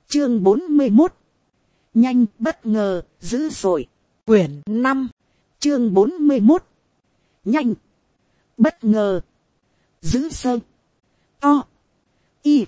Chương 41. Nhanh, bất ngờ, dữ dội. Quyển 5. Chương 41. Nhanh, bất ngờ, dữ dội. To. Y.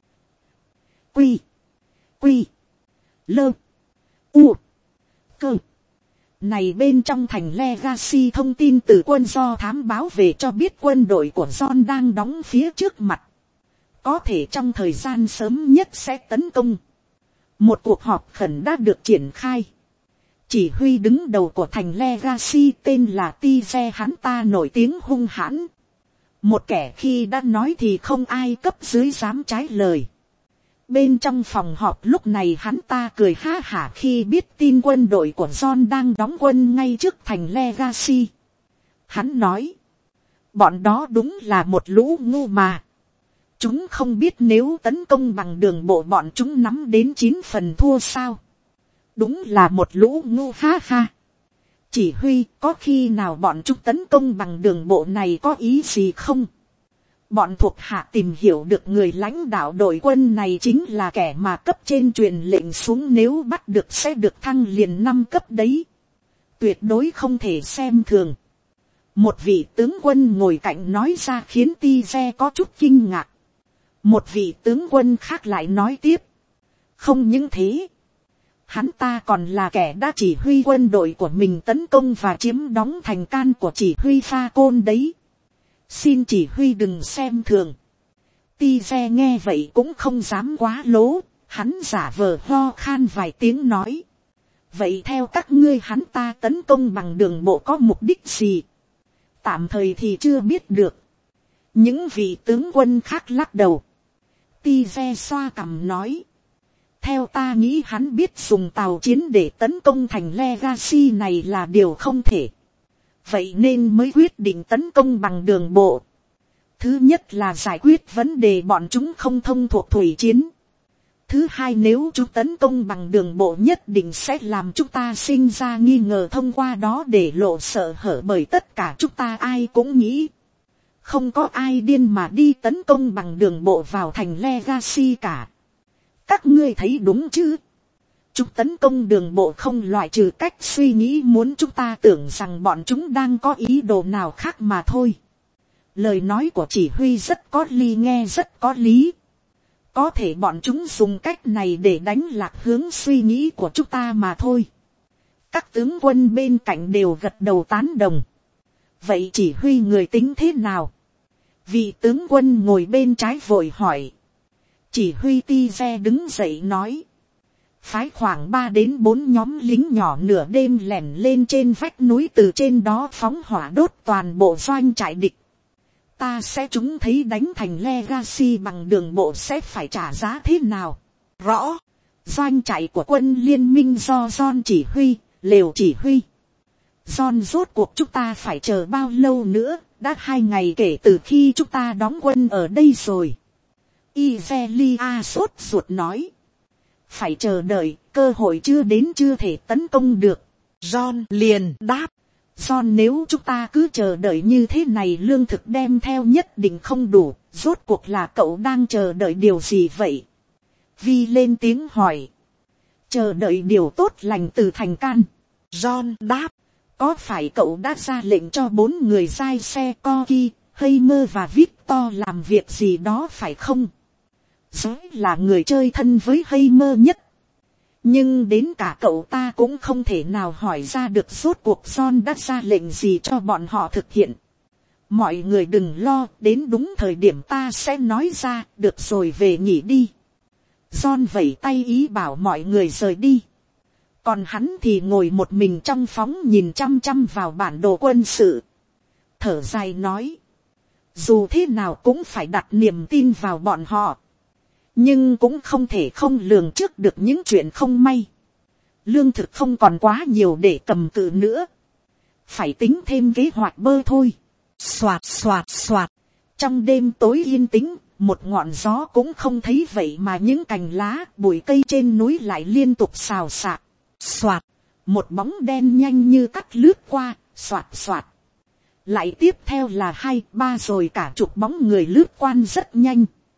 Quy. Quy. Lơ. U. Cơ. Này bên trong thành Legacy thông tin từ quân do thám báo về cho biết quân đội của John đang đóng phía trước mặt. Có thể trong thời gian sớm nhất sẽ tấn công. Một cuộc họp khẩn đã được triển khai. Chỉ huy đứng đầu của thành Legacy tên là Tize, hắn ta nổi tiếng hung hãn. Một kẻ khi đã nói thì không ai cấp dưới dám trái lời. Bên trong phòng họp lúc này hắn ta cười ha hả khi biết tin quân đội của John đang đóng quân ngay trước thành Legacy. Hắn nói, bọn đó đúng là một lũ ngu mà. Chúng không biết nếu tấn công bằng đường bộ bọn chúng nắm đến 9 phần thua sao. Đúng là một lũ ngu ha ha. Chỉ huy, có khi nào bọn chúng tấn công bằng đường bộ này có ý gì không? Bọn thuộc hạ tìm hiểu được người lãnh đạo đội quân này chính là kẻ mà cấp trên truyền lệnh xuống nếu bắt được sẽ được thăng liền 5 cấp đấy. Tuyệt đối không thể xem thường. Một vị tướng quân ngồi cạnh nói ra khiến Tize có chút kinh ngạc. Một vị tướng quân khác lại nói tiếp. Không những thế. Hắn ta còn là kẻ đã chỉ huy quân đội của mình tấn công và chiếm đóng thành can của chỉ huy Pha Côn đấy. Xin chỉ huy đừng xem thường. Tize nghe vậy cũng không dám quá lố. Hắn giả vờ ho khan vài tiếng nói. Vậy theo các ngươi hắn ta tấn công bằng đường bộ có mục đích gì? Tạm thời thì chưa biết được. Những vị tướng quân khác lắc đầu. Tize xoa cằm nói. Theo ta nghĩ hắn biết dùng tàu chiến để tấn công thành Legacy này là điều không thể. Vậy nên mới quyết định tấn công bằng đường bộ. Thứ nhất là giải quyết vấn đề bọn chúng không thông thuộc thủy chiến. Thứ hai, nếu chúng tấn công bằng đường bộ nhất định sẽ làm chúng ta sinh ra nghi ngờ, thông qua đó để lộ sợ hở, bởi tất cả chúng ta ai cũng nghĩ. Không có ai điên mà đi tấn công bằng đường bộ vào thành Legacy cả. Các ngươi thấy đúng chứ? Chúng tấn công đường bộ không loại trừ cách suy nghĩ muốn chúng ta tưởng rằng bọn chúng đang có ý đồ nào khác mà thôi. Lời nói của chỉ huy rất có lý, nghe rất có lý. Có thể bọn chúng dùng cách này để đánh lạc hướng suy nghĩ của chúng ta mà thôi. Các tướng quân bên cạnh đều gật đầu tán đồng. Vậy chỉ huy người tính thế nào? Vị tướng quân ngồi bên trái vội hỏi. Chỉ huy Tize đứng dậy nói. Phái khoảng 3 đến 4 nhóm lính nhỏ nửa đêm lẻn lên trên vách núi, từ trên đó phóng hỏa đốt toàn bộ doanh trại địch. Ta sẽ chúng thấy đánh thành Legacy bằng đường bộ sẽ phải trả giá thế nào? Rõ. Doanh trại của quân liên minh do John chỉ huy, lều chỉ huy. John, rốt cuộc chúng ta phải chờ bao lâu nữa? Đã 2 ngày kể từ khi chúng ta đóng quân ở đây rồi. Ivelia sốt ruột nói. Phải chờ đợi, cơ hội chưa đến chưa thể tấn công được. John liền đáp. John, nếu chúng ta cứ chờ đợi như thế này lương thực đem theo nhất định không đủ. Rốt cuộc là cậu đang chờ đợi điều gì vậy? Vi lên tiếng hỏi. Chờ đợi điều tốt lành từ thành can. John đáp. Có phải cậu đã ra lệnh cho 4 người giai xe Corky, Heimer và Victor làm việc gì đó phải không? Giới là người chơi thân với Heimer nhất. Nhưng đến cả cậu ta cũng không thể nào hỏi ra được rốt cuộc John đã ra lệnh gì cho bọn họ thực hiện. Mọi người đừng lo, đến đúng thời điểm ta sẽ nói ra, được rồi về nghỉ đi. John vẩy tay ý bảo mọi người rời đi. Còn hắn thì ngồi một mình trong phóng nhìn chăm chăm vào bản đồ quân sự. Thở dài nói. Dù thế nào cũng phải đặt niềm tin vào bọn họ. Nhưng cũng không thể không lường trước được những chuyện không may. Lương thực không còn quá nhiều để cầm cự nữa. Phải tính thêm kế hoạch bơ thôi. Xoạt xoạt xoạt. Trong đêm tối yên tĩnh, một ngọn gió cũng không thấy vậy mà những cành lá, bụi cây trên núi lại liên tục xào xạc. Xoạt. Một bóng đen nhanh như cắt lướt qua, xoạt xoạt. Lại tiếp theo là 2, 3 rồi cả chục bóng người lướt qua rất nhanh.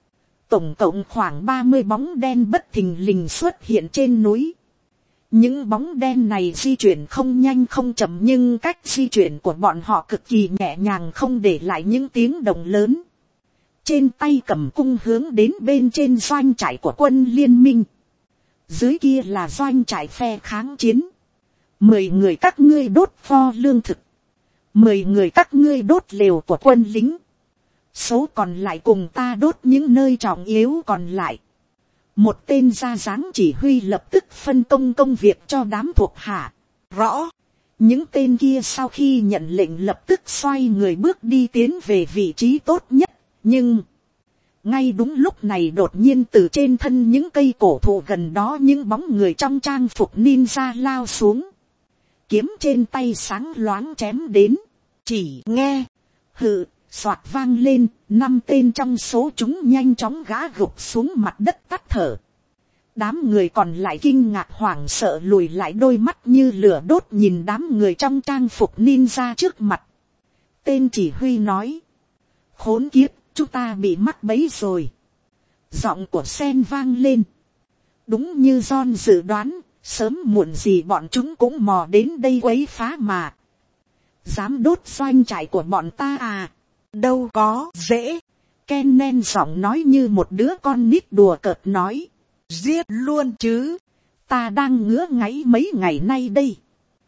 Tổng cộng khoảng 30 bóng đen bất thình lình xuất hiện trên núi. Những bóng đen này di chuyển không nhanh không chậm, nhưng cách di chuyển của bọn họ cực kỳ nhẹ nhàng, không để lại những tiếng động lớn. Trên tay cầm cung hướng đến bên trên doanh trại của quân liên minh. Dưới kia là doanh trại phe kháng chiến. 10 người các ngươi đốt kho lương thực. 10 người các ngươi đốt lều của quân lính. Số còn lại cùng ta đốt những nơi trọng yếu còn lại. Một tên ra dáng chỉ huy lập tức phân công công việc cho đám thuộc hạ. Rõ. Những tên kia sau khi nhận lệnh lập tức xoay người bước đi tiến về vị trí tốt nhất. Nhưng ngay đúng lúc này đột nhiên từ trên thân những cây cổ thụ gần đó những bóng người trong trang phục ninja lao xuống. Kiếm trên tay sáng loáng chém đến. Chỉ nghe hự soạt vang lên, 5 tên trong số chúng nhanh chóng gã gục xuống mặt đất tắt thở. Đám người còn lại kinh ngạc hoảng sợ lùi lại, đôi mắt như lửa đốt nhìn đám người trong trang phục ninja trước mặt. Tên chỉ huy nói: khốn kiếp, chúng ta bị mắc bẫy rồi. Giọng của Sen vang lên. Đúng như John dự đoán, sớm muộn gì bọn chúng cũng mò đến đây quấy phá mà. Dám đốt doanh trại của bọn ta à? Đâu có dễ. Kennen giọng nói như một đứa con nít đùa cợt nói. Giết luôn chứ. Ta đang ngứa ngáy mấy ngày nay đây.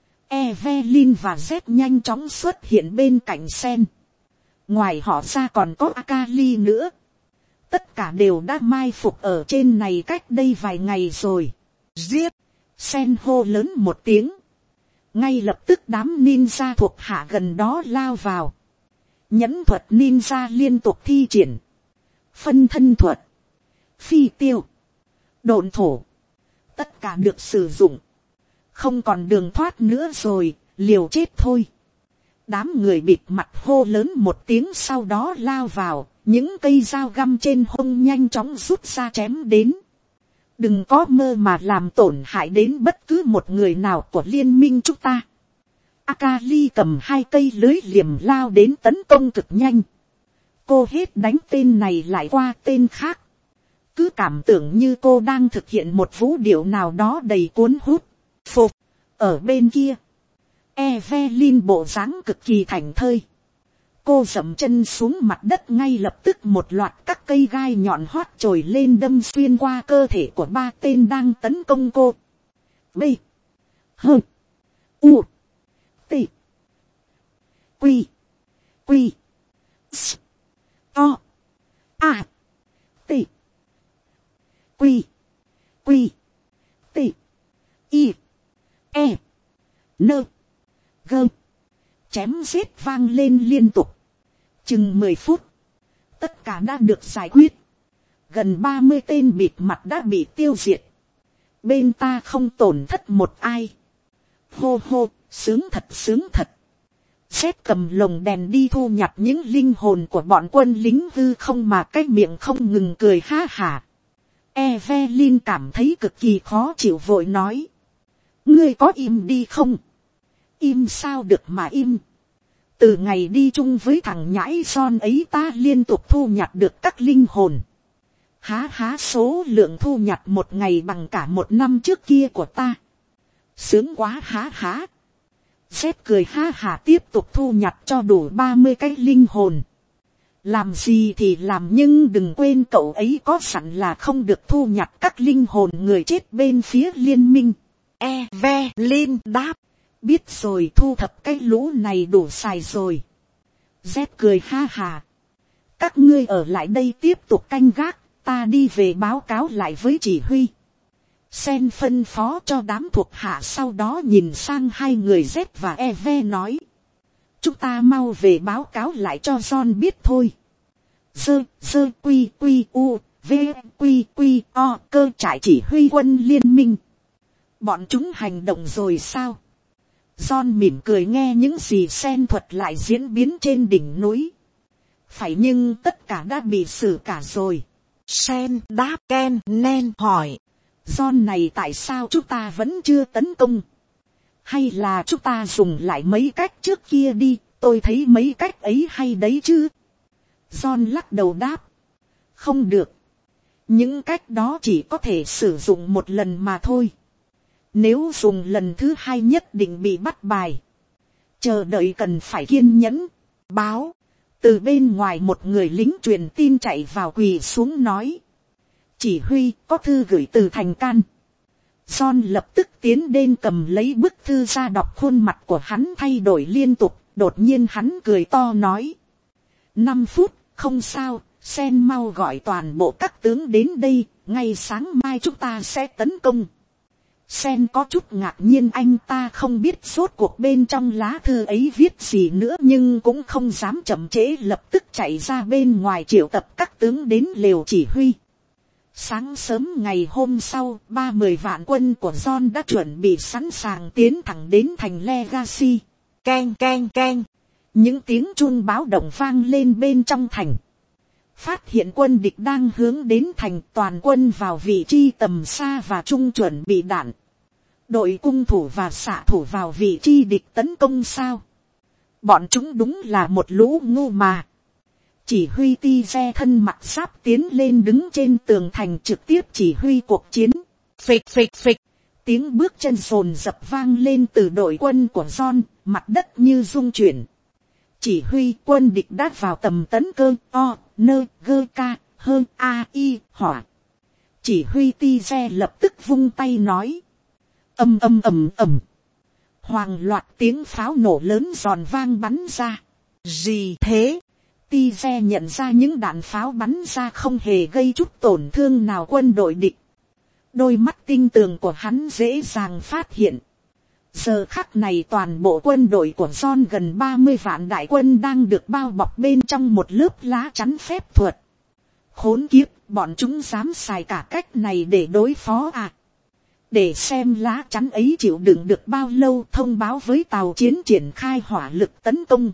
Evelyn và Z nhanh chóng xuất hiện bên cạnh Sen. Ngoài họ ra còn có Akali nữa. Tất cả đều đã mai phục ở trên này cách đây vài ngày rồi. Giết. Sen hô lớn một tiếng. Ngay lập tức đám ninja thuộc hạ gần đó lao vào. Nhẫn thuật ninja liên tục thi triển. Phân thân thuật, phi tiêu, độn thổ, tất cả được sử dụng. Không còn đường thoát nữa rồi, liều chết thôi. Đám người bịt mặt hô lớn một tiếng, sau đó lao vào. Những cây dao găm trên hông nhanh chóng rút ra chém đến. Đừng có mơ mà làm tổn hại đến bất cứ một người nào của liên minh chúng ta. Akali cầm 2 cây lưới liềm lao đến tấn công cực nhanh. Cô hết đánh tên này lại qua tên khác. Cứ cảm tưởng như cô đang thực hiện một vũ điệu nào đó đầy cuốn hút. Phục. Ở bên kia, Evelyn bộ dáng cực kỳ thảnh thơi. Cô dậm chân xuống mặt đất, ngay lập tức một loạt các cây gai nhọn hoắt trồi lên đâm xuyên qua cơ thể của 3 tên đang tấn công cô. B. H. U. T. Quy. Quy. S. O. A. T. Quy. Quy. T. I. E. N. G. Chém giết vang lên liên tục. Chừng 10 phút. Tất cả đã được giải quyết. Gần 30 tên bịt mặt đã bị tiêu diệt. Bên ta không tổn thất một ai. Hô hô, sướng thật sướng thật. Xét cầm lồng đèn đi thu nhặt những linh hồn của bọn quân lính hư không mà cái miệng không ngừng cười ha hả. Evelyn cảm thấy cực kỳ khó chịu, vội nói. Ngươi có im đi không? Im sao được mà im. Từ ngày đi chung với thằng nhãi son ấy ta liên tục thu nhặt được các linh hồn. Há số lượng thu nhặt một ngày bằng cả một năm trước kia của ta. Sướng quá há. Z cười ha hả tiếp tục thu nhặt cho đủ 30 cái linh hồn. Làm gì thì làm, nhưng đừng quên cậu ấy có sẵn là không được thu nhặt các linh hồn người chết bên phía liên minh. Evelyn đáp. Biết rồi, thu thập cái lũ này đủ xài rồi. Z cười ha hà. Các ngươi ở lại đây tiếp tục canh gác, ta đi về báo cáo lại với chỉ huy. Sen phân phó cho đám thuộc hạ, sau đó nhìn sang 2 người Z và Eve nói. Chúng ta mau về báo cáo lại cho John biết thôi. Dơ quy u v quy o cơ trại chỉ huy quân liên minh. Bọn chúng hành động rồi sao? John mỉm cười nghe những gì Sen thuật lại diễn biến trên đỉnh núi. Phải, nhưng tất cả đã bị xử cả rồi. Sen đáp. Kennen hỏi. John này, tại sao chúng ta vẫn chưa tấn công? Hay là chúng ta dùng lại mấy cách trước kia đi, tôi thấy mấy cách ấy hay đấy chứ. John lắc đầu đáp. Không được. Những cách đó chỉ có thể sử dụng một lần mà thôi. Nếu dùng lần thứ hai nhất định bị bắt bài. Chờ đợi cần phải kiên nhẫn. Báo. Từ bên ngoài một người lính truyền tin chạy vào quỳ xuống nói. Chỉ huy có thư gửi từ thành can. John lập tức tiến đến cầm lấy bức thư ra đọc, khuôn mặt của hắn thay đổi liên tục. Đột nhiên hắn cười to nói. 5 phút, không sao, Sen mau gọi toàn bộ các tướng đến đây, ngay sáng mai chúng ta sẽ tấn công. Sen có chút ngạc nhiên, anh ta không biết rốt cuộc bên trong lá thư ấy viết gì nữa, nhưng cũng không dám chậm trễ, lập tức chạy ra bên ngoài triệu tập các tướng đến lều chỉ huy. Sáng sớm ngày hôm sau, 30 vạn quân của John đã chuẩn bị sẵn sàng tiến thẳng đến thành Legacy. Keng keng keng. Những tiếng chuông báo động vang lên bên trong thành. Phát hiện quân địch đang hướng đến thành, toàn quân vào vị trí tầm xa và trung chuẩn bị đạn. Đội cung thủ và xạ thủ vào vị trí địch tấn công sao? Bọn chúng đúng là một lũ ngu mà. Chỉ huy ti xe thân mặc giáp tiến lên đứng trên tường thành trực tiếp chỉ huy cuộc chiến. Phịch phịch phịch. Tiếng bước chân rồn rập vang lên từ đội quân của John, mặt đất như rung chuyển. Chỉ huy quân địch đã vào tầm tấn cơ o, nơ, gơ ca, hơn a i, hỏa. Chỉ huy ti xe lập tức vung tay nói. Ầm ầm ầm ầm. Hoàng loạt tiếng pháo nổ lớn giòn vang bắn ra. Gì thế? Ti xe nhận ra những đạn pháo bắn ra không hề gây chút tổn thương nào quân đội địch. Đôi mắt tinh tường của hắn dễ dàng phát hiện. Giờ khắc này toàn bộ quân đội của John gần 30 vạn đại quân đang được bao bọc bên trong một lớp lá chắn phép thuật. Khốn kiếp, bọn chúng dám xài cả cách này để đối phó à? Để xem lá chắn ấy chịu đựng được bao lâu, thông báo với tàu chiến triển khai hỏa lực tấn công.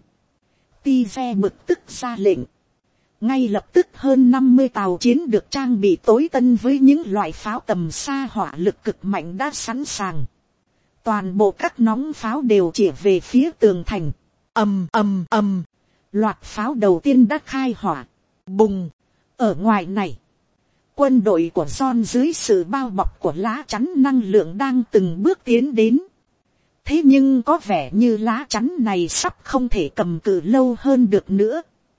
Ti ve bực tức ra lệnh. Ngay lập tức hơn 50 tàu chiến được trang bị tối tân với những loại pháo tầm xa hỏa lực cực mạnh đã sẵn sàng. Toàn bộ các nóng pháo đều chĩa về phía tường thành. Ầm ầm ầm. Loạt pháo đầu tiên đã khai hỏa. Bùng. Ở ngoài này, quân đội của John dưới sự bao bọc của lá chắn năng lượng đang từng bước tiến đến. Thế nhưng có vẻ như lá chắn này sắp không thể cầm cự lâu hơn được nữa.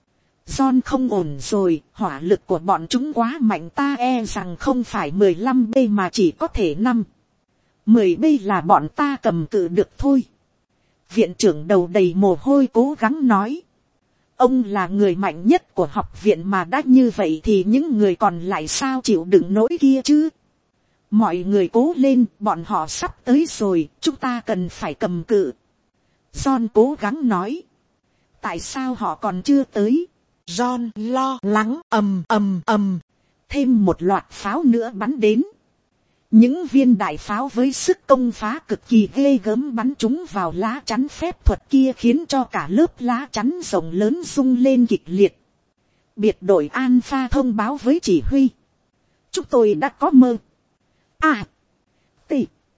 John không ổn rồi, hỏa lực của bọn chúng quá mạnh, ta e rằng không phải 15 B mà chỉ có thể 5. 10 B là bọn ta cầm cự được thôi. Viện trưởng đầu đầy mồ hôi cố gắng nói. Ông là người mạnh nhất của học viện mà đã như vậy thì những người còn lại sao chịu đựng nỗi kia chứ? Mọi người cố lên, bọn họ sắp tới rồi, chúng ta cần phải cầm cự. John cố gắng nói. Tại sao họ còn chưa tới? John lo lắng. Ầm ầm ầm. Thêm một loạt pháo nữa bắn đến. Những viên đại pháo với sức công phá cực kỳ ghê gớm bắn chúng vào lá chắn phép thuật kia, khiến cho cả lớp lá chắn rộng lớn rung lên kịch liệt. Biệt đội Alpha thông báo với chỉ huy. Chúng tôi đã có mơ. A. T.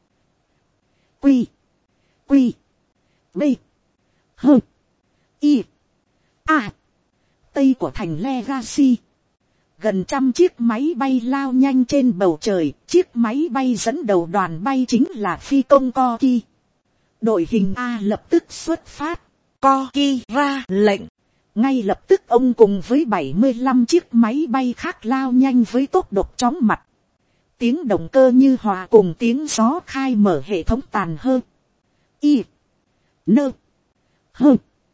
Quy. Quy. B. H. I. A. Tây của thành Legacy. Gần 100 chiếc máy bay lao nhanh trên bầu trời, chiếc máy bay dẫn đầu đoàn bay chính là phi công Corky. Đội hình A lập tức xuất phát, Corky ra lệnh. Ngay lập tức ông cùng với 75 chiếc máy bay khác lao nhanh với tốc độ chóng mặt. Tiếng động cơ như hòa cùng tiếng gió khai mở hệ thống tàn hơ. I. Nơ. Hơ.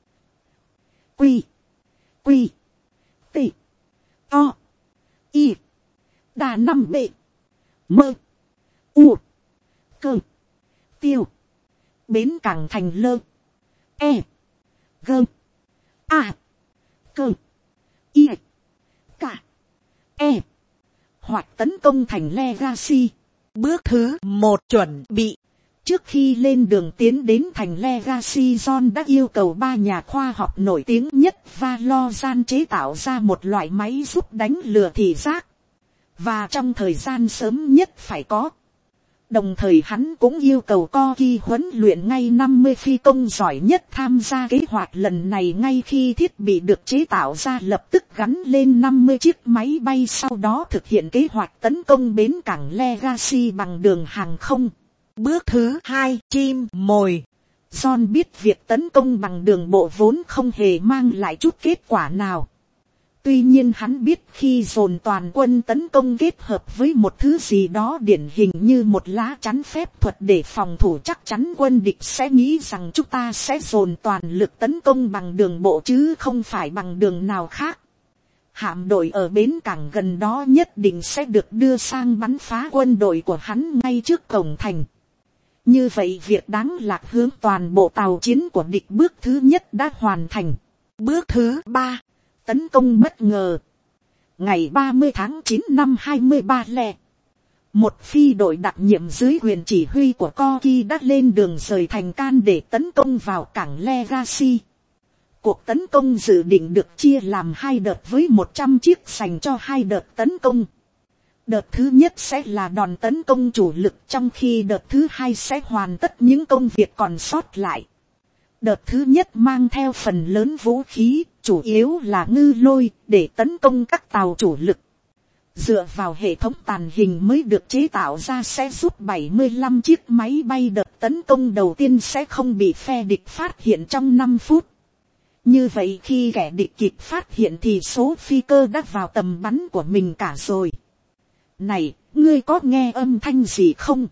Quy. Quy. T. O. Y. Đà 5 B. Mơ. U. Cơ. Tiêu. Bến cảng thành Lơ. E. Gơ. A. Cơ. Y. Cả. E. Hoặc tấn công thành Legacy. Bước thứ 1 chuẩn bị. Trước khi lên đường tiến đến thành Legacy, John đã yêu cầu 3 nhà khoa học nổi tiếng nhất Valoran chế tạo ra một loại máy giúp đánh lừa thị giác. Và trong thời gian sớm nhất phải có. Đồng thời hắn cũng yêu cầu Koki huấn luyện ngay 50 phi công giỏi nhất tham gia kế hoạch lần này, ngay khi thiết bị được chế tạo ra lập tức gắn lên 50 chiếc máy bay, sau đó thực hiện kế hoạch tấn công bến cảng Legacy bằng đường hàng không. Bước thứ 2, chim mồi. John biết việc tấn công bằng đường bộ vốn không hề mang lại chút kết quả nào. Tuy nhiên hắn biết khi dồn toàn quân tấn công kết hợp với một thứ gì đó điển hình như một lá chắn phép thuật để phòng thủ, chắc chắn quân địch sẽ nghĩ rằng chúng ta sẽ dồn toàn lực tấn công bằng đường bộ chứ không phải bằng đường nào khác. Hạm đội ở bến cảng gần đó nhất định sẽ được đưa sang bắn phá quân đội của hắn ngay trước cổng thành. Như vậy việc đáng lạc hướng toàn bộ tàu chiến của địch bước thứ nhất đã hoàn thành. Bước thứ 3. Tấn công bất ngờ. Ngày 30 tháng 9 năm 23 lẻ. Một phi đội đặc nhiệm dưới quyền chỉ huy của Koki đã lên đường rời thành Can để tấn công vào cảng Legacy. Cuộc tấn công dự định được chia làm 2 đợt với 100 chiếc dành cho 2 đợt tấn công. Đợt thứ nhất sẽ là đòn tấn công chủ lực, trong khi đợt thứ hai sẽ hoàn tất những công việc còn sót lại. Đợt thứ nhất mang theo phần lớn vũ khí, chủ yếu là ngư lôi, để tấn công các tàu chủ lực. Dựa vào hệ thống tàn hình mới được chế tạo ra sẽ giúp 75 chiếc máy bay đợt tấn công đầu tiên sẽ không bị phe địch phát hiện trong 5 phút. Như vậy khi kẻ địch kịp phát hiện thì số phi cơ đã vào tầm bắn của mình cả rồi. Này, ngươi có nghe âm thanh gì không?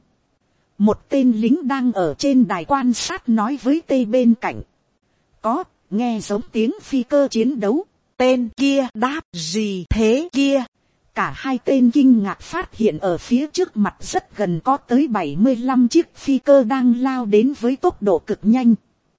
Một tên lính đang ở trên đài quan sát nói với tên bên cạnh. Có, nghe giống tiếng phi cơ chiến đấu. Tên kia đáp, gì thế kia? Cả hai tên kinh ngạc phát hiện ở phía trước mặt rất gần có tới 75 chiếc phi cơ đang lao đến với tốc độ cực nhanh.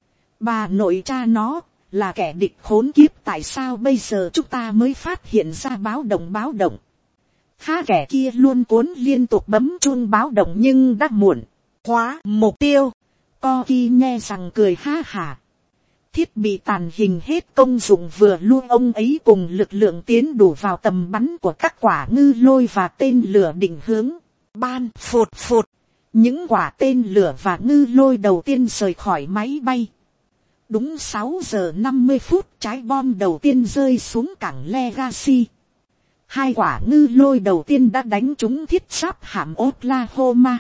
Bà nội cha nó, là kẻ địch khốn kiếp, tại sao bây giờ chúng ta mới phát hiện ra báo động báo động? Khá, kẻ kia luôn cuốn liên tục bấm chuông báo động nhưng đã muộn. Khóa mục tiêu. Koki nghe rằng cười ha hả. Thiết bị tàn hình hết công dụng, vừa luôn ông ấy cùng lực lượng tiến đủ vào tầm bắn của các quả ngư lôi và tên lửa định hướng. Ban phụt phụt. Những quả tên lửa và ngư lôi đầu tiên rời khỏi máy bay. Đúng 6 giờ 50 phút trái bom đầu tiên rơi xuống cảng Legacy. 2 quả ngư lôi đầu tiên đã đánh trúng thiết giáp hạm Oklahoma.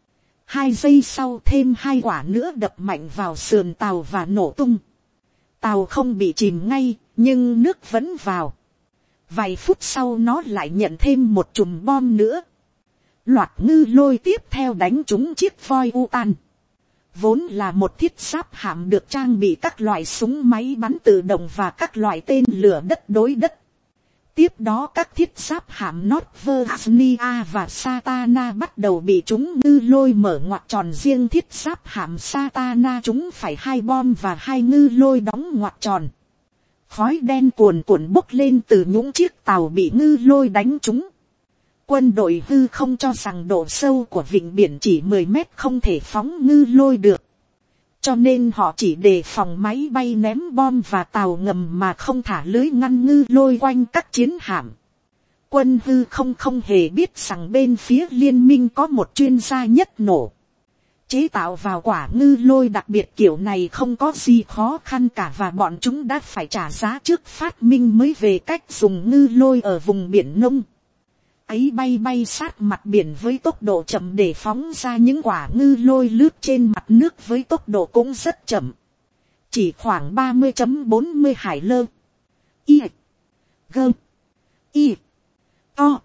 2 giây sau thêm 2 quả nữa đập mạnh vào sườn tàu và nổ tung. Tàu không bị chìm ngay, nhưng nước vẫn vào. Vài phút sau nó lại nhận thêm một chùm bom nữa. Loạt ngư lôi tiếp theo đánh trúng chiếc voi Utan. Vốn là một thiết giáp hạm được trang bị các loại súng máy bắn tự động và các loại tên lửa đất đối đất. Tiếp đó các thiết giáp hạm North Virginia và Satana bắt đầu bị chúng ngư lôi mở ngoặt tròn, riêng thiết giáp hạm Satana chúng phải 2 bom và 2 ngư lôi đóng ngoặt tròn. Khói đen cuồn cuộn bốc lên từ những chiếc tàu bị ngư lôi đánh trúng. Quân đội hư không cho rằng độ sâu của vịnh biển chỉ 10 mét không thể phóng ngư lôi được. Cho nên họ chỉ đề phòng máy bay ném bom và tàu ngầm mà không thả lưới ngăn ngư lôi quanh các chiến hạm. Quân hư không hề biết rằng bên phía liên minh có một chuyên gia nhất nổ. Chế tạo vào quả ngư lôi đặc biệt kiểu này không có gì khó khăn cả, và bọn chúng đã phải trả giá trước phát minh mới về cách dùng ngư lôi ở vùng biển nông. Ấy bay sát mặt biển với tốc độ chậm để phóng ra những quả ngư lôi lướt trên mặt nước với tốc độ cũng rất chậm. Chỉ khoảng 30.40 hải lơ. Y. Gơ. Y. To.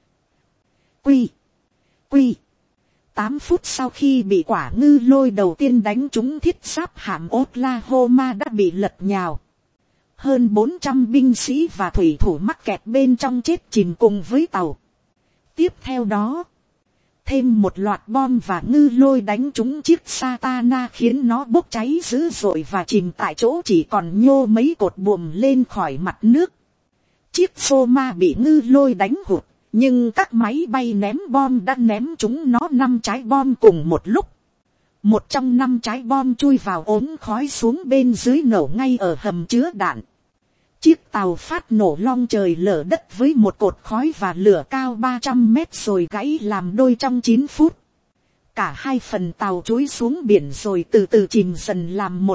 Quy. Quy. 8 phút sau khi bị quả ngư lôi đầu tiên đánh trúng thiết giáp hạm Oklahoma đã bị lật nhào. Hơn 400 binh sĩ và thủy thủ mắc kẹt bên trong chết chìm cùng với tàu. Tiếp theo đó, thêm một loạt bom và ngư lôi đánh trúng chiếc Satana khiến nó bốc cháy dữ dội và chìm tại chỗ, chỉ còn nhô mấy cột buồm lên khỏi mặt nước. Chiếc Soma bị ngư lôi đánh hụt, nhưng các máy bay ném bom đã ném trúng nó 5 trái bom cùng một lúc. Một trong 5 trái bom chui vào ống khói xuống bên dưới, nổ ngay ở hầm chứa đạn. Chiếc tàu phát nổ long trời lở đất với một cột khói và lửa cao 300 mét rồi gãy làm đôi trong 9 phút. cả hai phần tàu chúi xuống biển rồi từ từ chìm dần làm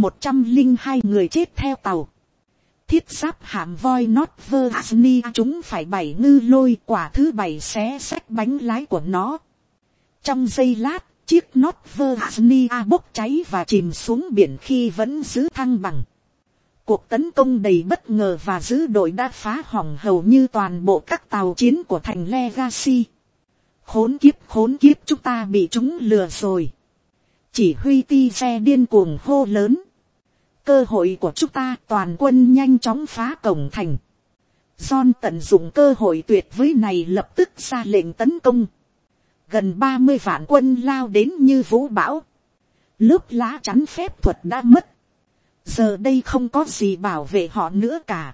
1.102 người chết theo tàu. Thiết giáp hạm voi Northern chúng phải 7 ngư lôi, quả thứ 7 xé xách bánh lái của nó. Trong giây lát, chiếc Northern bốc cháy và chìm xuống biển khi vẫn giữ thăng bằng. Cuộc tấn công đầy bất ngờ và dữ dội đã phá hỏng hầu như toàn bộ các tàu chiến của thành Legacy. Khốn kiếp chúng ta bị chúng lừa rồi. Chỉ huy ti xe điên cuồng hô lớn. Cơ hội của chúng ta, toàn quân nhanh chóng phá cổng thành. John tận dụng cơ hội tuyệt vời này lập tức ra lệnh tấn công. Gần 30 vạn quân lao đến như vũ bão. Lớp lá chắn phép thuật đã mất. Giờ đây không có gì bảo vệ họ nữa cả.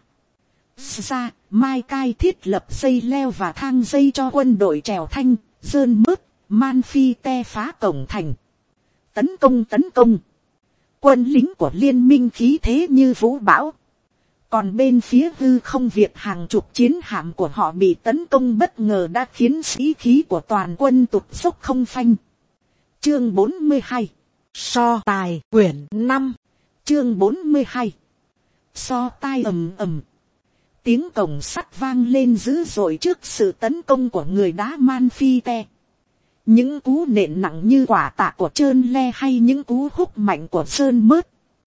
Ra, Mai Cai thiết lập dây leo và thang dây cho quân đội trèo thanh, dơn mớt, man phi te phá cổng thành. Tấn công. Quân lính của liên minh khí thế như vũ bão. Còn bên phía hư không, việc hàng chục chiến hạm của họ bị tấn công bất ngờ đã khiến sĩ khí của toàn quân tụt dốc không phanh. Chương 42. So tài quyển 5. Chương 42. So tai ầm ầm. Tiếng cổng sắt vang lên dữ dội trước sự tấn công của người đá man phi te. Những cú nện nặng như quả tạ của trơn le hay những cú húc mạnh của sơn mớt.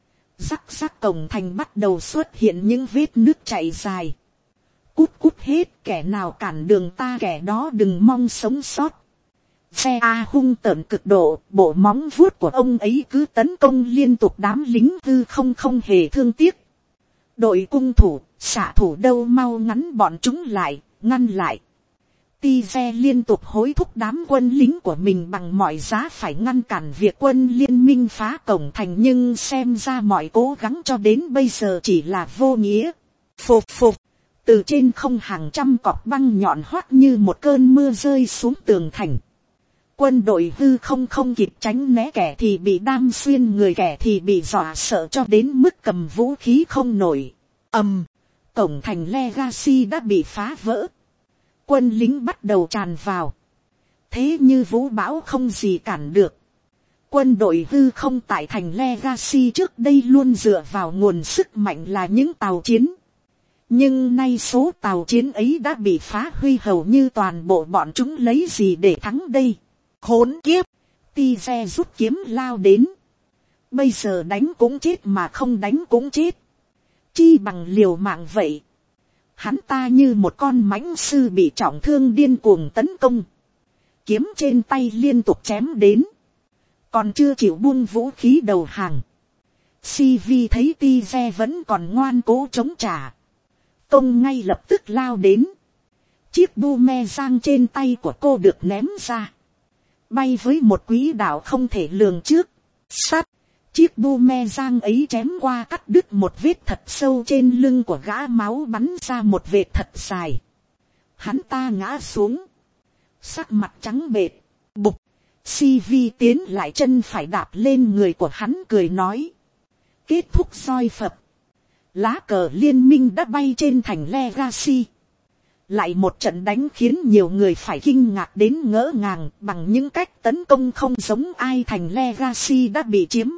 Rắc cổng thành bắt đầu xuất hiện những vết nước chảy dài. Cút hết, kẻ nào cản đường ta kẻ đó đừng mong sống sót. Xe A hung tợn cực độ, bộ móng vuốt của ông ấy cứ tấn công liên tục đám lính hư không hề thương tiếc. Đội cung thủ, xạ thủ đâu mau ngắn bọn chúng lại, ngăn lại. Ti xe liên tục hối thúc đám quân lính của mình bằng mọi giá phải ngăn cản việc quân liên minh phá cổng thành, nhưng xem ra mọi cố gắng cho đến bây giờ chỉ là vô nghĩa. Phục. Từ trên không hàng trăm cọc băng nhọn hoắt như một cơn mưa rơi xuống tường thành. Quân đội hư không kịp tránh né, kẻ thì bị đam xuyên người, kẻ thì bị dọa sợ cho đến mức cầm vũ khí không nổi. Cổng thành Legacy đã bị phá vỡ. Quân lính bắt đầu tràn vào. Thế như vũ bão không gì cản được. Quân đội hư không tại thành Legacy trước đây luôn dựa vào nguồn sức mạnh là những tàu chiến. Nhưng nay số tàu chiến ấy đã bị phá hủy hầu như toàn bộ, bọn chúng lấy gì để thắng đây? Khốn kiếp! Ti xe rút kiếm lao đến. Bây giờ đánh cũng chết mà không đánh cũng chết. Chi bằng liều mạng vậy. Hắn ta như một con mãnh sư bị trọng thương điên cuồng tấn công. Kiếm trên tay liên tục chém đến. Còn chưa chịu buông vũ khí đầu hàng. CV thấy ti xe vẫn còn ngoan cố chống trả. Công ngay lập tức lao đến. Chiếc bu me giang trên tay của cô được ném ra. Bay với một quỹ đạo không thể lường trước. Sát. Chiếc bu me giang ấy chém qua cắt đứt một vết thật sâu trên lưng của gã, máu bắn ra một vệt thật dài. Hắn ta ngã xuống. Sắc mặt trắng bệch. Bục. CV tiến lại chân phải đạp lên người của hắn cười nói. Kết thúc roi phập. Lá cờ liên minh đã bay trên thành Legacy. Lại một trận đánh khiến nhiều người phải kinh ngạc đến ngỡ ngàng, bằng những cách tấn công không giống ai, thành Legacy đã bị chiếm.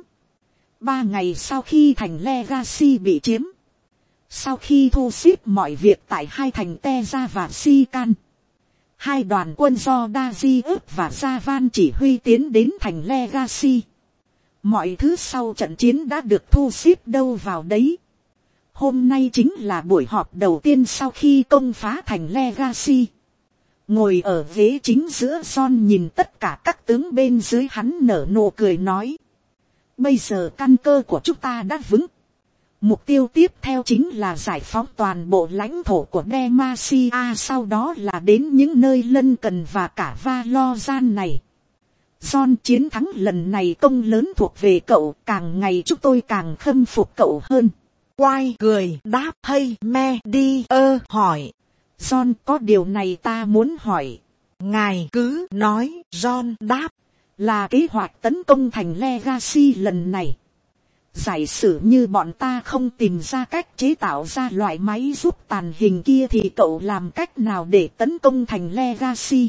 3 ngày sau khi thành Legacy bị chiếm, sau khi thu xếp mọi việc tại hai thành Teza và Sican, hai đoàn quân do Darius và Javan chỉ huy tiến đến thành Legacy. Mọi thứ sau trận chiến đã được thu xếp đâu vào đấy. Hôm nay chính là buổi họp đầu tiên sau khi công phá thành Legacy. Ngồi ở ghế chính giữa, John nhìn tất cả các tướng bên dưới hắn nở nụ cười nói. Bây giờ căn cơ của chúng ta đã vững. Mục tiêu tiếp theo chính là giải phóng toàn bộ lãnh thổ của Demacia, sau đó là đến những nơi lân cận và cả Valorant này. John, chiến thắng lần này công lớn thuộc về cậu, càng ngày chúng tôi càng khâm phục cậu hơn. Quay cười đáp. Hay me đi hỏi. John, có điều này ta muốn hỏi. Ngài cứ nói. John đáp. Là kế hoạch tấn công thành Legacy lần này. Giả sử như bọn ta không tìm ra cách chế tạo ra loại máy giúp tàn hình kia thì cậu làm cách nào để tấn công thành Legacy?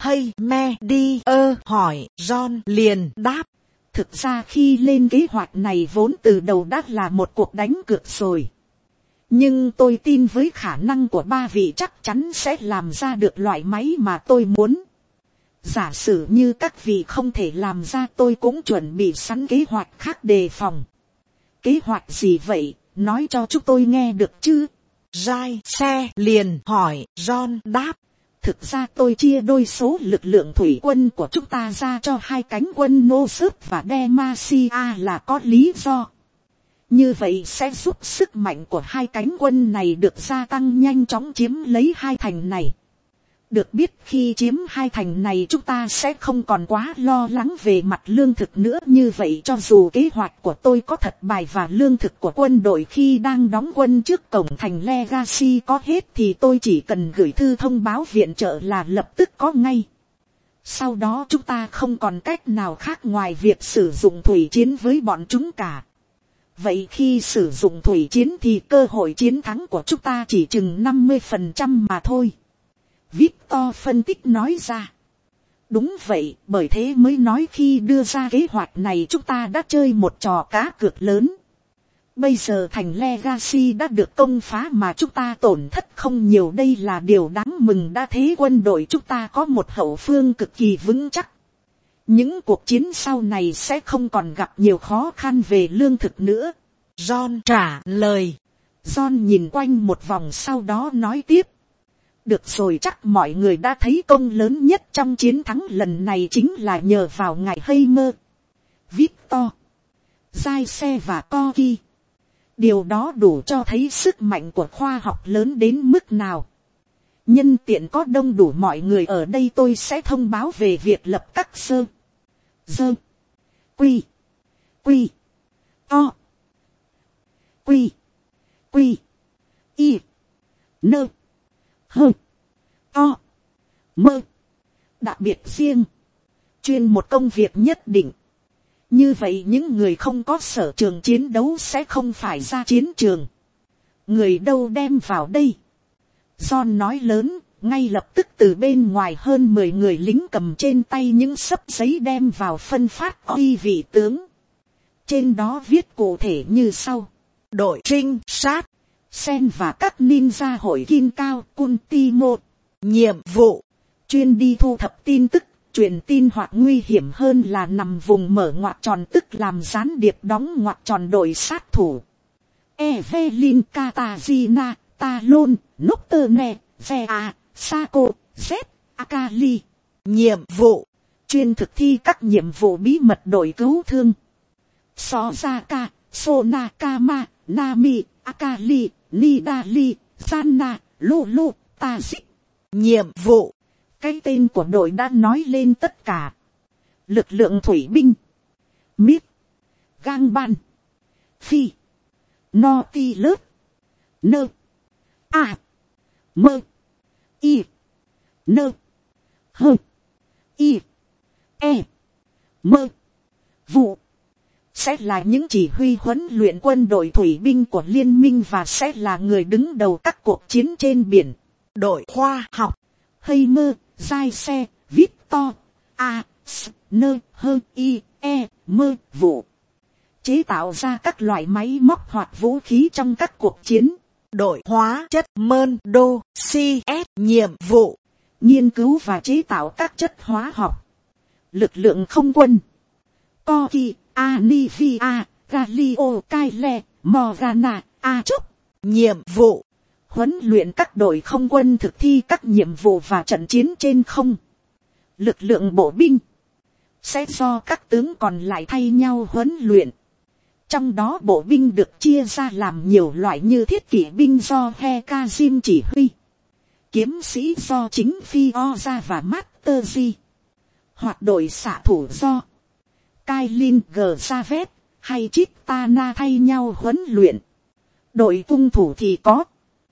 Hay me đi hỏi, John liền đáp. Thực ra khi lên kế hoạch này vốn từ đầu đã là một cuộc đánh cược rồi. Nhưng tôi tin với khả năng của ba vị chắc chắn sẽ làm ra được loại máy mà tôi muốn. Giả sử như các vị không thể làm ra, tôi cũng chuẩn bị sẵn kế hoạch khác đề phòng. Kế hoạch gì vậy, nói cho chúng tôi nghe được chứ? Giai xe liền hỏi, John đáp. Thực ra tôi chia đôi số lực lượng thủy quân của chúng ta ra cho hai cánh quân Nosut và Demacia là có lý do. Như vậy sẽ giúp sức mạnh của hai cánh quân này được gia tăng, nhanh chóng chiếm lấy hai thành này. Được biết khi chiếm hai thành này chúng ta sẽ không còn quá lo lắng về mặt lương thực nữa. Như vậy cho dù kế hoạch của tôi có thật bài và lương thực của quân đội khi đang đóng quân trước cổng thành Legacy có hết, thì tôi chỉ cần gửi thư thông báo viện trợ là lập tức có ngay. Sau đó chúng ta không còn cách nào khác ngoài việc sử dụng thủy chiến với bọn chúng cả. Vậy khi sử dụng thủy chiến thì cơ hội chiến thắng của chúng ta chỉ chừng 50% mà thôi. Victor phân tích nói ra. Đúng vậy, bởi thế mới nói khi đưa ra kế hoạch này chúng ta đã chơi một trò cá cược lớn. Bây giờ thành Legacy đã được công phá mà chúng ta tổn thất không nhiều, đây là điều đáng mừng. Đã thế quân đội chúng ta có một hậu phương cực kỳ vững chắc. Những cuộc chiến sau này sẽ không còn gặp nhiều khó khăn về lương thực nữa. John trả lời. John nhìn quanh một vòng sau đó nói tiếp. Được rồi, chắc mọi người đã thấy công lớn nhất trong chiến thắng lần này chính là nhờ vào ngài Heimer, Victor, Giai xe và Corky. Điều đó đủ cho thấy sức mạnh của khoa học lớn đến mức nào. Nhân tiện có đông đủ mọi người ở đây, tôi sẽ thông báo về việc lập các sơ, dơ, quy, to, quy, y, nơ, hơ, to, mơ, đặc biệt riêng, chuyên một công việc nhất định. Như vậy những người không có sở trường chiến đấu sẽ không phải ra chiến trường. Người đâu đem vào đây? John nói lớn, ngay lập tức từ bên ngoài hơn 10 người lính cầm trên tay những xấp giấy đem vào phân phát uy vị tướng. Trên đó viết cụ thể như sau. Đội trinh sát, Sen và các ninja hội Kim Cao, Kunti 1. Nhiệm vụ, chuyên đi thu thập tin tức, truyền tin hoặc nguy hiểm hơn là nằm vùng mở ngoặc tròn tức làm gián điệp đóng ngoặc tròn đội sát thủ. Evelyn Katarzyna, Talon, Nocturne, Vea, Sako, Z, Akali. Nhiệm vụ, chuyên thực thi các nhiệm vụ bí mật đội cứu thương. Sozaka, Sonakama, Nami, Akali, Nidali, Zanna, Lulu, Tazik. Nhiệm vụ, cái tên của đội đã nói lên tất cả. Lực lượng thủy binh, Mít, Gang Ban, Phi, No Ti Lớp, Nơ, A, Mơ, Y, Nơ, Hơ, Y, E, Mơ, Vụ. Sẽ là những chỉ huy huấn luyện quân đội thủy binh của liên minh và sẽ là người đứng đầu các cuộc chiến trên biển. Đội khoa học, Heimer, Giai xe, Victor, A, S, Nơ, Hơ, I, E, Mơ, Vụ. Chế tạo ra các loại máy móc hoặc vũ khí trong các cuộc chiến. Đội hóa chất Mơn Đô, CS. Nhiệm vụ, nghiên cứu và chế tạo các chất hóa học. Lực lượng không quân, Corky, Anivia, Galio, Kyle, Morgana, Achuk. Nhiệm vụ, huấn luyện các đội không quân thực thi các nhiệm vụ và trận chiến trên không. Lực lượng bộ binh sẽ do các tướng còn lại thay nhau huấn luyện. Trong đó bộ binh được chia ra làm nhiều loại như thiết kỵ binh do Hekazim chỉ huy, kiếm sĩ do chính Fioza và Master G, hoặc đội xạ thủ do Kailin Gzavet hay Chitana thay nhau huấn luyện. Đội cung thủ thì có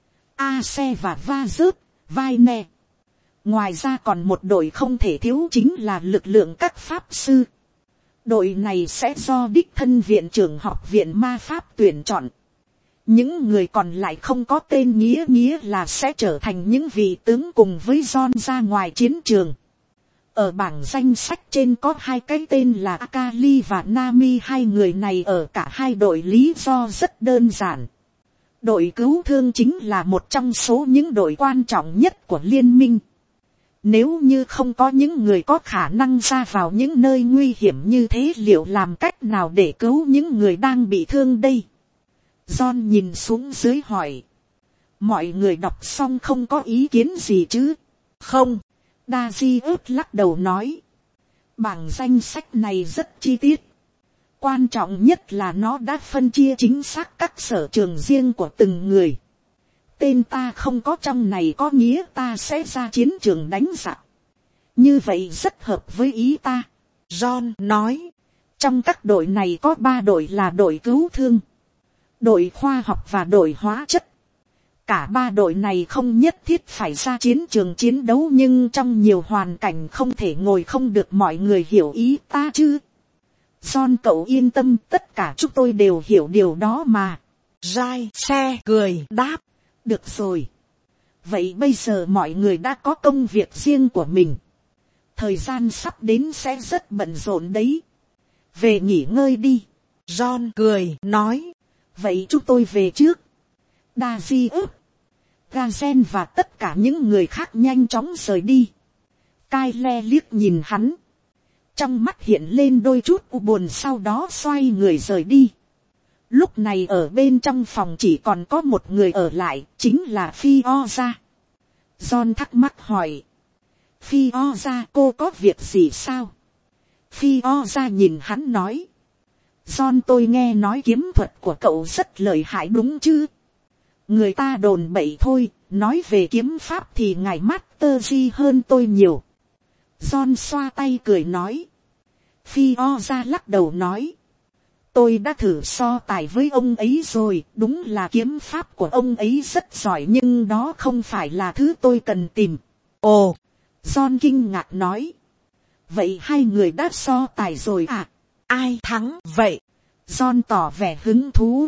Ase và Vazut, Vaine. Ngoài ra còn một đội không thể thiếu chính là lực lượng các pháp sư. Đội này sẽ do đích thân viện trưởng học viện ma pháp tuyển chọn. Những người còn lại không có tên nghĩa là sẽ trở thành những vị tướng cùng với John ra ngoài chiến trường. Ở bảng danh sách trên có hai cái tên là Akali và Nami, hai người này ở cả hai đội lý do rất đơn giản. Đội cứu thương chính là một trong số những đội quan trọng nhất của liên minh. Nếu như không có những người có khả năng ra vào những nơi nguy hiểm như thế, liệu làm cách nào để cứu những người đang bị thương đây? John nhìn xuống dưới hỏi. Mọi người đọc xong không có ý kiến gì chứ? Không. Darius lắc đầu nói. Bảng danh sách này rất chi tiết. Quan trọng nhất là nó đã phân chia chính xác các sở trường riêng của từng người. Tên ta không có trong này có nghĩa ta sẽ ra chiến trường đánh giặc. Như vậy rất hợp với ý ta. John nói. Trong các đội này có 3 đội là đội cứu thương, đội khoa học và đội hóa chất. Cả 3 đội này không nhất thiết phải ra chiến trường chiến đấu, nhưng trong nhiều hoàn cảnh không thể ngồi không được, mọi người hiểu ý ta chứ? John cậu yên tâm, tất cả chúng tôi đều hiểu điều đó mà. Rai xe cười đáp. Được rồi. Vậy bây giờ mọi người đã có công việc riêng của mình. Thời gian sắp đến sẽ rất bận rộn đấy. Về nghỉ ngơi đi. John cười nói. Vậy chúng tôi về trước. Darius, Gazen và tất cả những người khác nhanh chóng rời đi. Kyle liếc nhìn hắn. Trong mắt hiện lên đôi chút u buồn, sau đó xoay người rời đi. Lúc này ở bên trong phòng chỉ còn có một người ở lại, chính là Fiona. John thắc mắc hỏi. Fiona, cô có việc gì sao? Fiona nhìn hắn nói. John, tôi nghe nói kiếm thuật của cậu rất lợi hại đúng chứ? Người ta đồn bậy thôi, nói về kiếm pháp thì ngài Master G hơn tôi nhiều. John xoa tay cười nói. Fiona lắc đầu nói. Tôi đã thử so tài với ông ấy rồi, đúng là kiếm pháp của ông ấy rất giỏi, nhưng đó không phải là thứ tôi cần tìm. Ồ, John kinh ngạc nói. Vậy hai người đã so tài rồi à? Ai thắng vậy? John tỏ vẻ hứng thú.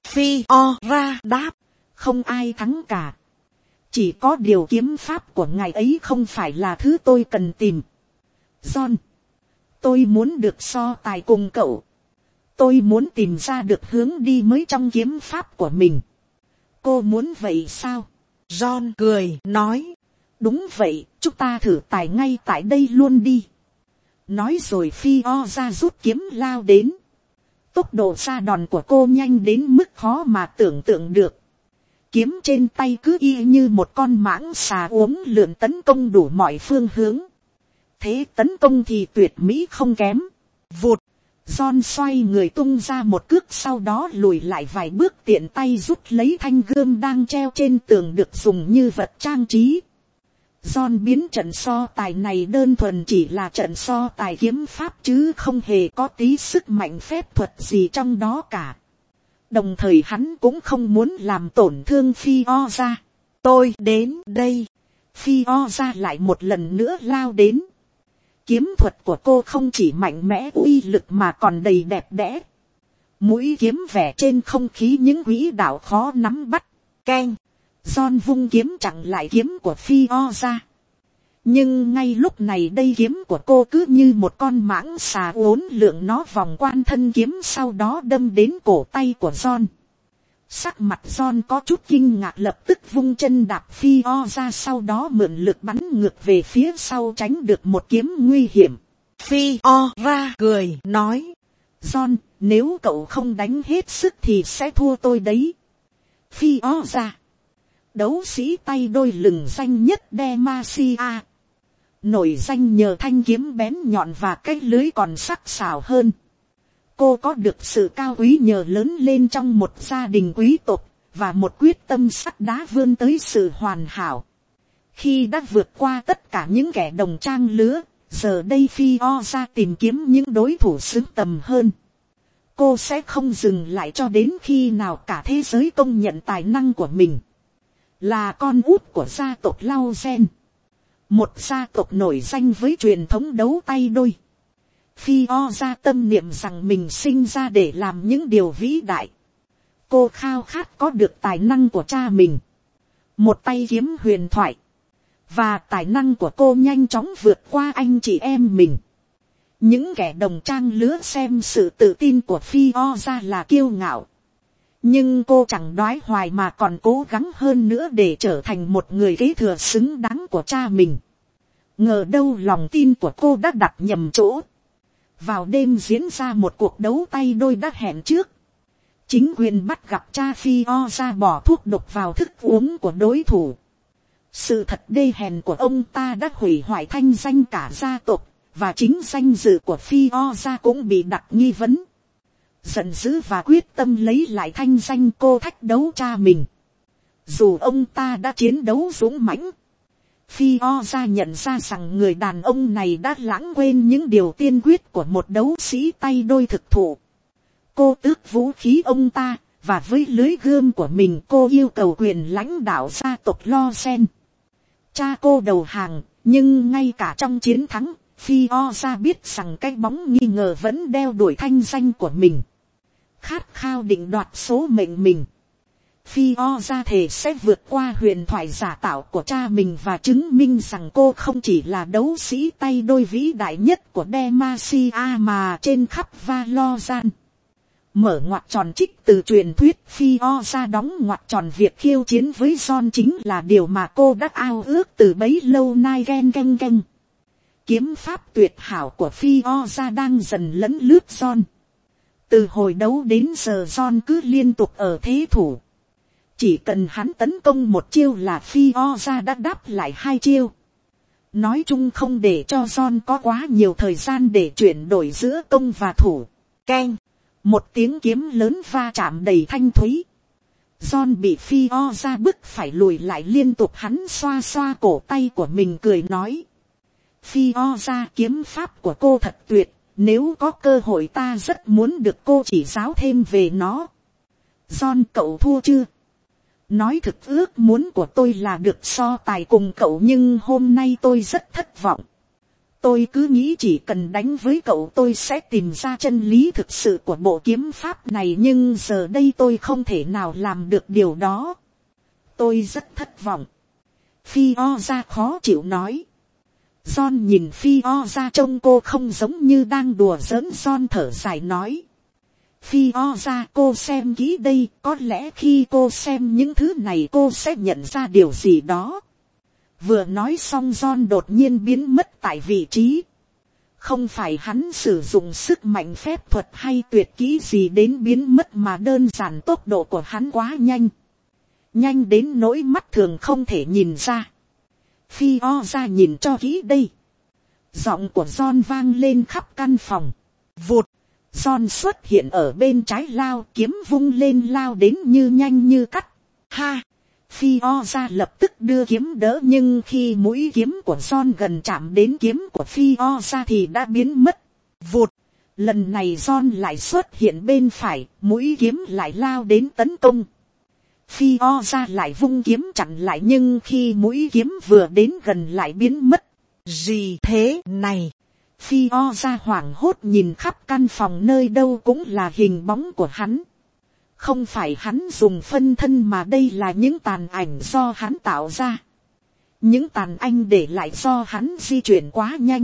Fiora đáp. Không ai thắng cả. Chỉ có điều kiếm pháp của ngài ấy không phải là thứ tôi cần tìm. John, tôi muốn được so tài cùng cậu. Tôi muốn tìm ra được hướng đi mới trong kiếm pháp của mình. Cô muốn vậy sao? John cười nói. Đúng vậy, chúng ta thử tài ngay tại đây luôn đi. Nói rồi Fiona rút kiếm lao đến. Tốc độ ra đòn của cô nhanh đến mức khó mà tưởng tượng được. Kiếm trên tay cứ y như một con mãng xà uốn lượn tấn công đủ mọi phương hướng. Thế tấn công thì tuyệt mỹ không kém. Vụt, John xoay người tung ra một cước, sau đó lùi lại vài bước, tiện tay rút lấy thanh gươm đang treo trên tường được dùng như vật trang trí. John biến trận so tài này đơn thuần chỉ là trận so tài kiếm pháp chứ không hề có tí sức mạnh phép thuật gì trong đó cả. Đồng thời hắn cũng không muốn làm tổn thương Fiona. Tôi đến đây. Fiona lại một lần nữa lao đến. Kiếm thuật của cô không chỉ mạnh mẽ uy lực mà còn đầy đẹp đẽ. Mũi kiếm vẽ trên không khí những quỹ đạo khó nắm bắt. Keng. John vung kiếm chặn lại kiếm của Fiona. Nhưng ngay lúc này đây kiếm của cô cứ như một con mãng xà uốn lượn nó vòng quanh thân kiếm, sau đó đâm đến cổ tay của John. Sắc mặt John có chút kinh ngạc, lập tức vung chân đạp Fiona, sau đó mượn lực bắn ngược về phía sau tránh được một kiếm nguy hiểm. Fiona cười nói. John, nếu cậu không đánh hết sức thì sẽ thua tôi đấy. Fiona, đấu sĩ tay đôi lừng danh nhất Demacia, nổi danh nhờ thanh kiếm bén nhọn và cái lưới còn sắc sảo hơn. Cô có được sự cao quý nhờ lớn lên trong một gia đình quý tộc, và một quyết tâm sắt đá vươn tới sự hoàn hảo. Khi đã vượt qua tất cả những kẻ đồng trang lứa, giờ đây Fiona tìm kiếm những đối thủ xứng tầm hơn. Cô sẽ không dừng lại cho đến khi nào cả thế giới công nhận tài năng của mình. Là con út của gia tộc Lauzen, một gia tộc nổi danh với truyền thống đấu tay đôi. Fiona tâm niệm rằng mình sinh ra để làm những điều vĩ đại. Cô khao khát có được tài năng của cha mình. Một tay kiếm huyền thoại. và tài năng của cô nhanh chóng vượt qua anh chị em mình. Những kẻ đồng trang lứa xem sự tự tin của Fiona là kiêu ngạo, nhưng cô chẳng đoái hoài mà còn cố gắng hơn nữa để trở thành một người kế thừa xứng đáng của cha mình. Ngờ đâu lòng tin của cô đã đặt nhầm chỗ. Vào đêm diễn ra một cuộc đấu tay đôi đã hẹn trước, chính quyền bắt gặp cha Fiona bỏ thuốc độc vào thức uống của đối thủ. Sự thật đê hèn của ông ta đã hủy hoại thanh danh cả gia tộc, và chính danh dự của Fiona cũng bị đặt nghi vấn. Giận dữ và quyết tâm lấy lại thanh danh, cô thách đấu cha mình. Dù ông ta đã chiến đấu dũng mãnh, Fiona nhận ra rằng người đàn ông này đã lãng quên những điều tiên quyết của một đấu sĩ tay đôi thực thụ. Cô tước vũ khí ông ta, và với lưới gươm của mình cô yêu cầu quyền lãnh đạo gia tộc Lozen. Cha cô đầu hàng, nhưng ngay cả trong chiến thắng, Fiona biết rằng cái bóng nghi ngờ vẫn đeo đuổi thanh danh của mình. Khát khao định đoạt số mệnh mình, Fiona thề sẽ vượt qua huyền thoại giả tạo của cha mình và chứng minh rằng cô không chỉ là đấu sĩ tay đôi vĩ đại nhất của Demacia mà trên khắp Valoran. Mở ngoặc tròn trích từ truyền thuyết, Fiona đóng ngoặc tròn việc khiêu chiến với John chính là điều mà cô đã ao ước từ bấy lâu nay. Geng. Kiếm pháp tuyệt hảo của Fiona đang dần lấn lướt John. Từ hồi đấu đến giờ John cứ liên tục ở thế thủ. Chỉ cần hắn tấn công một chiêu là Fiona đã đáp lại 2 chiêu. Nói chung không để cho John có quá nhiều thời gian để chuyển đổi giữa công và thủ. Keng. Một tiếng kiếm lớn va chạm đầy thanh thúy. John bị Fiona bức phải lùi lại liên tục. Hắn xoa xoa cổ tay của mình cười nói: Fiona, kiếm pháp của cô thật tuyệt. Nếu có cơ hội ta rất muốn được cô chỉ giáo thêm về nó. John, cậu thua chưa? Nói thực, ước muốn của tôi là được so tài cùng cậu, nhưng hôm nay tôi rất thất vọng. Tôi cứ nghĩ chỉ cần đánh với cậu tôi sẽ tìm ra chân lý thực sự của bộ kiếm pháp này, nhưng giờ đây tôi không thể nào làm được điều đó. Tôi rất thất vọng. Fiona khó chịu nói. John nhìn Fiona trông cô không giống như đang đùa giỡn. John thở dài nói: Fiona, cô xem kỹ đây, có lẽ khi cô xem những thứ này cô sẽ nhận ra điều gì đó. Vừa nói xong John đột nhiên biến mất tại vị trí. Không phải hắn sử dụng sức mạnh phép thuật hay tuyệt kỹ gì đến biến mất, mà đơn giản tốc độ của hắn quá nhanh. Nhanh đến nỗi mắt thường không thể nhìn ra. Fiona nhìn cho kỹ đây. Giọng của John vang lên khắp căn phòng. Vụt. John xuất hiện ở bên trái lao, kiếm vung lên lao đến như nhanh như cắt. Ha! Fiona lập tức đưa kiếm đỡ, nhưng khi mũi kiếm của John gần chạm đến kiếm của Fiona thì đã biến mất. Vụt! Lần này John lại xuất hiện bên phải, mũi kiếm lại lao đến tấn công. Fiona lại vung kiếm chặn lại, nhưng khi mũi kiếm vừa đến gần lại biến mất. Gì thế này? Fiona hoảng hốt nhìn khắp căn phòng, nơi đâu cũng là hình bóng của hắn. Không phải hắn dùng phân thân mà đây là những tàn ảnh do hắn tạo ra. Những tàn ảnh để lại do hắn di chuyển quá nhanh.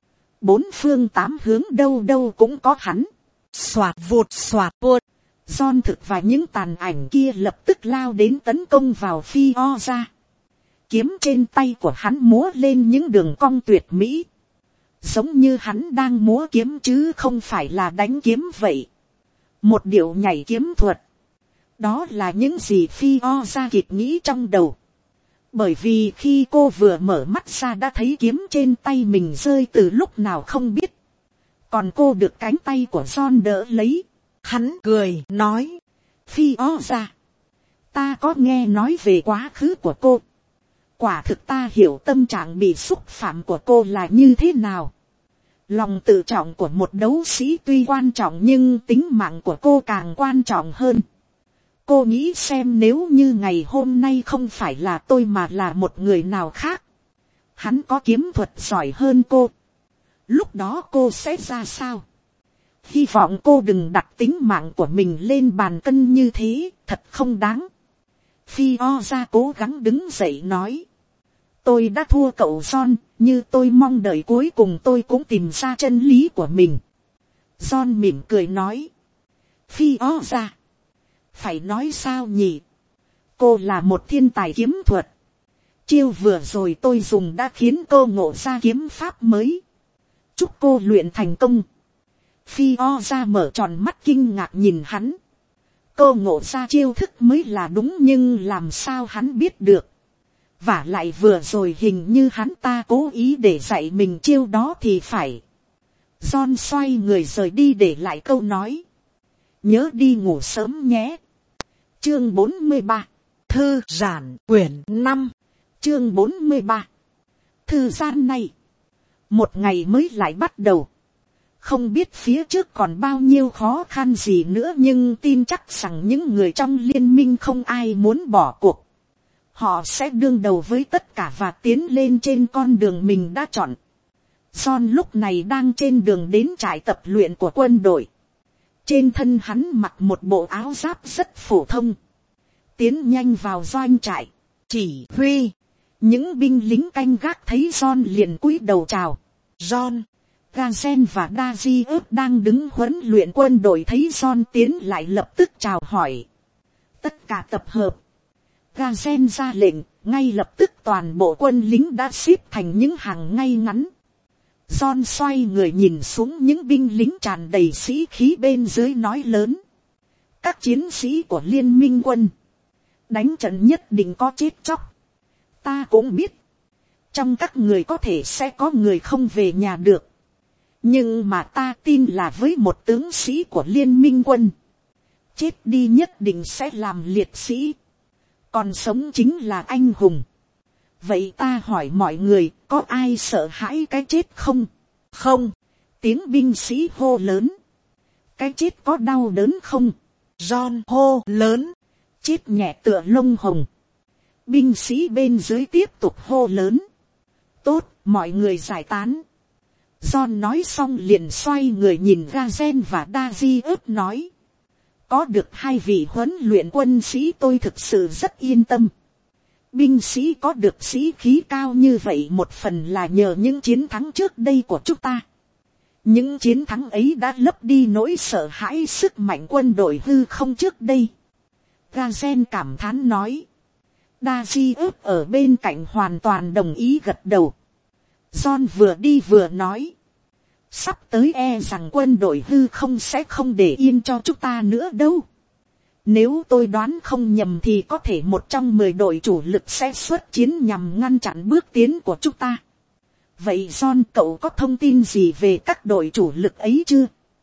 4 phương 8 hướng đâu đâu cũng có hắn. Xoạt vụt xoạt vụt. John thực và những tàn ảnh kia lập tức lao đến tấn công vào Fiona. Kiếm trên tay của hắn múa lên những đường cong tuyệt mỹ. Giống như hắn đang múa kiếm chứ không phải là đánh kiếm vậy. Một điệu nhảy kiếm thuật. Đó là những gì Fiona kịp nghĩ trong đầu. Bởi vì khi cô vừa mở mắt ra đã thấy kiếm trên tay mình rơi từ lúc nào không biết. Còn cô được cánh tay của John đỡ lấy. Hắn cười nói: Fiona, ta có nghe nói về quá khứ của cô. Quả thực ta hiểu tâm trạng bị xúc phạm của cô là như thế nào. Lòng tự trọng của một đấu sĩ tuy quan trọng nhưng tính mạng của cô càng quan trọng hơn. Cô nghĩ xem nếu như ngày hôm nay không phải là tôi mà là một người nào khác. Hắn có kiếm thuật giỏi hơn cô. Lúc đó cô sẽ ra sao? Hy vọng cô đừng đặt tính mạng của mình lên bàn cân như thế, thật không đáng. Fiona cố gắng đứng dậy nói: Tôi đã thua cậu John, như tôi mong đợi cuối cùng tôi cũng tìm ra chân lý của mình. John mỉm cười nói. Phi ra. Phải nói sao nhỉ? Cô là một thiên tài kiếm thuật. Chiêu vừa rồi tôi dùng đã khiến cô ngộ ra kiếm pháp mới. Chúc cô luyện thành công. Phi ra mở tròn mắt kinh ngạc nhìn hắn. Cô ngộ ra chiêu thức mới là đúng, nhưng làm sao hắn biết được? Vả lại vừa rồi hình như hắn ta cố ý để dạy mình chiêu đó thì phải. John xoay người rời đi để lại câu nói. Nhớ đi ngủ sớm nhé. Chương 43. Thư giãn quyển 5. Chương 43. Thư gian này. Một ngày mới lại bắt đầu. Không biết phía trước còn bao nhiêu khó khăn gì nữa, nhưng tin chắc rằng những người trong liên minh không ai muốn bỏ cuộc. Họ sẽ đương đầu với tất cả và tiến lên trên con đường mình đã chọn. John lúc này đang trên đường đến trại tập luyện của quân đội. Trên thân hắn mặc một bộ áo giáp rất phổ thông. Tiến nhanh vào doanh trại. Chỉ huy. Những binh lính canh gác thấy John liền cúi đầu chào. John, Gazen và Daji đang đứng huấn luyện quân đội thấy John tiến lại lập tức chào hỏi. Tất cả tập hợp. Gazen ra lệnh, ngay lập tức toàn bộ quân lính đã xếp thành những hàng ngay ngắn. John xoay người nhìn xuống những binh lính tràn đầy sĩ khí bên dưới nói lớn. Các chiến sĩ của liên minh quân. Đánh trận nhất định có chết chóc. Ta cũng biết. Trong các người có thể sẽ có người không về nhà được. Nhưng mà ta tin là với một tướng sĩ của liên minh quân. Chết đi nhất định sẽ làm liệt sĩ. Còn sống chính là anh hùng. Vậy ta hỏi mọi người, có ai sợ hãi cái chết không? Không. Tiếng binh sĩ hô lớn. Cái chết có đau đớn không? John hô lớn. Chết nhẹ tựa lông hồng. Binh sĩ bên dưới tiếp tục hô lớn. Tốt, mọi người giải tán. John nói xong liền xoay người nhìn Gazen và Daji nói. Có được hai vị huấn luyện quân sĩ tôi thực sự rất yên tâm. Binh sĩ có được sĩ khí cao như vậy một phần là nhờ những chiến thắng trước đây của chúng ta. Những chiến thắng ấy đã lấp đi nỗi sợ hãi sức mạnh quân đội hư không trước đây. Gazen cảm thán nói. Daji ở bên cạnh hoàn toàn đồng ý gật đầu. John vừa đi vừa nói. Sắp tới rằng quân đội hư không sẽ không để yên cho chúng ta nữa đâu. Nếu tôi đoán không nhầm thì có thể một trong 10 đội chủ lực sẽ xuất chiến nhằm ngăn chặn bước tiến của chúng ta. Vậy John, cậu có thông tin gì về các đội chủ lực ấy chưa?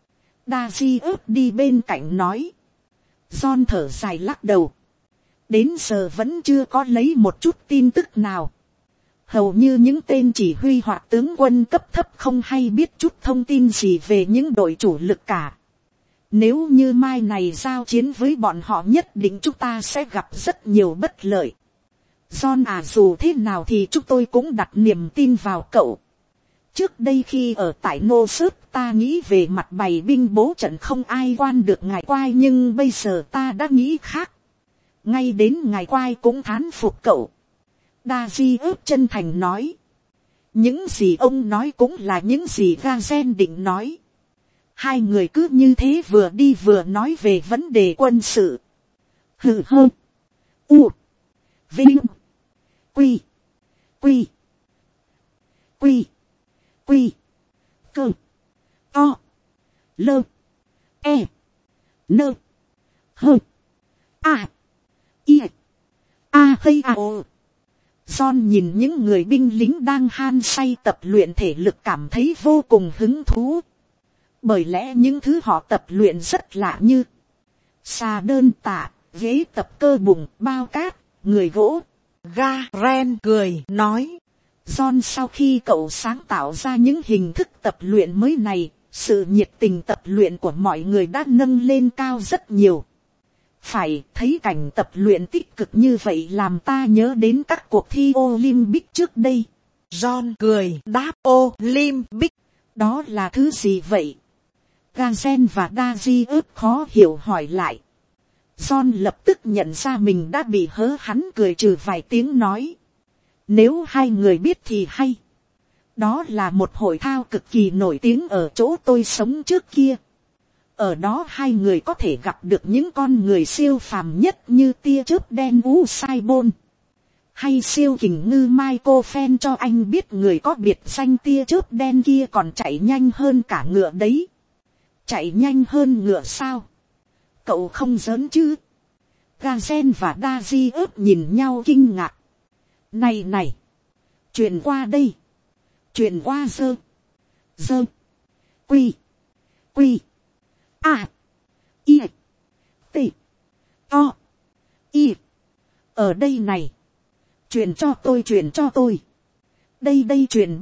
Daji đi bên cạnh nói. John thở dài lắc đầu. Đến giờ vẫn chưa có lấy một chút tin tức nào. Hầu như những tên chỉ huy hoặc tướng quân cấp thấp không hay biết chút thông tin gì về những đội chủ lực cả. Nếu như mai này giao chiến với bọn họ nhất định chúng ta sẽ gặp rất nhiều bất lợi. John dù thế nào thì chúng tôi cũng đặt niềm tin vào cậu. Trước đây khi ở tại Nô Sớt ta nghĩ về mặt bày binh bố trận không ai quan được ngài Quai, nhưng bây giờ ta đã nghĩ khác. Ngay đến ngài Quai cũng thán phục cậu. Daji chân thành nói. Những gì ông nói cũng là những gì Gazen định nói. Hai người cứ như thế vừa đi vừa nói về vấn đề quân sự. Hừ hơ. U. Vinh. Quy. Quy. Quy. Quy. Cơ. O. Lơ. E. Nơ. Hơ. A. I. A hay A O. John nhìn những người binh lính đang han say tập luyện thể lực cảm thấy vô cùng hứng thú. Bởi lẽ những thứ họ tập luyện rất lạ như xà đơn tạ, ghế tập cơ bụng, bao cát, người gỗ. Garen cười nói. John sau khi cậu sáng tạo ra những hình thức tập luyện mới này, sự nhiệt tình tập luyện của mọi người đã nâng lên cao rất nhiều. Phải thấy cảnh tập luyện tích cực như vậy làm ta nhớ đến các cuộc thi Olympic trước đây. John cười đáp. Olympic. Đó là thứ gì vậy? Gazen và Daji khó hiểu hỏi lại. John lập tức nhận ra mình đã bị hớ hắn cười trừ vài tiếng nói. Nếu hai người biết thì hay. Đó là một hội thao cực kỳ nổi tiếng ở chỗ tôi sống trước kia. Ở đó hai người có thể gặp được những con người siêu phàm nhất như tia chớp đen Usain hay siêu kình ngư Michael Phelps, cho anh biết người có biệt danh tia chớp đen kia còn chạy nhanh hơn cả ngựa đấy. Chạy nhanh hơn ngựa sao? Cậu không giỡn chứ? Gazen và Daji nhìn nhau kinh ngạc. Này, chuyện qua đây. Chuyện qua dơ, quy, a, i, t, o, i. Ở đây này. Chuyện cho tôi. Đây chuyện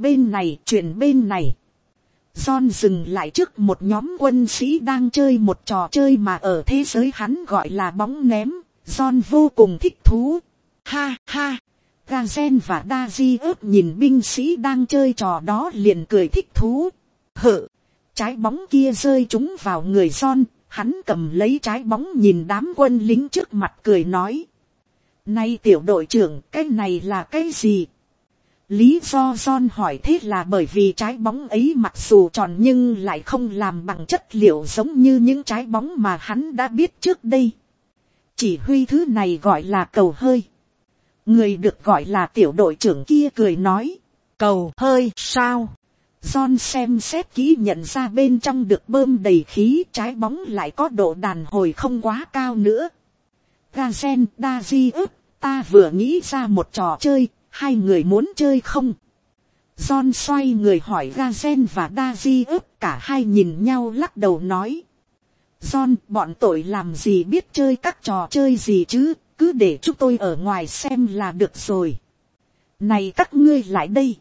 bên này. John dừng lại trước một nhóm quân sĩ đang chơi một trò chơi mà ở thế giới hắn gọi là bóng ném. John vô cùng thích thú. Ha ha. Gazen và Daji nhìn binh sĩ đang chơi trò đó liền cười thích thú. Trái bóng kia rơi trúng vào người John. Hắn cầm lấy trái bóng nhìn đám quân lính trước mặt cười nói. Này tiểu đội trưởng, cái này là cái gì? Lý do John hỏi thế là bởi vì trái bóng ấy mặc dù tròn nhưng lại không làm bằng chất liệu giống như những trái bóng mà hắn đã biết trước đây. Chỉ huy thứ này gọi là cầu hơi. Người được gọi là tiểu đội trưởng kia cười nói. Cầu hơi sao? John xem xét kỹ nhận ra bên trong được bơm đầy khí, trái bóng lại có độ đàn hồi không quá cao nữa. Gazen, Daji, ta vừa nghĩ ra một trò chơi, hai người muốn chơi không? John xoay người hỏi Gazen và Daji, cả hai nhìn nhau lắc đầu nói. John, bọn tội làm gì biết chơi các trò chơi gì chứ, cứ để chúng tôi ở ngoài xem là được rồi. Này các ngươi lại đây.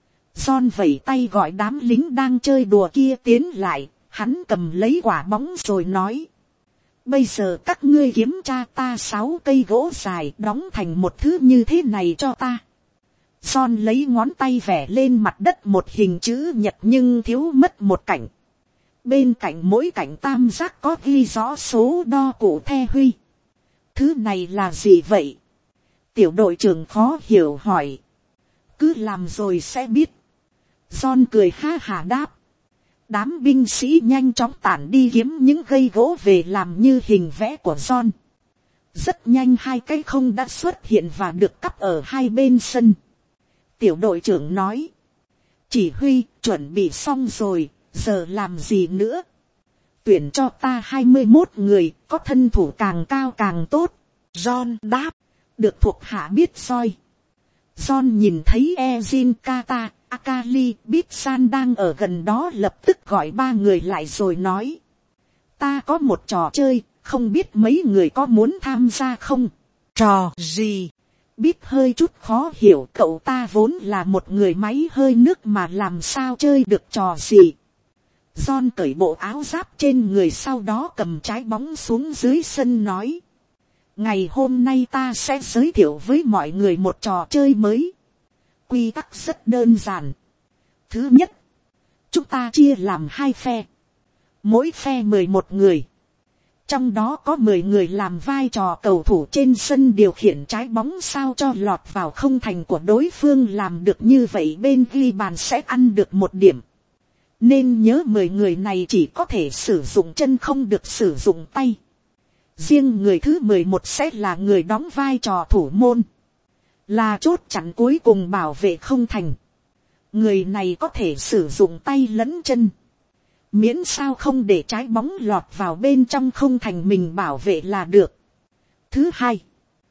John vẩy tay gọi đám lính đang chơi đùa kia tiến lại, hắn cầm lấy quả bóng rồi nói. Bây giờ các ngươi kiếm tra ta 6 cây gỗ dài đóng thành một thứ như thế này cho ta. John lấy ngón tay vẽ lên mặt đất một hình chữ nhật nhưng thiếu mất một cạnh. Bên cạnh mỗi cạnh tam giác có ghi rõ số đo cụ the huy. Thứ này là gì vậy? Tiểu đội trưởng khó hiểu hỏi. Cứ làm rồi sẽ biết. John cười ha hả đáp. Đám binh sĩ nhanh chóng tản đi kiếm những cây gỗ về làm như hình vẽ của John. Rất nhanh hai cái không đã xuất hiện và được cắp ở hai bên sân. Tiểu đội trưởng nói. Chỉ huy, chuẩn bị xong rồi, giờ làm gì nữa? Tuyển cho ta 21 người, có thân thủ càng cao càng tốt. John đáp. Được thuộc hạ biết soi. John nhìn thấy Ezin Kata, Akali, Bitsan đang ở gần đó lập tức gọi ba người lại rồi nói. Ta có một trò chơi, không biết mấy người có muốn tham gia không? Trò gì? Bit hơi chút khó hiểu, cậu ta vốn là một người máy hơi nước mà làm sao chơi được trò gì. John cởi bộ áo giáp trên người sau đó cầm trái bóng xuống dưới sân nói. Ngày hôm nay ta sẽ giới thiệu với mọi người một trò chơi mới. Quy tắc rất đơn giản. Thứ nhất, chúng ta chia làm hai phe. Mỗi phe 11 người. Trong đó có 10 người làm vai trò cầu thủ trên sân điều khiển trái bóng sao cho lọt vào không thành của đối phương, làm được như vậy bên ghi bàn sẽ ăn được 1 điểm. Nên nhớ 10 người này chỉ có thể sử dụng chân không được sử dụng tay. Riêng người thứ 11 sẽ là người đóng vai trò thủ môn. Là chốt chặn cuối cùng bảo vệ không thành. Người này có thể sử dụng tay lẫn chân. Miễn sao không để trái bóng lọt vào bên trong không thành mình bảo vệ là được. Thứ hai,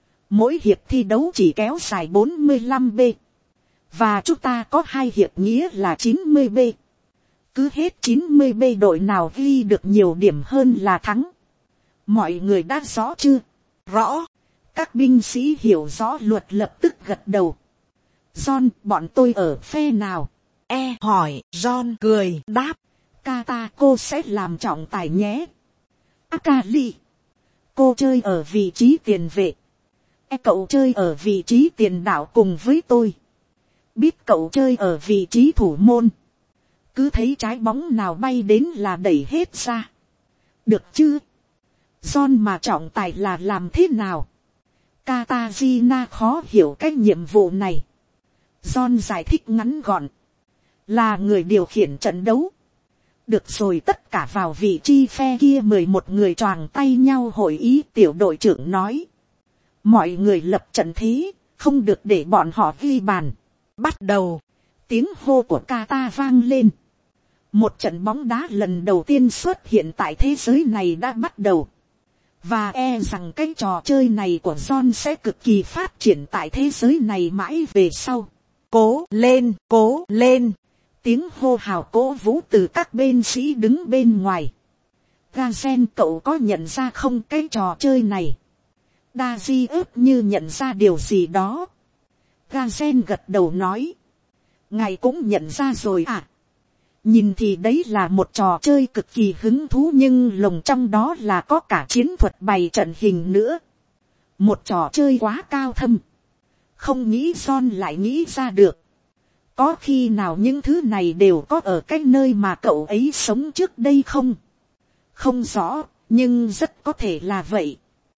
mỗi hiệp thi đấu chỉ kéo dài 45 b. Và chúng ta có 2 hiệp nghĩa là 90 b. Cứ hết 90 b đội nào ghi được nhiều điểm hơn là thắng. Mọi người đã rõ chưa? Rõ. Các binh sĩ hiểu rõ luật lập tức gật đầu. John, bọn tôi ở phe nào? Hỏi. John cười đáp. Kata, cô sẽ làm trọng tài nhé. Akali, cô chơi ở vị trí tiền vệ. Cậu chơi ở vị trí tiền đạo cùng với tôi. Biết cậu chơi ở vị trí thủ môn. Cứ thấy trái bóng nào bay đến là đẩy hết ra. Được chứ? John, mà trọng tài là làm thế nào? Katarina khó hiểu cái nhiệm vụ này. John giải thích ngắn gọn. Là người điều khiển trận đấu. Được rồi, tất cả vào vị trí phe kia 11 người choàng tay nhau hội ý. Tiểu đội trưởng nói. Mọi người lập trận thế, không được để bọn họ ghi bàn. Bắt đầu, tiếng hô của Kata vang lên. Một trận bóng đá lần đầu tiên xuất hiện tại thế giới này đã bắt đầu. Và rằng cái trò chơi này của John sẽ cực kỳ phát triển tại thế giới này mãi về sau. Cố lên, cố lên. Tiếng hô hào cố vũ từ các bên sĩ đứng bên ngoài. Gazen, cậu có nhận ra không cái trò chơi này? Daji ướp như nhận ra điều gì đó. Gazen gật đầu nói. Ngài cũng nhận ra rồi à? Nhìn thì đấy là một trò chơi cực kỳ hứng thú, nhưng lồng trong đó là có cả chiến thuật bày trận hình nữa. Một trò chơi quá cao thâm. Không nghĩ John lại nghĩ ra được. Có khi nào những thứ này đều có ở cái nơi mà cậu ấy sống trước đây không? Không rõ, nhưng rất có thể là vậy.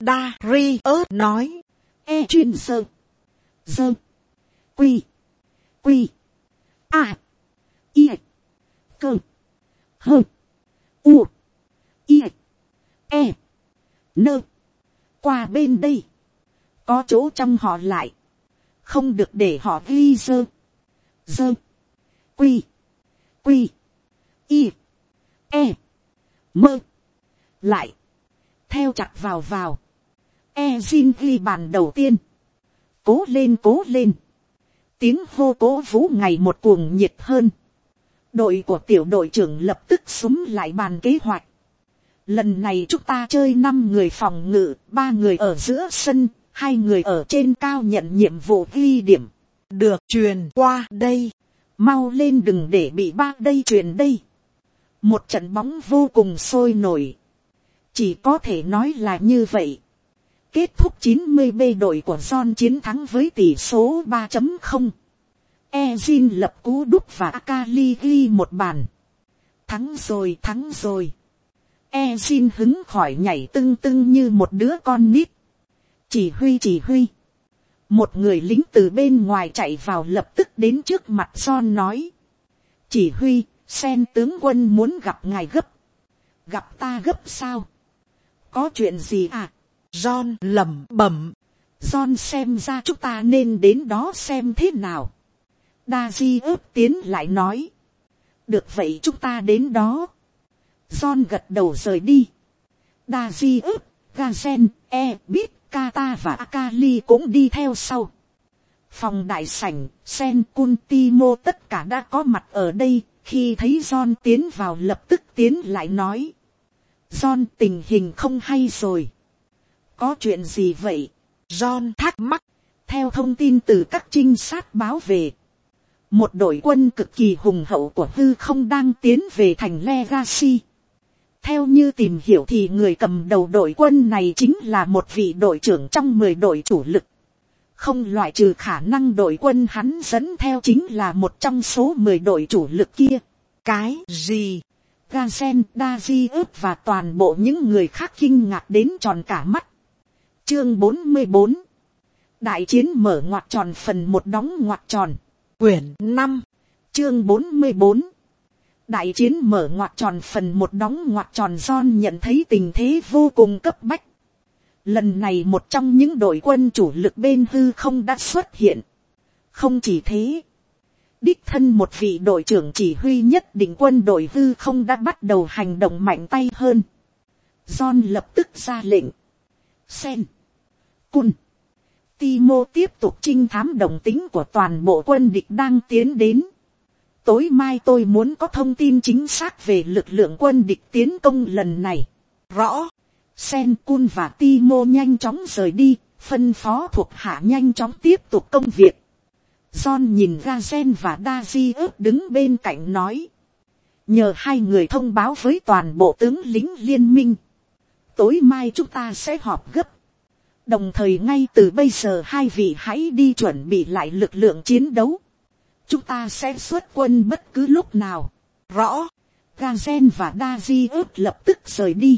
Darius nói. Chuyên sơ. Dơ. Quy. Quy. A. I. Cơ. Hơ. U. I. E. Nơ. Qua bên đây. Có chỗ trong họ lại. Không được để họ ghi dơ. Dơ. Quy. Quy. I. E. Mơ. Lại. Theo chặt vào. Ezin ghi bàn đầu tiên. Cố lên, cố lên. Tiếng hô cố vũ ngày một cuồng nhiệt hơn. Đội của tiểu đội trưởng lập tức xúm lại bàn kế hoạch. Lần này chúng ta chơi 5 người phòng ngự, 3 người ở giữa sân, 2 người ở trên cao nhận nhiệm vụ ghi điểm. Được, truyền qua đây. Mau lên, đừng để bị ba đây truyền đây. Một trận bóng vô cùng sôi nổi. Chỉ có thể nói là như vậy. Kết thúc 90B, đội của John chiến thắng với tỷ số 3.0. Ezin lập cú đúp và Akali ghi một bàn. Thắng rồi, thắng rồi. Ezin hứng khỏi nhảy tưng tưng như một đứa con nít. Chỉ huy. Một người lính từ bên ngoài chạy vào lập tức đến trước mặt John nói. Chỉ huy, Sen tướng quân muốn gặp ngài gấp. Gặp ta gấp sao? Có chuyện gì à? John lẩm bẩm. John, xem ra chúng ta nên đến đó xem thế nào. Daji ướp tiến lại nói. Được vậy, chúng ta đến đó. John gật đầu rời đi. Daji ướp, Gazen, Bit, Kata và Akali cũng đi theo sau. Phòng đại sảnh, Sen, Kun, Timo tất cả đã có mặt ở đây. Khi thấy John tiến vào lập tức tiến lại nói. John, tình hình không hay rồi. Có chuyện gì vậy? John thắc mắc. Theo thông tin từ các trinh sát báo về, một đội quân cực kỳ hùng hậu của hư không đang tiến về thành Legacy. Theo như tìm hiểu thì người cầm đầu đội quân này chính là một vị đội trưởng trong 10 đội chủ lực. Không loại trừ khả năng đội quân hắn dẫn theo chính là một trong số 10 đội chủ lực kia. Cái gì? Gazen, Daji và toàn bộ những người khác kinh ngạc đến tròn cả mắt. Chương 44. Đại chiến mở ngoặc tròn phần 1 đóng ngoặc tròn. Quyển 5. Chương 44. Đại chiến mở ngoặc tròn phần 1 đóng ngoặc tròn. John nhận thấy tình thế vô cùng cấp bách. Lần này một trong những đội quân chủ lực bên hư không đã xuất hiện. Không chỉ thế, đích thân một vị đội trưởng chỉ huy nhất định quân đội hư không đã bắt đầu hành động mạnh tay hơn. John lập tức ra lệnh. Sen, Kun, Timo tiếp tục trinh thám động tính của toàn bộ quân địch đang tiến đến. Tối mai tôi muốn có thông tin chính xác về lực lượng quân địch tiến công lần này. Rõ. Sen, Kun và Timo nhanh chóng rời đi, phân phó thuộc hạ nhanh chóng tiếp tục công việc. John nhìn Gazen và Daji đứng bên cạnh nói. Nhờ hai người thông báo với toàn bộ tướng lính liên minh. Tối mai chúng ta sẽ họp gấp. Đồng thời ngay từ bây giờ hai vị hãy đi chuẩn bị lại lực lượng chiến đấu. Chúng ta sẽ xuất quân bất cứ lúc nào. Rõ. Gazen và Daji lập tức rời đi.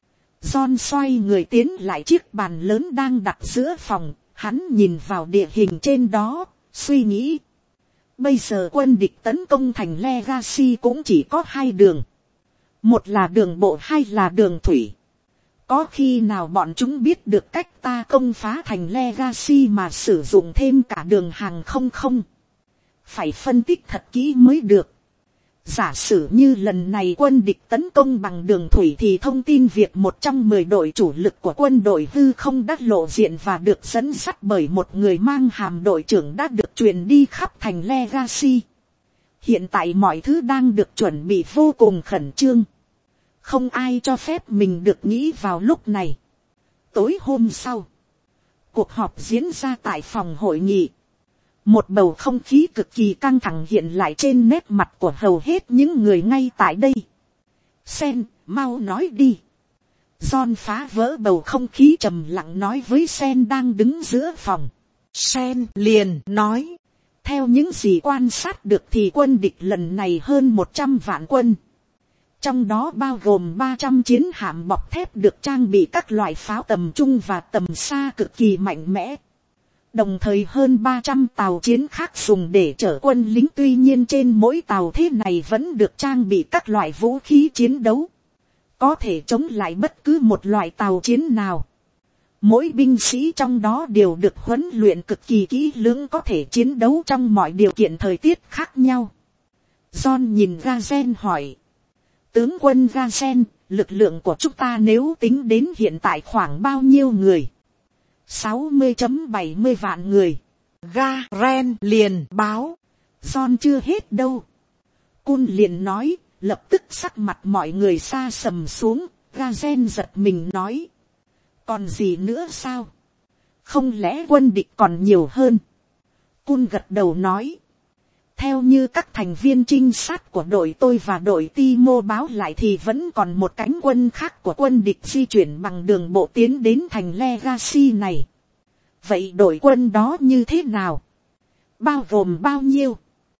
John xoay người tiến lại chiếc bàn lớn đang đặt giữa phòng. Hắn nhìn vào địa hình trên đó, suy nghĩ. Bây giờ quân địch tấn công thành Legacy cũng chỉ có hai đường. Một là đường bộ, hai là đường thủy. Có khi nào bọn chúng biết được cách ta công phá thành Legacy mà sử dụng thêm cả đường hàng không không? Phải phân tích thật kỹ mới được. Giả sử như lần này quân địch tấn công bằng đường thủy thì thông tin việc một trong 10 đội chủ lực của quân đội hư không đã lộ diện và được dẫn dắt bởi một người mang hàm đội trưởng đã được truyền đi khắp thành Legacy. Hiện tại mọi thứ đang được chuẩn bị vô cùng khẩn trương. Không ai cho phép mình được nghĩ vào lúc này. Tối hôm sau, cuộc họp diễn ra tại phòng hội nghị. Một bầu không khí cực kỳ căng thẳng hiện lại trên nét mặt của hầu hết những người ngay tại đây. Sen, mau nói đi. John phá vỡ bầu không khí trầm lặng nói với Sen đang đứng giữa phòng. Sen liền nói. Theo những gì quan sát được thì quân địch lần này hơn 100 vạn quân. Trong đó bao gồm 300 chiến hạm bọc thép được trang bị các loại pháo tầm trung và tầm xa cực kỳ mạnh mẽ. Đồng thời hơn 300 tàu chiến khác dùng để chở quân lính, tuy nhiên trên mỗi tàu thế này vẫn được trang bị các loại vũ khí chiến đấu. Có thể chống lại bất cứ một loại tàu chiến nào. Mỗi binh sĩ trong đó đều được huấn luyện cực kỳ kỹ lưỡng, có thể chiến đấu trong mọi điều kiện thời tiết khác nhau. John nhìn Gazen hỏi. Tướng quân Gazen, lực lượng của chúng ta nếu tính đến hiện tại khoảng bao nhiêu người? 60.70 vạn người. Garen liền báo. John chưa hết đâu. Cun liền nói, lập tức sắc mặt mọi người xa sầm xuống. Gazen giật mình nói. Còn gì nữa sao? Không lẽ quân địch còn nhiều hơn? Cun gật đầu nói. Theo như các thành viên trinh sát của đội tôi và đội Timo báo lại thì vẫn còn một cánh quân khác của quân địch di chuyển bằng đường bộ tiến đến thành Legacy này. Vậy đội quân đó như thế nào? Bao gồm bao nhiêu?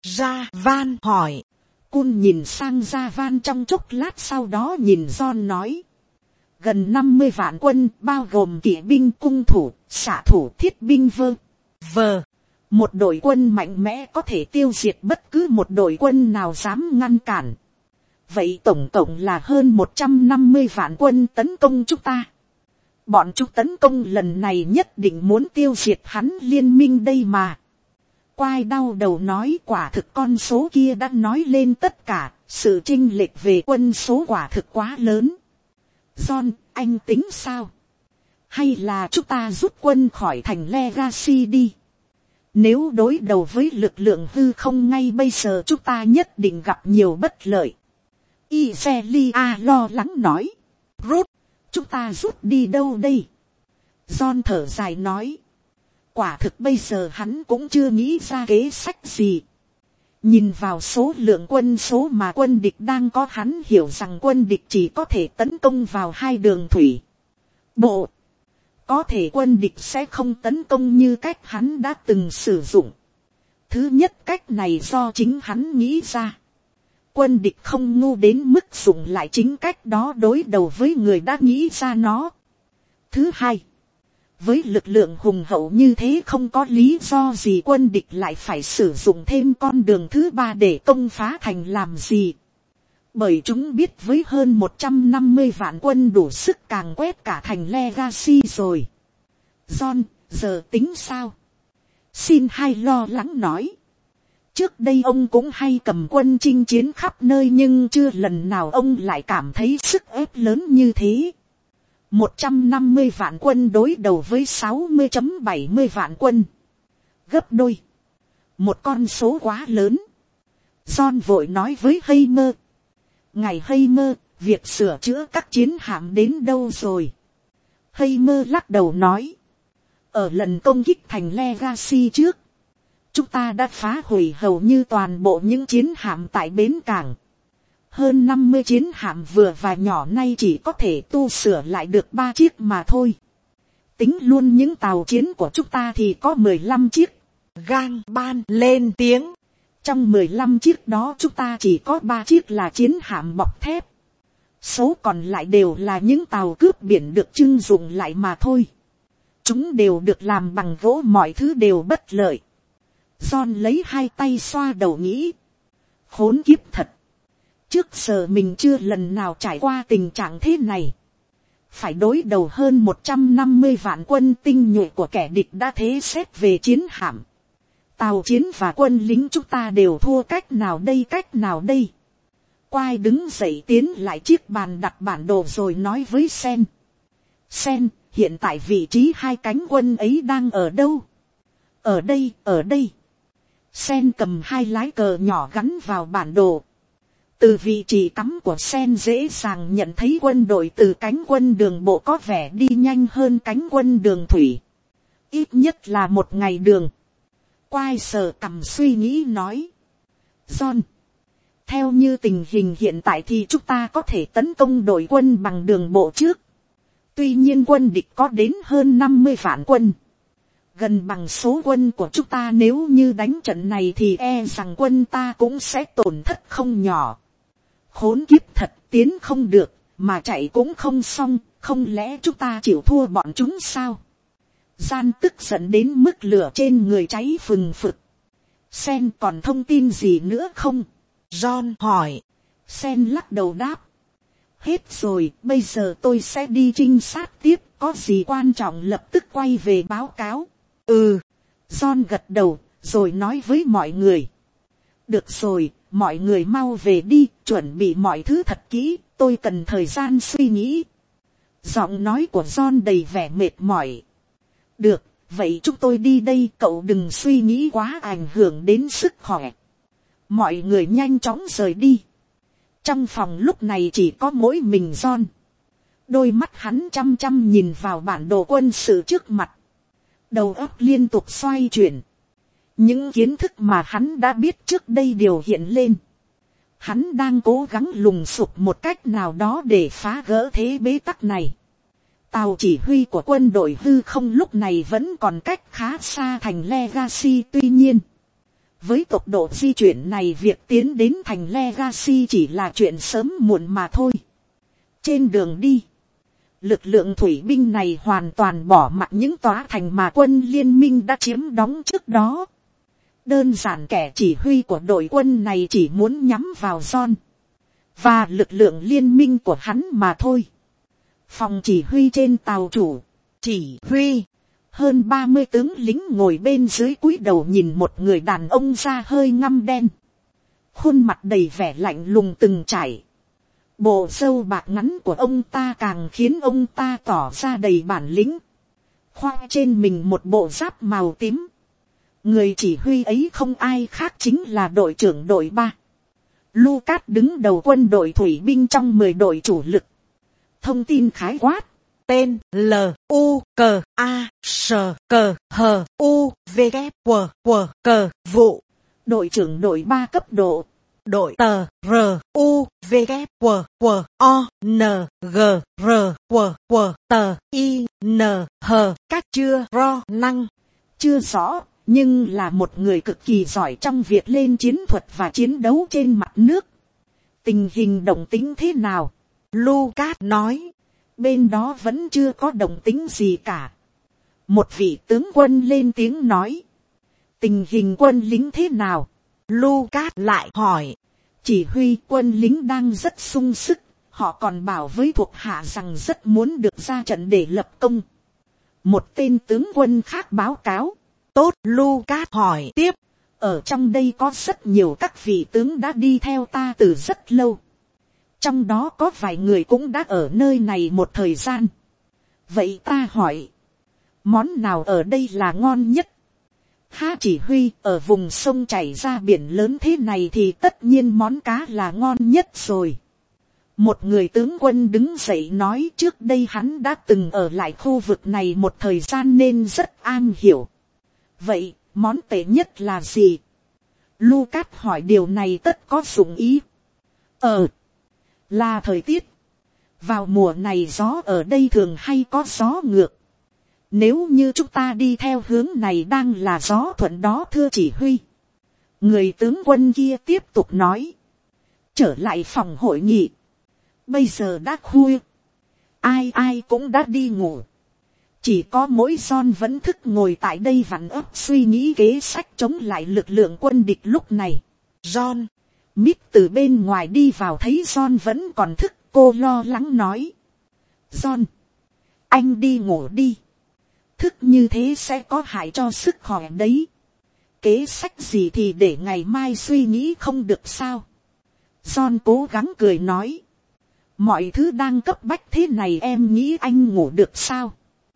Javan hỏi. Cun nhìn sang Javan trong chốc lát, sau đó nhìn John nói. Gần 50 vạn quân, bao gồm kỵ binh, cung thủ, xạ thủ, thiết binh vờ. Một đội quân mạnh mẽ có thể tiêu diệt bất cứ một đội quân nào dám ngăn cản. Vậy tổng cộng là hơn 150 vạn quân tấn công chúng ta. Bọn chúng tấn công lần này nhất định muốn tiêu diệt hắn liên minh đây mà. Quai đau đầu nói, quả thực con số kia đã nói lên tất cả, sự chênh lệch về quân số quả thực quá lớn. John, anh tính sao? Hay là chúng ta rút quân khỏi thành Legacy đi? Nếu đối đầu với lực lượng hư không ngay bây giờ chúng ta nhất định gặp nhiều bất lợi. Iselia lo lắng nói. Chúng ta rút đi đâu đây? John thở dài nói. Quả thực bây giờ hắn cũng chưa nghĩ ra kế sách gì. Nhìn vào số lượng quân số mà quân địch đang có, hắn hiểu rằng quân địch chỉ có thể tấn công vào hai đường thủy bộ. Có thể quân địch sẽ không tấn công như cách hắn đã từng sử dụng. Thứ nhất, cách này do chính hắn nghĩ ra. Quân địch không ngu đến mức dùng lại chính cách đó đối đầu với người đã nghĩ ra nó. Thứ hai, với lực lượng hùng hậu như thế không có lý do gì quân địch lại phải sử dụng thêm con đường thứ ba để công phá thành làm gì. Bởi chúng biết với hơn 150 vạn quân đủ sức càng quét cả thành Legacy rồi. John, giờ tính sao? Xin hay lo lắng nói. Trước đây ông cũng hay cầm quân chinh chiến khắp nơi nhưng chưa lần nào ông lại cảm thấy sức ép lớn như thế. 150 vạn quân đối đầu với 60.70 vạn quân. Gấp đôi. Một con số quá lớn. John vội nói với Heimer. Ngài Heimer, việc sửa chữa các chiến hạm đến đâu rồi? Heimer lắc đầu nói. Ở lần công kích thành Legacy trước, chúng ta đã phá hủy hầu như toàn bộ những chiến hạm tại bến cảng. Hơn 50 chiến hạm vừa và nhỏ nay chỉ có thể tu sửa lại được 3 chiếc mà thôi. Tính luôn những tàu chiến của chúng ta thì có 15 chiếc. Gang ban lên tiếng. Trong 15 chiếc đó chúng ta chỉ có 3 chiếc là chiến hạm bọc thép. Số còn lại đều là những tàu cướp biển được trưng dụng lại mà thôi. Chúng đều được làm bằng gỗ, mọi thứ đều bất lợi. John lấy hai tay xoa đầu nghĩ. Khốn kiếp thật. Trước giờ mình chưa lần nào trải qua tình trạng thế này. Phải đối đầu hơn 150 vạn quân tinh nhuệ của kẻ địch đã thế xét về chiến hạm. Tàu chiến và quân lính chúng ta đều thua cách nào đây. Quai đứng dậy tiến lại chiếc bàn đặt bản đồ rồi nói với Sen. Sen, hiện tại vị trí hai cánh quân ấy đang ở đâu? Ở đây. Sen cầm hai lái cờ nhỏ gắn vào bản đồ. Từ vị trí cắm của Sen dễ dàng nhận thấy quân đội từ cánh quân đường bộ có vẻ đi nhanh hơn cánh quân đường thủy. Ít nhất là một ngày đường. Quai sờ cằm suy nghĩ nói. John, theo như tình hình hiện tại thì chúng ta có thể tấn công đội quân bằng đường bộ trước. Tuy nhiên quân địch có đến hơn 50 vạn quân. Gần bằng số quân của chúng ta, nếu như đánh trận này thì e rằng quân ta cũng sẽ tổn thất không nhỏ. Khốn kiếp thật, tiến không được, mà chạy cũng không xong, không lẽ chúng ta chịu thua bọn chúng sao? Gian tức giận đến mức lửa trên người cháy phừng phực. Sen còn thông tin gì nữa không? John hỏi. Sen lắc đầu đáp. Hết rồi, bây giờ tôi sẽ đi trinh sát tiếp, có gì quan trọng lập tức quay về báo cáo. John gật đầu, rồi nói với mọi người. Được rồi, mọi người mau về đi, chuẩn bị mọi thứ thật kỹ, tôi cần thời gian suy nghĩ. Giọng nói của John đầy vẻ mệt mỏi. Được, vậy chúng tôi đi đây, cậu đừng suy nghĩ quá ảnh hưởng đến sức khỏe. Mọi người nhanh chóng rời đi. Trong phòng lúc này chỉ có mỗi mình John. Đôi mắt hắn chăm chăm nhìn vào bản đồ quân sự trước mặt. Đầu óc liên tục xoay chuyển. Những kiến thức mà hắn đã biết trước đây đều hiện lên. Hắn đang cố gắng lùng sục một cách nào đó để phá gỡ thế bế tắc này. Tàu chỉ huy của quân đội hư không lúc này vẫn còn cách khá xa thành Legacy, tuy nhiên. Với tốc độ di chuyển này, việc tiến đến thành Legacy chỉ là chuyện sớm muộn mà thôi. Trên đường đi, lực lượng thủy binh này hoàn toàn bỏ mặc những tòa thành mà quân liên minh đã chiếm đóng trước đó. Đơn giản kẻ chỉ huy của đội quân này chỉ muốn nhắm vào John và lực lượng liên minh của hắn mà thôi. Phòng chỉ huy trên tàu chủ chỉ huy, hơn 30 tướng lính ngồi bên dưới cúi đầu nhìn một người đàn ông da hơi ngăm đen, khuôn mặt đầy vẻ lạnh lùng từng trải. Bộ râu bạc ngắn của ông ta càng khiến ông ta tỏ ra đầy bản lĩnh, khoác trên mình một bộ giáp màu tím. Người chỉ huy ấy không ai khác chính là đội trưởng đội 3. Lucas đứng đầu quân đội thủy binh trong 10 đội chủ lực. Thông tin khái quát. Tên L-U-C-A-S-C-H-U-V-K-W-W-C. Vụ. Đội trưởng đội 3 cấp độ. Đội tờ R-U-V-K-W-O-N-G-R-W-T-I-N-H. Các chưa ro năng. Chưa rõ, nhưng là một người cực kỳ giỏi trong việc lên chiến thuật và chiến đấu trên mặt nước. Tình hình động tĩnh thế nào? Lucas nói. Bên đó vẫn chưa có động tĩnh gì cả. Một vị tướng quân lên tiếng nói. Tình hình quân lính thế nào? Lucas lại hỏi. Chỉ huy quân lính đang rất sung sức. Họ còn bảo với thuộc hạ rằng rất muốn được ra trận để lập công. Một tên tướng quân khác báo cáo. Tốt, Lucas hỏi tiếp. Ở trong đây có rất nhiều các vị tướng đã đi theo ta từ rất lâu. Trong đó có vài người cũng đã ở nơi này một thời gian. Vậy ta hỏi, món nào ở đây là ngon nhất? Ha chỉ huy, ở vùng sông chảy ra biển lớn thế này thì tất nhiên món cá là ngon nhất rồi. Một người tướng quân đứng dậy nói, trước đây hắn đã từng ở lại khu vực này một thời gian nên rất am hiểu. Vậy, món tệ nhất là gì? Lucas hỏi điều này tất có dụng ý. Là thời tiết. Vào mùa này gió ở đây thường hay có gió ngược. Nếu như chúng ta đi theo hướng này đang là gió thuận đó thưa chỉ huy. Người tướng quân kia tiếp tục nói. Trở lại phòng hội nghị. Bây giờ đã khuya. Ai ai cũng đã đi ngủ. Chỉ có mỗi John vẫn thức ngồi tại đây vặn ấp suy nghĩ kế sách chống lại lực lượng quân địch lúc này. John, Mít từ bên ngoài đi vào thấy John vẫn còn thức, cô lo lắng nói. John, anh đi ngủ đi. Thức như thế sẽ có hại cho sức khỏe đấy. Kế sách gì thì để ngày mai suy nghĩ không được sao. John cố gắng cười nói. Mọi thứ đang cấp bách thế này em nghĩ anh ngủ được sao?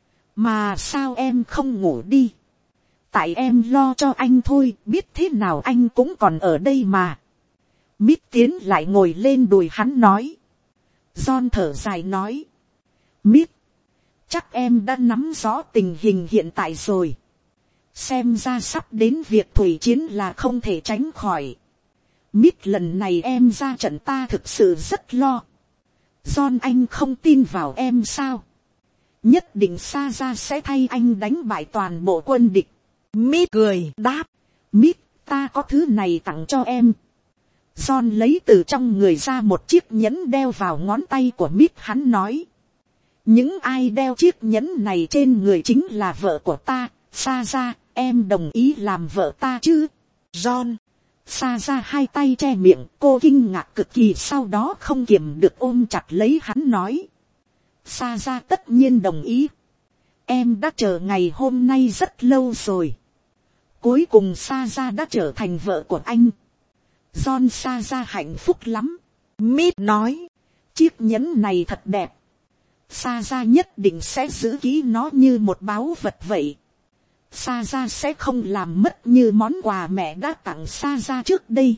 Mà sao em không ngủ đi? Tại em lo cho anh thôi, biết thế nào anh cũng còn ở đây mà. Mít tiến lại ngồi lên đùi hắn nói. John thở dài nói. Mít, chắc em đã nắm rõ tình hình hiện tại rồi. Xem ra sắp đến việc thủy chiến là không thể tránh khỏi. Mít, lần này em ra trận ta thực sự rất lo. John, anh không tin vào em sao? Nhất định xa ra sẽ thay anh đánh bại toàn bộ quân địch. Mít cười đáp. Mít, ta có thứ này tặng cho em. John lấy từ trong người ra một chiếc nhẫn đeo vào ngón tay của Mít, hắn nói. Những ai đeo chiếc nhẫn này trên người chính là vợ của ta. Xa ra, em đồng ý làm vợ ta chứ? John. Xa ra hai tay che miệng, cô kinh ngạc cực kỳ, sau đó không kiềm được ôm chặt lấy hắn nói. Xa ra tất nhiên đồng ý. Em đã chờ ngày hôm nay rất lâu rồi. Cuối cùng Xa ra đã trở thành vợ của anh. John, Xa ra hạnh phúc lắm. Mít nói. Chiếc nhẫn này thật đẹp. Xa ra nhất định sẽ giữ kỹ nó như một báu vật vậy. Xa ra sẽ không làm mất như món quà mẹ đã tặng Xa ra trước đây.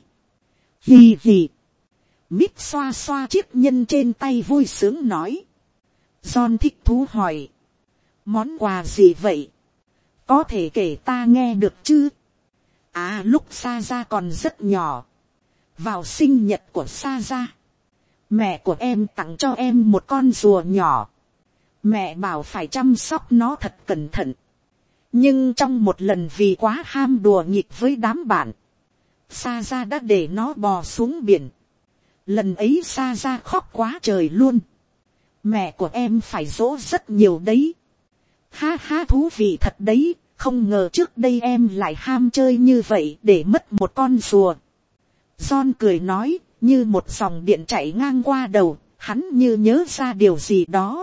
Hì hì. Mít xoa xoa chiếc nhẫn trên tay vui sướng nói. John thích thú hỏi. Món quà gì vậy? Có thể kể ta nghe được chứ? À, lúc Xa ra còn rất nhỏ. Vào sinh nhật của Xa ra, mẹ của em tặng cho em một con rùa nhỏ. Mẹ bảo phải chăm sóc nó thật cẩn thận. Nhưng trong một lần vì quá ham đùa nghịch với đám bạn, Xa ra đã để nó bò xuống biển. Lần ấy Xa ra khóc quá trời luôn. Mẹ của em phải dỗ rất nhiều đấy. Ha ha, thú vị thật đấy. Không ngờ trước đây em lại ham chơi như vậy để mất một con rùa. John cười nói, như một dòng điện chạy ngang qua đầu. Hắn như nhớ ra điều gì đó.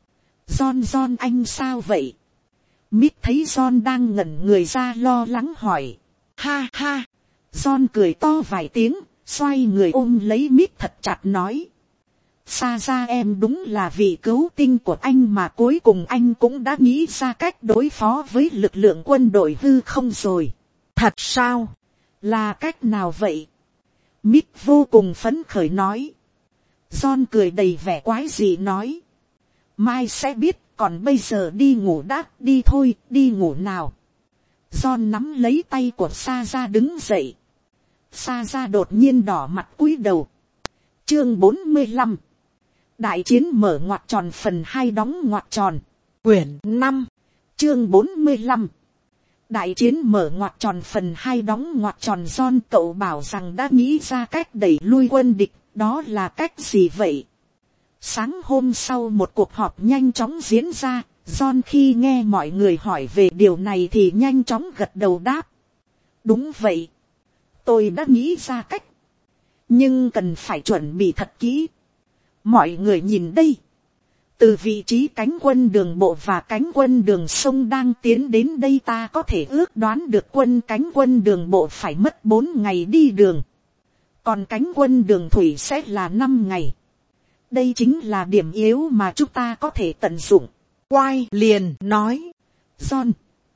John, anh sao vậy? Mít thấy John đang ngẩn người ra lo lắng hỏi. Ha ha. John cười to vài tiếng, xoay người ôm lấy Mít thật chặt nói. Xa ra em đúng là vị cứu tinh của anh mà cuối cùng anh cũng đã nghĩ ra cách đối phó với lực lượng quân đội hư không rồi. Thật sao? Là cách nào vậy? Mít vô cùng phấn khởi nói. John cười đầy vẻ quái dị nói. Mai sẽ biết, còn bây giờ đi ngủ đã, đi thôi, đi ngủ nào. John nắm lấy tay của Xa ra đứng dậy. Xa ra đột nhiên đỏ mặt cúi đầu. Chương 45. Đại chiến mở ngoặc tròn phần 2 đóng ngoặc tròn. Quyển 5. Chương 45. Đại chiến mở ngoặc tròn phần 2 đóng ngoặc tròn. John, cậu bảo rằng đã nghĩ ra cách đẩy lui quân địch, đó là cách gì vậy? Sáng hôm sau một cuộc họp nhanh chóng diễn ra. John khi nghe mọi người hỏi về điều này thì nhanh chóng gật đầu đáp. Đúng vậy. Tôi đã nghĩ ra cách. Nhưng cần phải chuẩn bị thật kỹ. Mọi người nhìn đây. Từ vị trí cánh quân đường bộ và cánh quân đường sông đang tiến đến đây ta có thể ước đoán được cánh quân đường bộ phải mất 4 ngày đi đường. Còn cánh quân đường thủy sẽ là 5 ngày. Đây chính là điểm yếu mà chúng ta có thể tận dụng. Quay liền nói. John,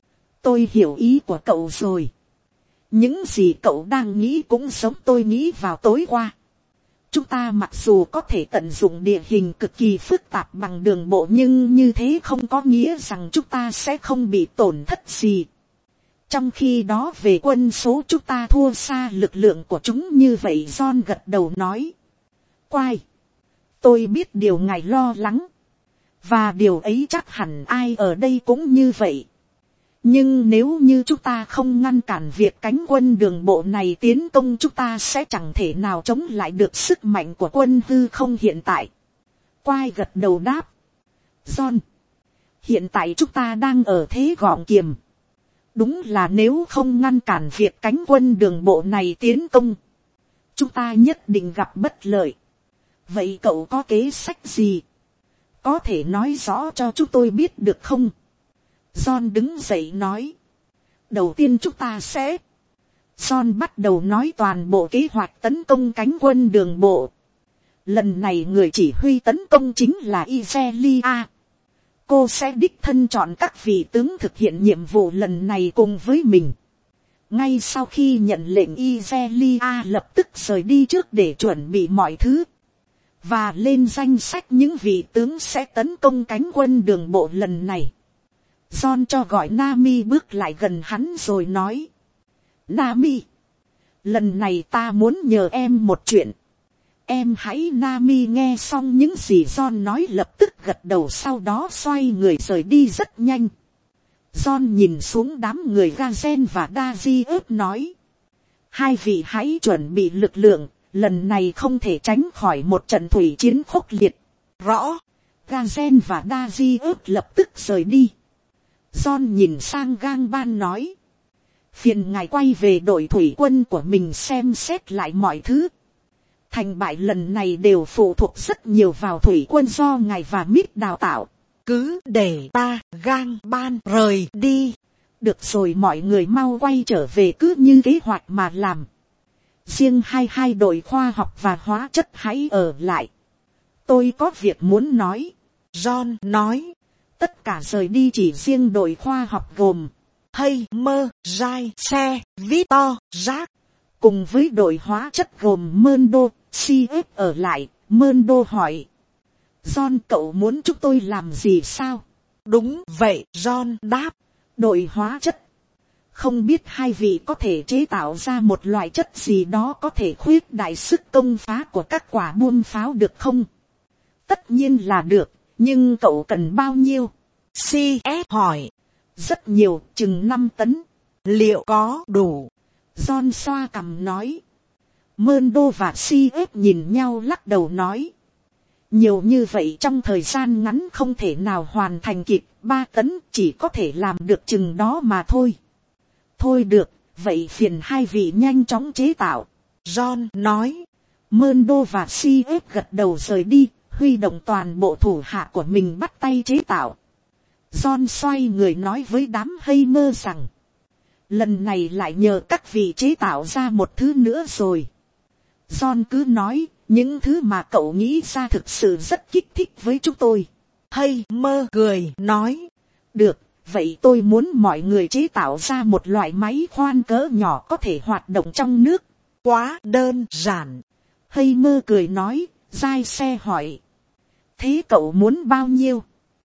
tôi hiểu ý của cậu rồi. Những gì cậu đang nghĩ cũng giống tôi nghĩ vào tối qua. Chúng ta mặc dù có thể tận dụng địa hình cực kỳ phức tạp bằng đường bộ, nhưng như thế không có nghĩa rằng chúng ta sẽ không bị tổn thất gì. Trong khi đó về quân số chúng ta thua xa lực lượng của chúng như vậy. John gật đầu nói. Quay, tôi biết điều ngài lo lắng. Và điều ấy chắc hẳn ai ở đây cũng như vậy. Nhưng nếu như chúng ta không ngăn cản việc cánh quân đường bộ này tiến công, chúng ta sẽ chẳng thể nào chống lại được sức mạnh của quân hư không hiện tại. Quay gật đầu đáp. John, Hiện tại chúng ta đang ở thế gọng kiềm. Đúng là nếu không ngăn cản việc cánh quân đường bộ này tiến công, chúng ta nhất định gặp bất lợi. Vậy cậu có kế sách gì? Có thể nói rõ cho chúng tôi biết được không? John đứng dậy nói. Đầu tiên chúng ta sẽ... John bắt đầu nói toàn bộ kế hoạch tấn công cánh quân đường bộ. Lần này người chỉ huy tấn công chính là Iselia. Cô sẽ đích thân chọn các vị tướng thực hiện nhiệm vụ lần này cùng với mình. Ngay sau khi nhận lệnh, Iselia lập tức rời đi trước để chuẩn bị mọi thứ. Và lên danh sách những vị tướng sẽ tấn công cánh quân đường bộ lần này. John cho gọi Nami bước lại gần hắn rồi nói. Nami, lần này ta muốn nhờ em một chuyện. Em hãy. Nami nghe xong những gì John nói lập tức gật đầu, sau đó xoay người rời đi rất nhanh. John nhìn xuống đám người Gazen và Dazius nói. Hai vị hãy chuẩn bị lực lượng, lần này không thể tránh khỏi một trận thủy chiến khốc liệt. Rõ. Gazen và Dazius lập tức rời đi. John nhìn sang Gang Ban nói. Phiền ngài quay về đội thủy quân của mình xem xét lại mọi thứ. Thành bại lần này đều phụ thuộc rất nhiều vào thủy quân do ngài và Mít đào tạo. Cứ để ta. Gang Ban rời đi. Được rồi, mọi người mau quay trở về cứ như kế hoạch mà làm. Riêng hai đội khoa học và hóa chất hãy ở lại. Tôi có việc muốn nói. John nói. Tất cả rời đi, chỉ riêng đội khoa học gồm Heimer, Jai, Xe, Victor, Jack. Cùng với đội hóa chất gồm Mendo, CF ở lại. Mendo hỏi. John, cậu muốn chúng tôi làm gì sao? Đúng vậy, John đáp. Đội hóa chất. Không biết hai vị có thể chế tạo ra một loại chất gì đó có thể khuyết đại sức công phá của các quả buôn pháo được không? Tất nhiên là được, nhưng cậu cần bao nhiêu? CF hỏi. Rất nhiều, chừng 5 tấn. Liệu có đủ? John xoa cằm nói. Mendo và CF nhìn nhau lắc đầu nói. Nhiều như vậy trong thời gian ngắn không thể nào hoàn thành kịp. 3 tấn chỉ có thể làm được chừng đó mà thôi. Thôi được, vậy phiền hai vị nhanh chóng chế tạo. John nói. Mendo và CF gật đầu rời đi, huy động toàn bộ thủ hạ của mình bắt tay chế tạo. John xoay người nói với đám Heimer rằng. Lần này lại nhờ các vị chế tạo ra một thứ nữa rồi. John cứ nói, những thứ mà cậu nghĩ ra thực sự rất kích thích với chúng tôi. Heimer cười nói. Được, vậy tôi muốn mọi người chế tạo ra một loại máy khoan cỡ nhỏ có thể hoạt động trong nước. Quá đơn giản. Heimer cười nói. Giai Xe hỏi. Thế cậu muốn bao nhiêu?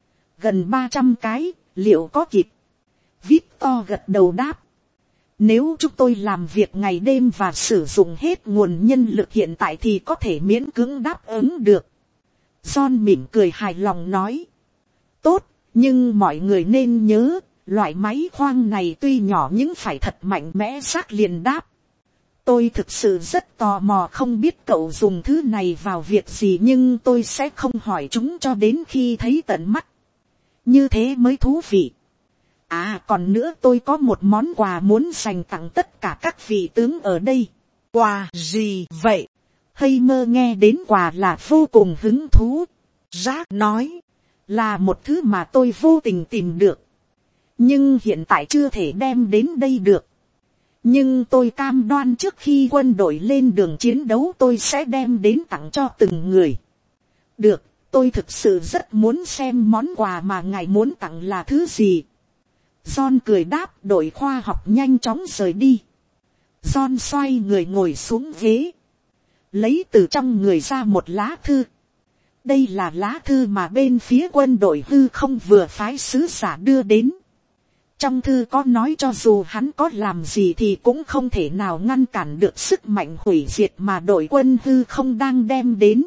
Gần 300 cái, liệu có kịp? Victor gật đầu đáp. Nếu chúng tôi làm việc ngày đêm và sử dụng hết nguồn nhân lực hiện tại thì có thể miễn cưỡng đáp ứng được. John mỉm cười hài lòng nói. Tốt, nhưng mọi người nên nhớ, loại máy khoan này tuy nhỏ nhưng phải thật mạnh mẽ. Giác liền đáp. Tôi thực sự rất tò mò không biết cậu dùng thứ này vào việc gì, nhưng tôi sẽ không hỏi chúng cho đến khi thấy tận mắt. Như thế mới thú vị. À còn nữa, tôi có một món quà muốn dành tặng tất cả các vị tướng ở đây. Quà gì vậy? Heimer nghe đến quà là vô cùng hứng thú. Jack nói. Là một thứ mà tôi vô tình tìm được. Nhưng hiện tại chưa thể đem đến đây được. Nhưng tôi cam đoan trước khi quân đội lên đường chiến đấu tôi sẽ đem đến tặng cho từng người. Được, tôi thực sự rất muốn xem món quà mà ngài muốn tặng là thứ gì. John cười đáp. Đội khoa học nhanh chóng rời đi. John xoay người ngồi xuống ghế. Lấy từ trong người ra một lá thư. Đây là lá thư mà bên phía quân đội hư không vừa phái sứ giả đưa đến. Trong thư có nói cho dù hắn có làm gì thì cũng không thể nào ngăn cản được sức mạnh hủy diệt mà đội quân hư không đang đem đến.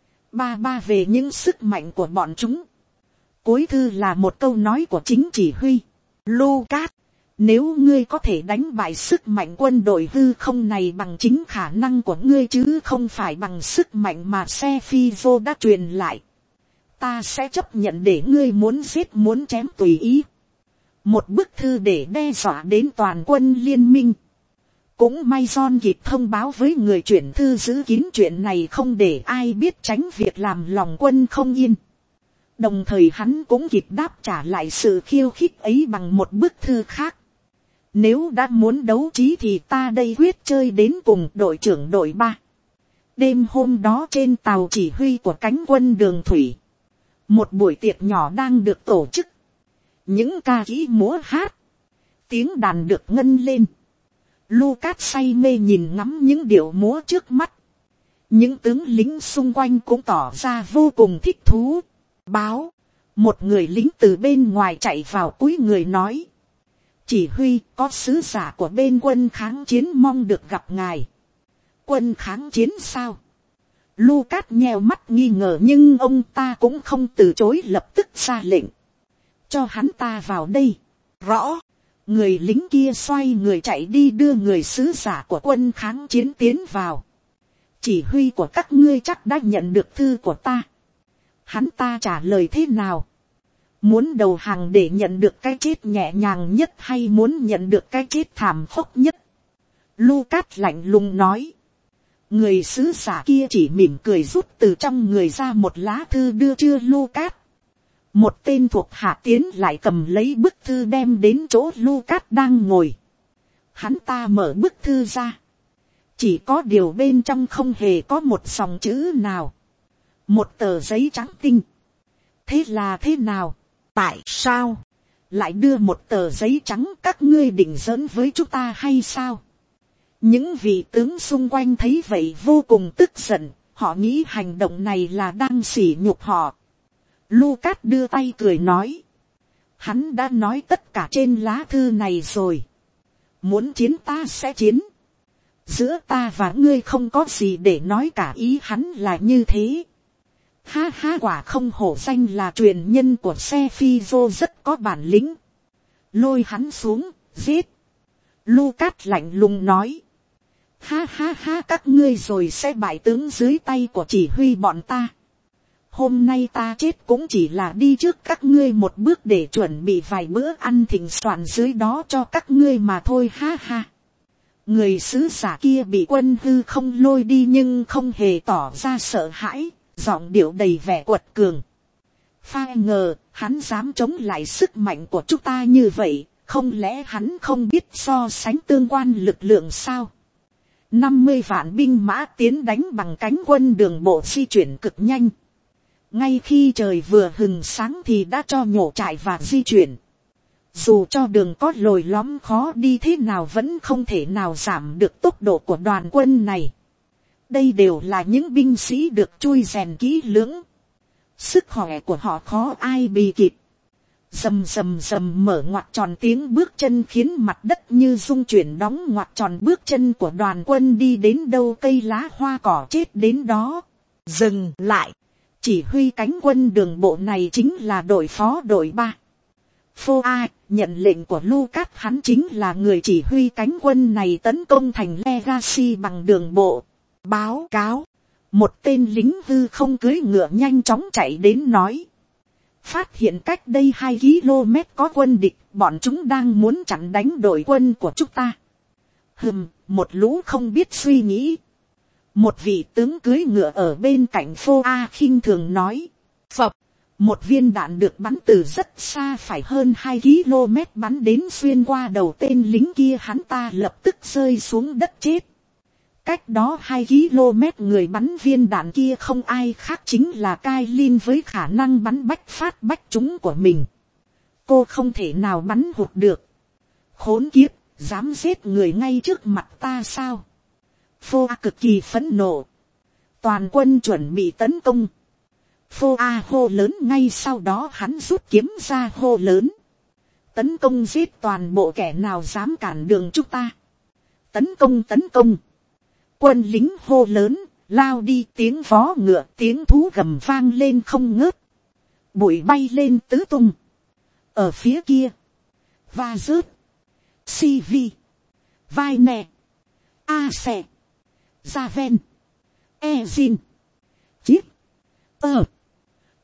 Ba về những sức mạnh của bọn chúng. Cuối thư là một câu nói của chính chỉ huy. Lucas, nếu ngươi có thể đánh bại sức mạnh quân đội hư không này bằng chính khả năng của ngươi chứ không phải bằng sức mạnh mà Sephiroth đã truyền lại. ta sẽ chấp nhận để ngươi muốn giết muốn chém tùy ý. Một bức thư để đe dọa đến toàn quân liên minh. Cũng may John kịp thông báo với người chuyển thư giữ kín chuyện này không để ai biết, tránh việc làm lòng quân không yên. Đồng thời hắn cũng kịp đáp trả lại sự khiêu khích ấy bằng một bức thư khác. Nếu đã muốn đấu trí thì ta đây quyết chơi đến cùng. Đội trưởng đội 3. Đêm hôm đó trên tàu chỉ huy của cánh quân đường thủy, một buổi tiệc nhỏ đang được tổ chức. Những ca kỹ múa hát, tiếng đàn được ngân lên. Lucas say mê nhìn ngắm những điệu múa trước mắt. Những tướng lính xung quanh cũng tỏ ra vô cùng thích thú. Báo, một người lính từ bên ngoài chạy vào cúi người nói: chỉ huy, có sứ giả của bên quân kháng chiến mong được gặp ngài. Quân kháng chiến sao? Lucas nheo mắt nghi ngờ, nhưng ông ta cũng không từ chối, lập tức ra lệnh: cho hắn ta vào đây. Rõ. Người lính kia xoay người chạy đi đưa người sứ giả của quân kháng chiến tiến vào. Chỉ huy của các ngươi chắc đã nhận được thư của ta. Hắn ta trả lời thế nào? Muốn đầu hàng để nhận được cái chết nhẹ nhàng nhất hay muốn nhận được cái chết thảm khốc nhất? Lucas lạnh lùng nói. Người sứ giả kia chỉ mỉm cười rút từ trong người ra một lá thư đưa chưa Lucas. Một tên thuộc hạ tiến lại cầm lấy bức thư đem đến chỗ Lucas đang ngồi. Hắn ta mở bức thư ra. Chỉ có điều bên trong không hề có một dòng chữ nào. Một tờ giấy trắng tinh. Thế là thế nào? Tại sao lại đưa một tờ giấy trắng? Các ngươi định giỡn với chúng ta hay sao? Những vị tướng xung quanh thấy vậy vô cùng tức giận. Họ nghĩ hành động này là đang sỉ nhục họ. Lucas đưa tay cười nói. Hắn đã nói tất cả trên lá thư này rồi. Muốn chiến ta sẽ chiến. Giữa ta và ngươi không có gì để nói cả, ý hắn là như thế. Ha ha, quả không hổ danh là truyền nhân của Sephiroth, rất có bản lĩnh. Lôi hắn xuống, giết. Lucas lạnh lùng nói. Ha ha ha, các ngươi rồi sẽ bại tướng dưới tay của chỉ huy bọn ta. Hôm nay ta chết cũng chỉ là đi trước các ngươi một bước để chuẩn bị vài bữa ăn thịnh soạn dưới đó cho các ngươi mà thôi. Ha ha. Người sứ giả kia bị quân hư không lôi đi nhưng không hề tỏ ra sợ hãi, giọng điệu đầy vẻ quật cường. Phai ngờ, hắn dám chống lại sức mạnh của chúng ta như vậy, không lẽ hắn không biết so sánh tương quan lực lượng sao? 50 vạn binh mã tiến đánh bằng cánh quân đường bộ di chuyển cực nhanh. Ngay khi trời vừa hừng sáng thì đã cho nhổ trại và di chuyển. Dù cho đường có lồi lõm khó đi thế nào vẫn không thể nào giảm được tốc độ của đoàn quân này. Đây đều là những binh sĩ được chui rèn kỹ lưỡng. Sức khỏe của họ khó ai bì kịp. Rầm rầm rầm mở ngoặt tròn tiếng bước chân khiến mặt đất như rung chuyển, đóng ngoặt tròn bước chân của đoàn quân đi đến đâu cây lá hoa cỏ chết đến đó. Dừng lại. Chỉ huy cánh quân đường bộ này chính là đội phó đội 3. Phô A nhận lệnh của Lucas, hắn chính là người chỉ huy cánh quân này tấn công thành Legacy bằng đường bộ. Báo cáo. Một tên lính hư không cưỡi ngựa nhanh chóng chạy đến nói. Phát hiện cách đây 2 km có quân địch, bọn chúng đang muốn chặn đánh đội quân của chúng ta. Một lũ không biết suy nghĩ. Một vị tướng cưỡi ngựa ở bên cạnh Phô A khinh thường nói. Phập, một viên đạn được bắn từ rất xa, phải hơn 2 km bắn đến xuyên qua đầu tên lính kia, hắn ta lập tức rơi xuống đất chết. Cách đó 2 km người bắn viên đạn kia không ai khác chính là Kailin với khả năng bắn bách phát bách trúng của mình. Cô không thể nào bắn hụt được. Khốn kiếp, dám giết người ngay trước mặt ta sao? Phô A cực kỳ phẫn nộ. Toàn quân chuẩn bị tấn công. Phô A hô lớn, ngay sau đó hắn rút kiếm ra hô lớn. Tấn công, giết toàn bộ kẻ nào dám cản đường chúng ta. Tấn công, tấn công. Quân lính hô lớn, lao đi, tiếng vó ngựa, tiếng thú gầm vang lên không ngớt. Bụi bay lên tứ tung. Ở phía kia, Va rớt, Si Vi, Vai Nè, A Xè, Gia Ven, E Zin, Chiết,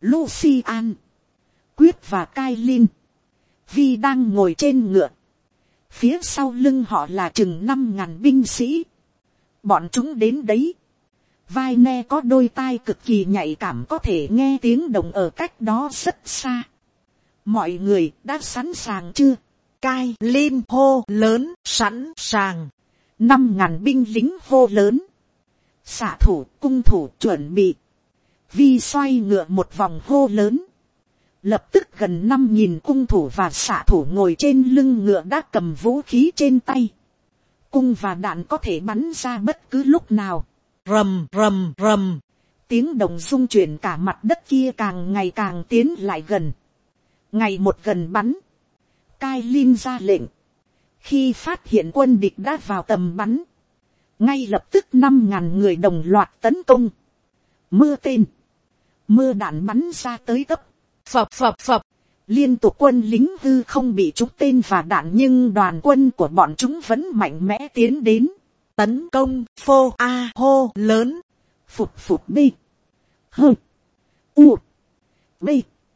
Lucian, Quyết và Kailin, Vi đang ngồi trên ngựa. Phía sau lưng họ là chừng 5.000 binh sĩ. Bọn chúng đến đấy. Vai ne có đôi tai cực kỳ nhạy cảm, có thể nghe tiếng động ở cách đó rất xa. Mọi người đã sẵn sàng chưa? Kailin hô lớn, sẵn sàng. 5.000 binh lính hô lớn. Xạ thủ, cung thủ chuẩn bị. Vi xoay ngựa một vòng hô lớn. Lập tức gần 5.000 cung thủ và xạ thủ ngồi trên lưng ngựa đã cầm vũ khí trên tay. Cung và đạn có thể bắn ra bất cứ lúc nào. Rầm rầm rầm. Tiếng động rung chuyển cả mặt đất kia càng ngày càng tiến lại gần. Ngày một gần bắn. Kailin ra lệnh. Khi phát hiện quân địch đã vào tầm bắn, ngay lập tức 5.000 người đồng loạt tấn công. Mưa tên, mưa đạn bắn ra tới tấp. Phập phập phập. Liên tục quân lính hư không bị trúng tên và đạn, nhưng đoàn quân của bọn chúng vẫn mạnh mẽ tiến đến. Tấn công phô a hô lớn. Phục phục B. Hơ. U. B.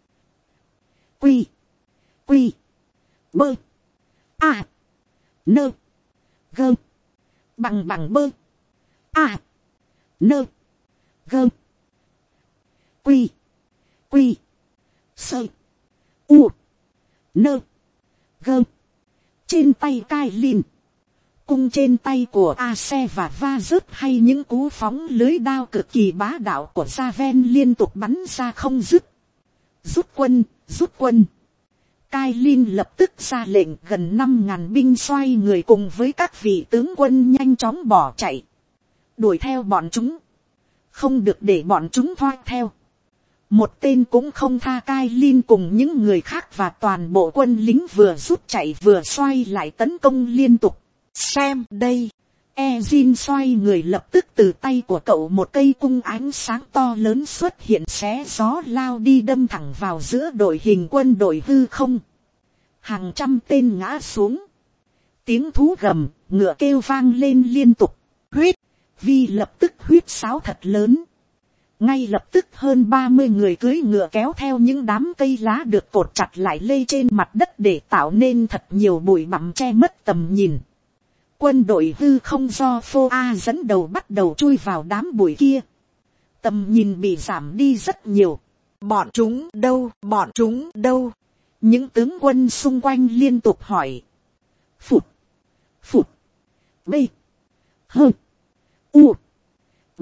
Quy. Quy. Bơ. A. Nơ. Gơ. Bằng bằng bơ. A. Nơ. Gơ. Quy. Quy. Sơ. U. Nơ. Gơ. Trên tay Kailin, cung trên tay của Ase và Va rớt hay những cú phóng lưới đao cực kỳ bá đạo của Javen liên tục bắn ra không dứt. Rút quân, rút quân. Kailin lập tức ra lệnh, gần 5.000 binh xoay người cùng với các vị tướng quân nhanh chóng bỏ chạy. Đuổi theo bọn chúng. Không được để bọn chúng thoát theo. Một tên cũng không tha. Kailin cùng những người khác và toàn bộ quân lính vừa rút chạy vừa xoay lại tấn công liên tục. Xem đây. Ezin xoay người, lập tức từ tay của cậu một cây cung ánh sáng to lớn xuất hiện, xé gió lao đi đâm thẳng vào giữa đội hình quân đội hư không. Hàng trăm tên ngã xuống. Tiếng thú gầm, ngựa kêu vang lên liên tục. Huyết. Vi lập tức huyết sáo thật lớn. Ngay lập tức hơn 30 người cưỡi ngựa kéo theo những đám cây lá được cột chặt lại lê trên mặt đất để tạo nên thật nhiều bụi bặm che mất tầm nhìn. Quân đội hư không do Phô A dẫn đầu bắt đầu chui vào đám bụi kia. Tầm nhìn bị giảm đi rất nhiều. Bọn chúng đâu, bọn chúng đâu? Những tướng quân xung quanh liên tục hỏi. Phụt, phụt, B, Hơ, U, B,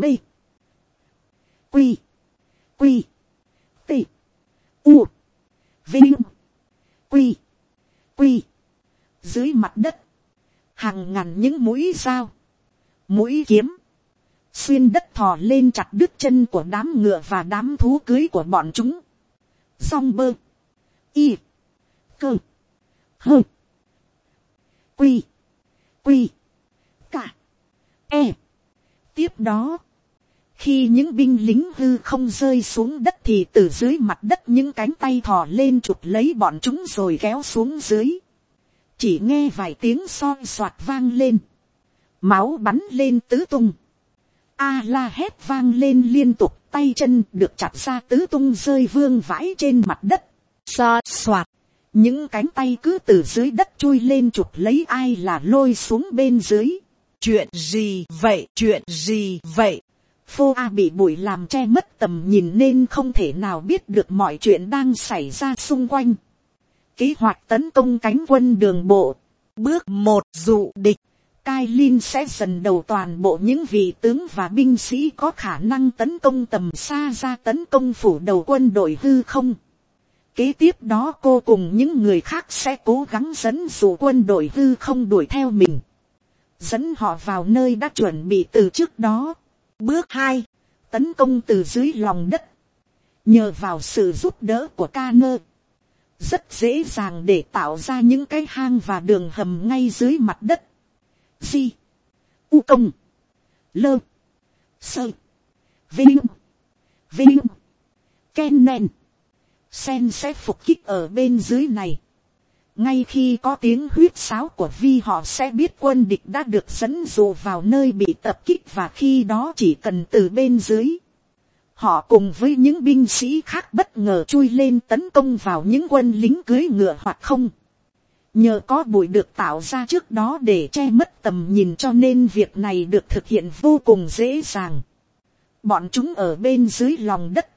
Quy, Quy, T, U, Vinh, Quy, Quy. Dưới mặt đất, hàng ngàn những mũi dao, mũi kiếm, xuyên đất thò lên chặt đứt chân của đám ngựa và đám thú cưới của bọn chúng. Song bơ, y, cơ, hơ, quy, quy, cả, e. Tiếp đó, khi những binh lính hư không rơi xuống đất thì từ dưới mặt đất những cánh tay thò lên chụp lấy bọn chúng rồi kéo xuống dưới. Chỉ nghe vài tiếng soi soạt vang lên. Máu bắn lên tứ tung. A la hét vang lên liên tục, tay chân được chặt ra tứ tung rơi vương vãi trên mặt đất. Xót soạt. Những cánh tay cứ từ dưới đất chui lên chụp lấy ai là lôi xuống bên dưới. Chuyện gì vậy? Chuyện gì vậy? Phô A bị bụi làm che mất tầm nhìn nên không thể nào biết được mọi chuyện đang xảy ra xung quanh. Kế hoạch tấn công cánh quân đường bộ. Bước 1, dụ địch. Kailin sẽ dần đầu toàn bộ những vị tướng và binh sĩ có khả năng tấn công tầm xa ra tấn công phủ đầu quân đội hư không. Kế tiếp đó cô cùng những người khác sẽ cố gắng dẫn dụ quân đội hư không đuổi theo mình. Dẫn họ vào nơi đã chuẩn bị từ trước đó. Bước 2. Tấn công từ dưới lòng đất. Nhờ vào sự giúp đỡ của Canơ, rất dễ dàng để tạo ra những cái hang và đường hầm ngay dưới mặt đất. Di, U công, Lơ, Sơ, Vinh, Vinh, Kennen, Sen sẽ phục kích ở bên dưới này. Ngay khi có tiếng huýt sáo của Vi họ sẽ biết quân địch đã được dẫn dụ vào nơi bị tập kích, và khi đó chỉ cần từ bên dưới Họ cùng với những binh sĩ khác bất ngờ chui lên tấn công vào những quân lính cưỡi ngựa hoặc không. Nhờ có bụi được tạo ra trước đó để che mất tầm nhìn cho nên việc này được thực hiện vô cùng dễ dàng. Bọn chúng ở bên dưới lòng đất.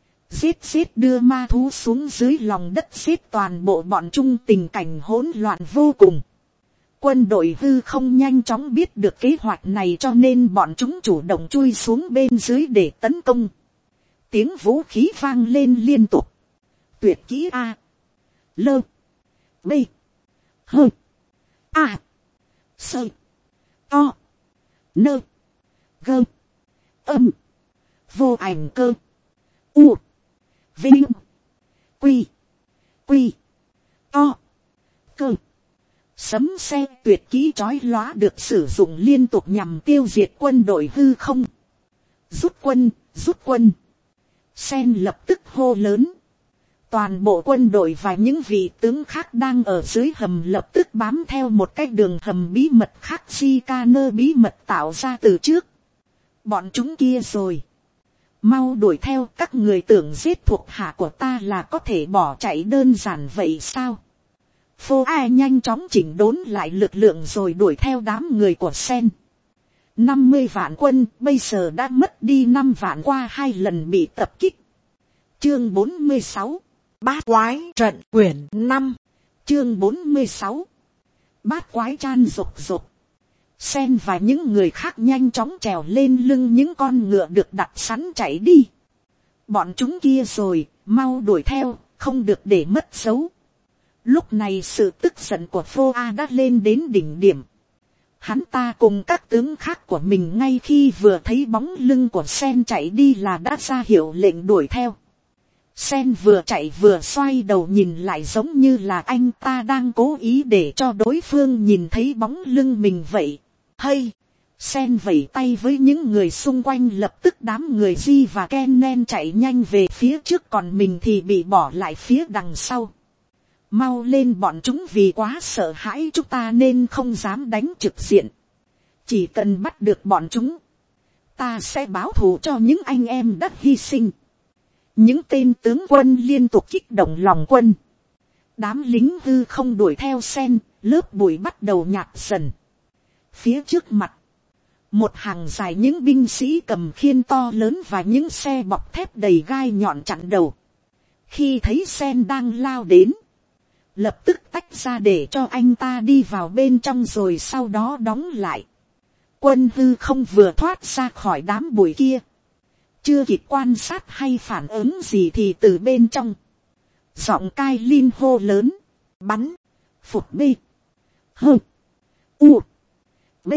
Giết đưa ma thú xuống dưới lòng đất, giết toàn bộ bọn chúng, tình cảnh hỗn loạn vô cùng. Quân đội hư không nhanh chóng biết được kế hoạch này cho nên bọn chúng chủ động chui xuống bên dưới để tấn công. Tiếng vũ khí vang lên liên tục. Tuyệt kỹ A. Lơ. B. Hơ. A. Sơ. To. Nơ. Gơ. Âm. Vô ảnh cơ. U. Vinh. Quy. Quy. To. Cơ. Sấm xe tuyệt kỹ chói lóa được sử dụng liên tục nhằm tiêu diệt quân đội hư không. Rút quân, rút quân. Sen lập tức hô lớn. Toàn bộ quân đội và những vị tướng khác đang ở dưới hầm lập tức bám theo một cái đường hầm bí mật khác Sikaner bí mật tạo ra từ trước. Bọn chúng kia rồi. Mau đuổi theo, các người tưởng giết thuộc hạ của ta là có thể bỏ chạy đơn giản vậy sao? Phô Ai nhanh chóng chỉnh đốn lại lực lượng rồi đuổi theo đám người của Sen. 50 vạn quân bây giờ đã mất đi 5 vạn qua 2 lần bị tập kích. Chương 46 Bát quái trận quyển 5. Chương 46 Bát quái chan rục rục. Sen và những người khác nhanh chóng trèo lên lưng những con ngựa được đặt sẵn chạy đi. Bọn chúng kia rồi, mau đuổi theo, không được để mất dấu. Lúc này sự tức giận của Phô A đã lên đến đỉnh điểm. Hắn ta cùng các tướng khác của mình ngay khi vừa thấy bóng lưng của Sen chạy đi là đã ra hiệu lệnh đuổi theo. Sen vừa chạy vừa xoay đầu nhìn lại giống như là anh ta đang cố ý để cho đối phương nhìn thấy bóng lưng mình vậy. Hay! Sen vẩy tay với những người xung quanh, lập tức đám người Di và Kennen chạy nhanh về phía trước, còn mình thì bị bỏ lại phía đằng sau. Mau lên bọn chúng, vì quá sợ hãi chúng ta nên không dám đánh trực diện. Chỉ cần bắt được bọn chúng, ta sẽ báo thù cho những anh em đã hy sinh. Những tên tướng quân liên tục kích động lòng quân. Đám lính hư không đuổi theo Sen, lớp bụi bắt đầu nhạt dần. Phía trước mặt, một hàng dài những binh sĩ cầm khiên to lớn và những xe bọc thép đầy gai nhọn chặn đầu. Khi thấy Sen đang lao đến, lập tức tách ra để cho anh ta đi vào bên trong rồi sau đó đóng lại. Quân hư không vừa thoát ra khỏi đám bụi kia, chưa kịp quan sát hay phản ứng gì thì từ bên trong, giọng Cai Linh hô lớn, bắn, phục B, Hơ, U, B,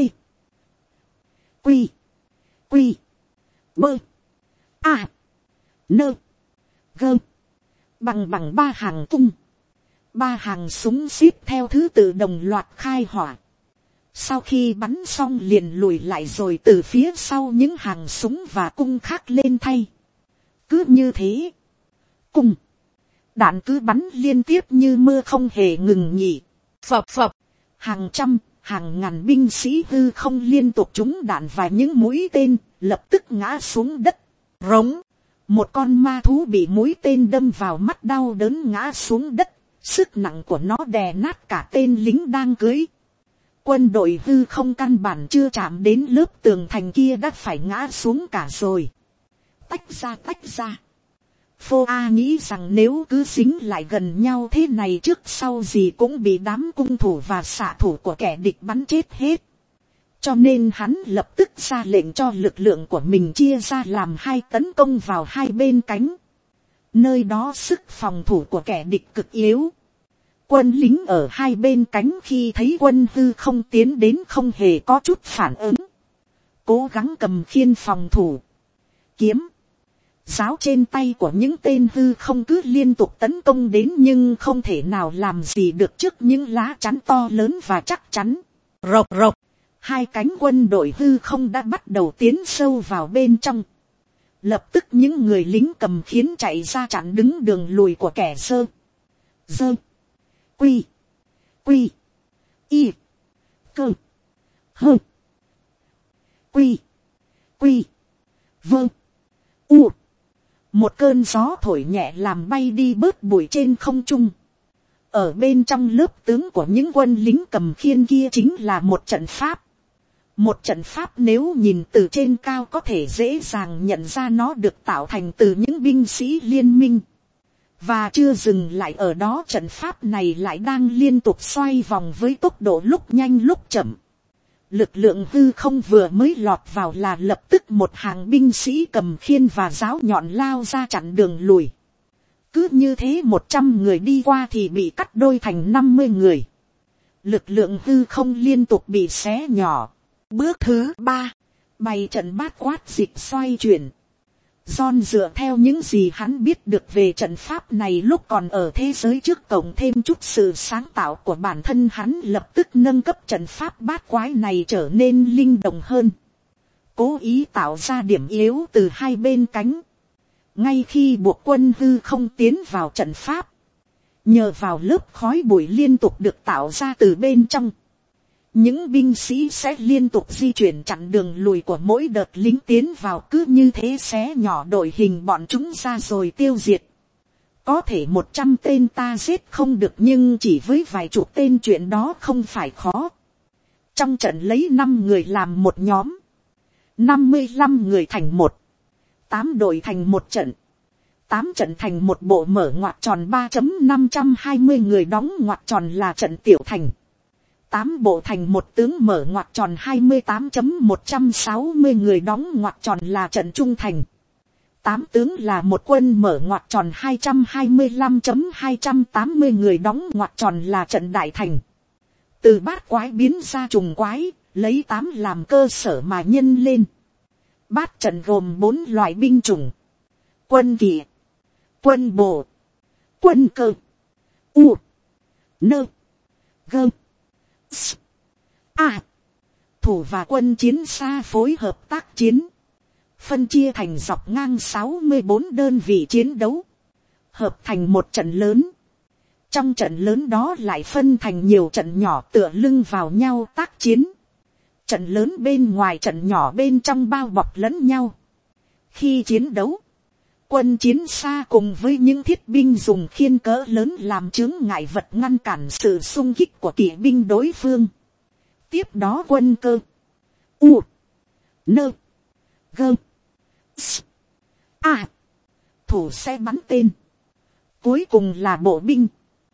Quy, Quy, Bơ, A, Nơ, Gơ, bằng 3 hàng tung. 3 hàng súng xếp theo thứ tự đồng loạt khai hỏa. Sau khi bắn xong liền lùi lại rồi từ phía sau những hàng súng và cung khác lên thay. Cứ như thế, cung, đạn cứ bắn liên tiếp như mưa không hề ngừng nghỉ. Phập phập, hàng trăm, hàng ngàn binh sĩ hư không liên tục trúng đạn và những mũi tên, lập tức ngã xuống đất. Rống, một con ma thú bị mũi tên đâm vào mắt đau đớn ngã xuống đất. Sức nặng của nó đè nát cả tên lính đang cưỡi. Quân đội hư không căn bản chưa chạm đến lớp tường thành kia đã phải ngã xuống cả rồi. Tách ra. Phô A nghĩ rằng nếu cứ dính lại gần nhau thế này trước sau gì cũng bị đám cung thủ và xạ thủ của kẻ địch bắn chết hết. Cho nên hắn lập tức ra lệnh cho lực lượng của mình chia ra làm 2 tấn công vào 2 bên cánh. Nơi đó sức phòng thủ của kẻ địch cực yếu. Quân lính ở 2 bên cánh khi thấy quân hư không tiến đến không hề có chút phản ứng. Cố gắng cầm khiên phòng thủ. Kiếm, giáo trên tay của những tên hư không cứ liên tục tấn công đến nhưng không thể nào làm gì được trước những lá chắn to lớn và chắc chắn. Rộc rộc, 2 cánh quân đội hư không đã bắt đầu tiến sâu vào bên trong. Lập tức những người lính cầm khiên chạy ra chặn đứng đường lùi của kẻ dơ. Quy, Quy, Y, Cơ, Hơ, Quy, Quy, Vơ, U, Một cơn gió thổi nhẹ làm bay đi bớt bụi trên không trung. Ở bên trong lớp tướng của những quân lính cầm khiên kia chính là một trận pháp. Một trận pháp nếu nhìn từ trên cao có thể dễ dàng nhận ra nó được tạo thành từ những binh sĩ liên minh. Và chưa dừng lại ở đó, trận pháp này lại đang liên tục xoay vòng với tốc độ lúc nhanh lúc chậm. Lực lượng hư không vừa mới lọt vào là lập tức một hàng binh sĩ cầm khiên và giáo nhọn lao ra chặn đường lùi. Cứ như thế 100 người đi qua thì bị cắt đôi thành 50 người. Lực lượng hư không liên tục bị xé nhỏ. Bước thứ 3, bày trận bát quát dịch xoay chuyển. John dựa theo những gì hắn biết được về trận pháp này lúc còn ở thế giới trước, cộng thêm chút sự sáng tạo của bản thân, hắn lập tức nâng cấp trận pháp bát quái này trở nên linh động hơn. Cố ý tạo ra điểm yếu từ hai bên cánh. Ngay khi buộc quân hư không tiến vào trận pháp, nhờ vào lớp khói bụi liên tục được tạo ra từ bên trong, những binh sĩ sẽ liên tục di chuyển chặn đường lùi của mỗi đợt lính tiến vào, cứ như thế xé nhỏ đội hình bọn chúng ra rồi tiêu diệt. Có thể 100 tên ta giết không được, nhưng chỉ với vài chục tên chuyện đó không phải khó. Trong trận lấy 5 người làm một nhóm, 55 người thành một, 8 đội thành một trận, 8 trận thành một bộ mở ngoặc tròn 3.520 người đóng ngoặc tròn là trận tiểu thành. 8 bộ thành một tướng mở ngoặc tròn 28.160 người đóng ngoặc tròn là trận trung thành. 8 tướng là một quân mở ngoặc tròn 225.280 người đóng ngoặc tròn là trận đại thành. Từ bát quái biến ra trùng quái, lấy 8 làm cơ sở mà nhân lên. Bát trận gồm 4 loại binh chủng: quân kỵ, quân bộ, quân cơ, u, nơ, gơ, thủ và quân chiến xa phối hợp tác chiến, phân chia thành dọc ngang 64 đơn vị chiến đấu, hợp thành một trận lớn. Trong trận lớn đó lại phân thành nhiều trận nhỏ tựa lưng vào nhau tác chiến. Trận lớn bên ngoài, trận nhỏ bên trong bao bọc lẫn nhau. Khi chiến đấu, quân chiến xa cùng với những thiết binh dùng khiên cỡ lớn làm chướng ngại vật ngăn cản sự xung kích của kỵ binh đối phương. Tiếp đó quân cơ, u, nơ, gơ, thủ sẽ bắn tên. Cuối cùng là bộ binh,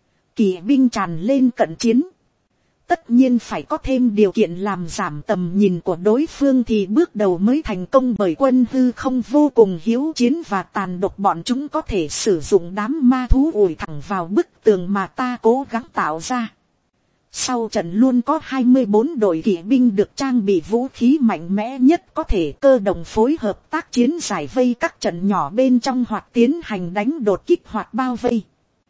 kỵ binh tràn lên cận chiến. Tất nhiên phải có thêm điều kiện làm giảm tầm nhìn của đối phương thì bước đầu mới thành công, bởi quân hư không vô cùng hiếu chiến và tàn độc, bọn chúng có thể sử dụng đám ma thú ủi thẳng vào bức tường mà ta cố gắng tạo ra. Sau trận luôn có 24 đội kỵ binh được trang bị vũ khí mạnh mẽ nhất có thể cơ động phối hợp tác chiến, giải vây các trận nhỏ bên trong hoặc tiến hành đánh đột kích hoặc bao vây.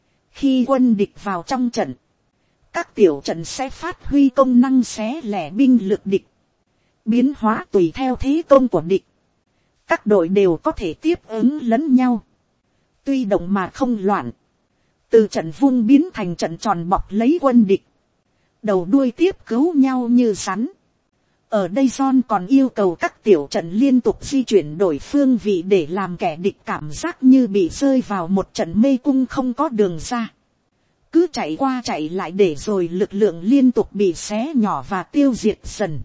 Khi quân địch vào trong trận, các tiểu trận sẽ phát huy công năng xé lẻ binh lực địch, biến hóa tùy theo thế công của địch. Các đội đều có thể tiếp ứng lẫn nhau, tuy động mà không loạn. Từ trận vuông biến thành trận tròn bọc lấy quân địch, đầu đuôi tiếp cứu nhau như rắn. Ở đây John còn yêu cầu các tiểu trận liên tục di chuyển đổi phương vị để làm kẻ địch cảm giác như bị rơi vào một trận mê cung không có đường ra. Cứ chạy qua chạy lại để rồi lực lượng liên tục bị xé nhỏ và tiêu diệt dần.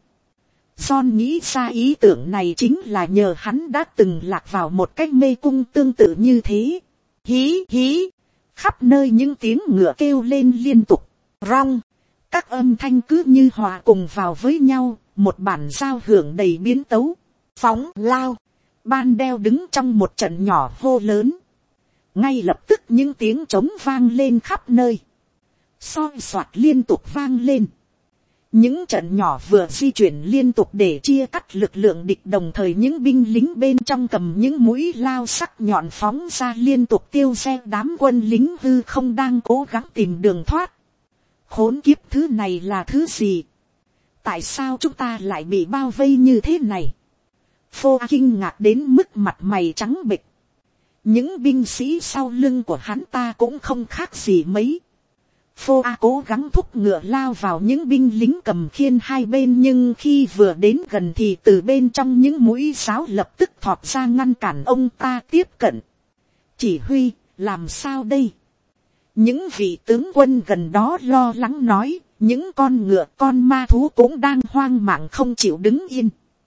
John nghĩ ra ý tưởng này chính là nhờ hắn đã từng lạc vào một cái mê cung tương tự như thế. Hí hí, khắp nơi những tiếng ngựa kêu lên liên tục, rong. Các âm thanh cứ như hòa cùng vào với nhau, một bản giao hưởng đầy biến tấu. Phóng lao, ban đeo đứng trong một trận nhỏ hô lớn. Ngay lập tức những tiếng trống vang lên khắp nơi. Soi soạt liên tục vang lên. Những trận nhỏ vừa di chuyển liên tục để chia cắt lực lượng địch, đồng thời những binh lính bên trong cầm những mũi lao sắc nhọn phóng ra liên tục tiêu diệt đám quân lính hư không đang cố gắng tìm đường thoát. Khốn kiếp, thứ này là thứ gì? Tại sao chúng ta lại bị bao vây như thế này? Phô kinh ngạc đến mức mặt mày trắng bệch. Những binh sĩ sau lưng của hắn ta cũng không khác gì mấy. Phô cố gắng thúc ngựa lao vào những binh lính cầm khiên hai bên, nhưng khi vừa đến gần thì từ bên trong những mũi giáo lập tức thọt ra ngăn cản ông ta tiếp cận. chỉ huy, làm sao đây? Những vị tướng quân gần đó lo lắng nói, những con ngựa con ma thú cũng đang hoang mang không chịu đứng yên.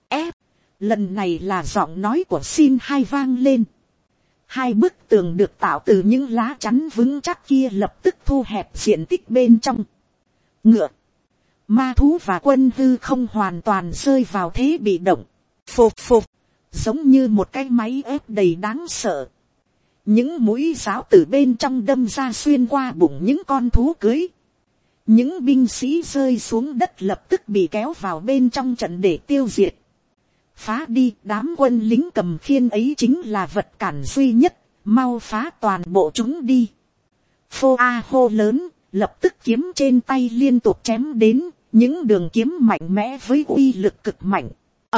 Lần này là giọng nói của Xin Hai vang lên. Hai bức tường được tạo từ những lá chắn vững chắc kia lập tức thu hẹp diện tích bên trong. Ngựa, ma thú và quân hư không hoàn toàn rơi vào thế bị động. Phụp, giống như một cái máy ép đầy đáng sợ. Những mũi giáo từ bên trong đâm ra xuyên qua bụng những con thú cưới. Những binh sĩ rơi xuống đất lập tức bị kéo vào bên trong trận để tiêu diệt. Phá đi, đám quân lính cầm khiên ấy chính là vật cản duy nhất, mau phá toàn bộ chúng đi. Phô A hô lớn, lập tức kiếm trên tay liên tục chém đến, những đường kiếm mạnh mẽ với uy lực cực mạnh.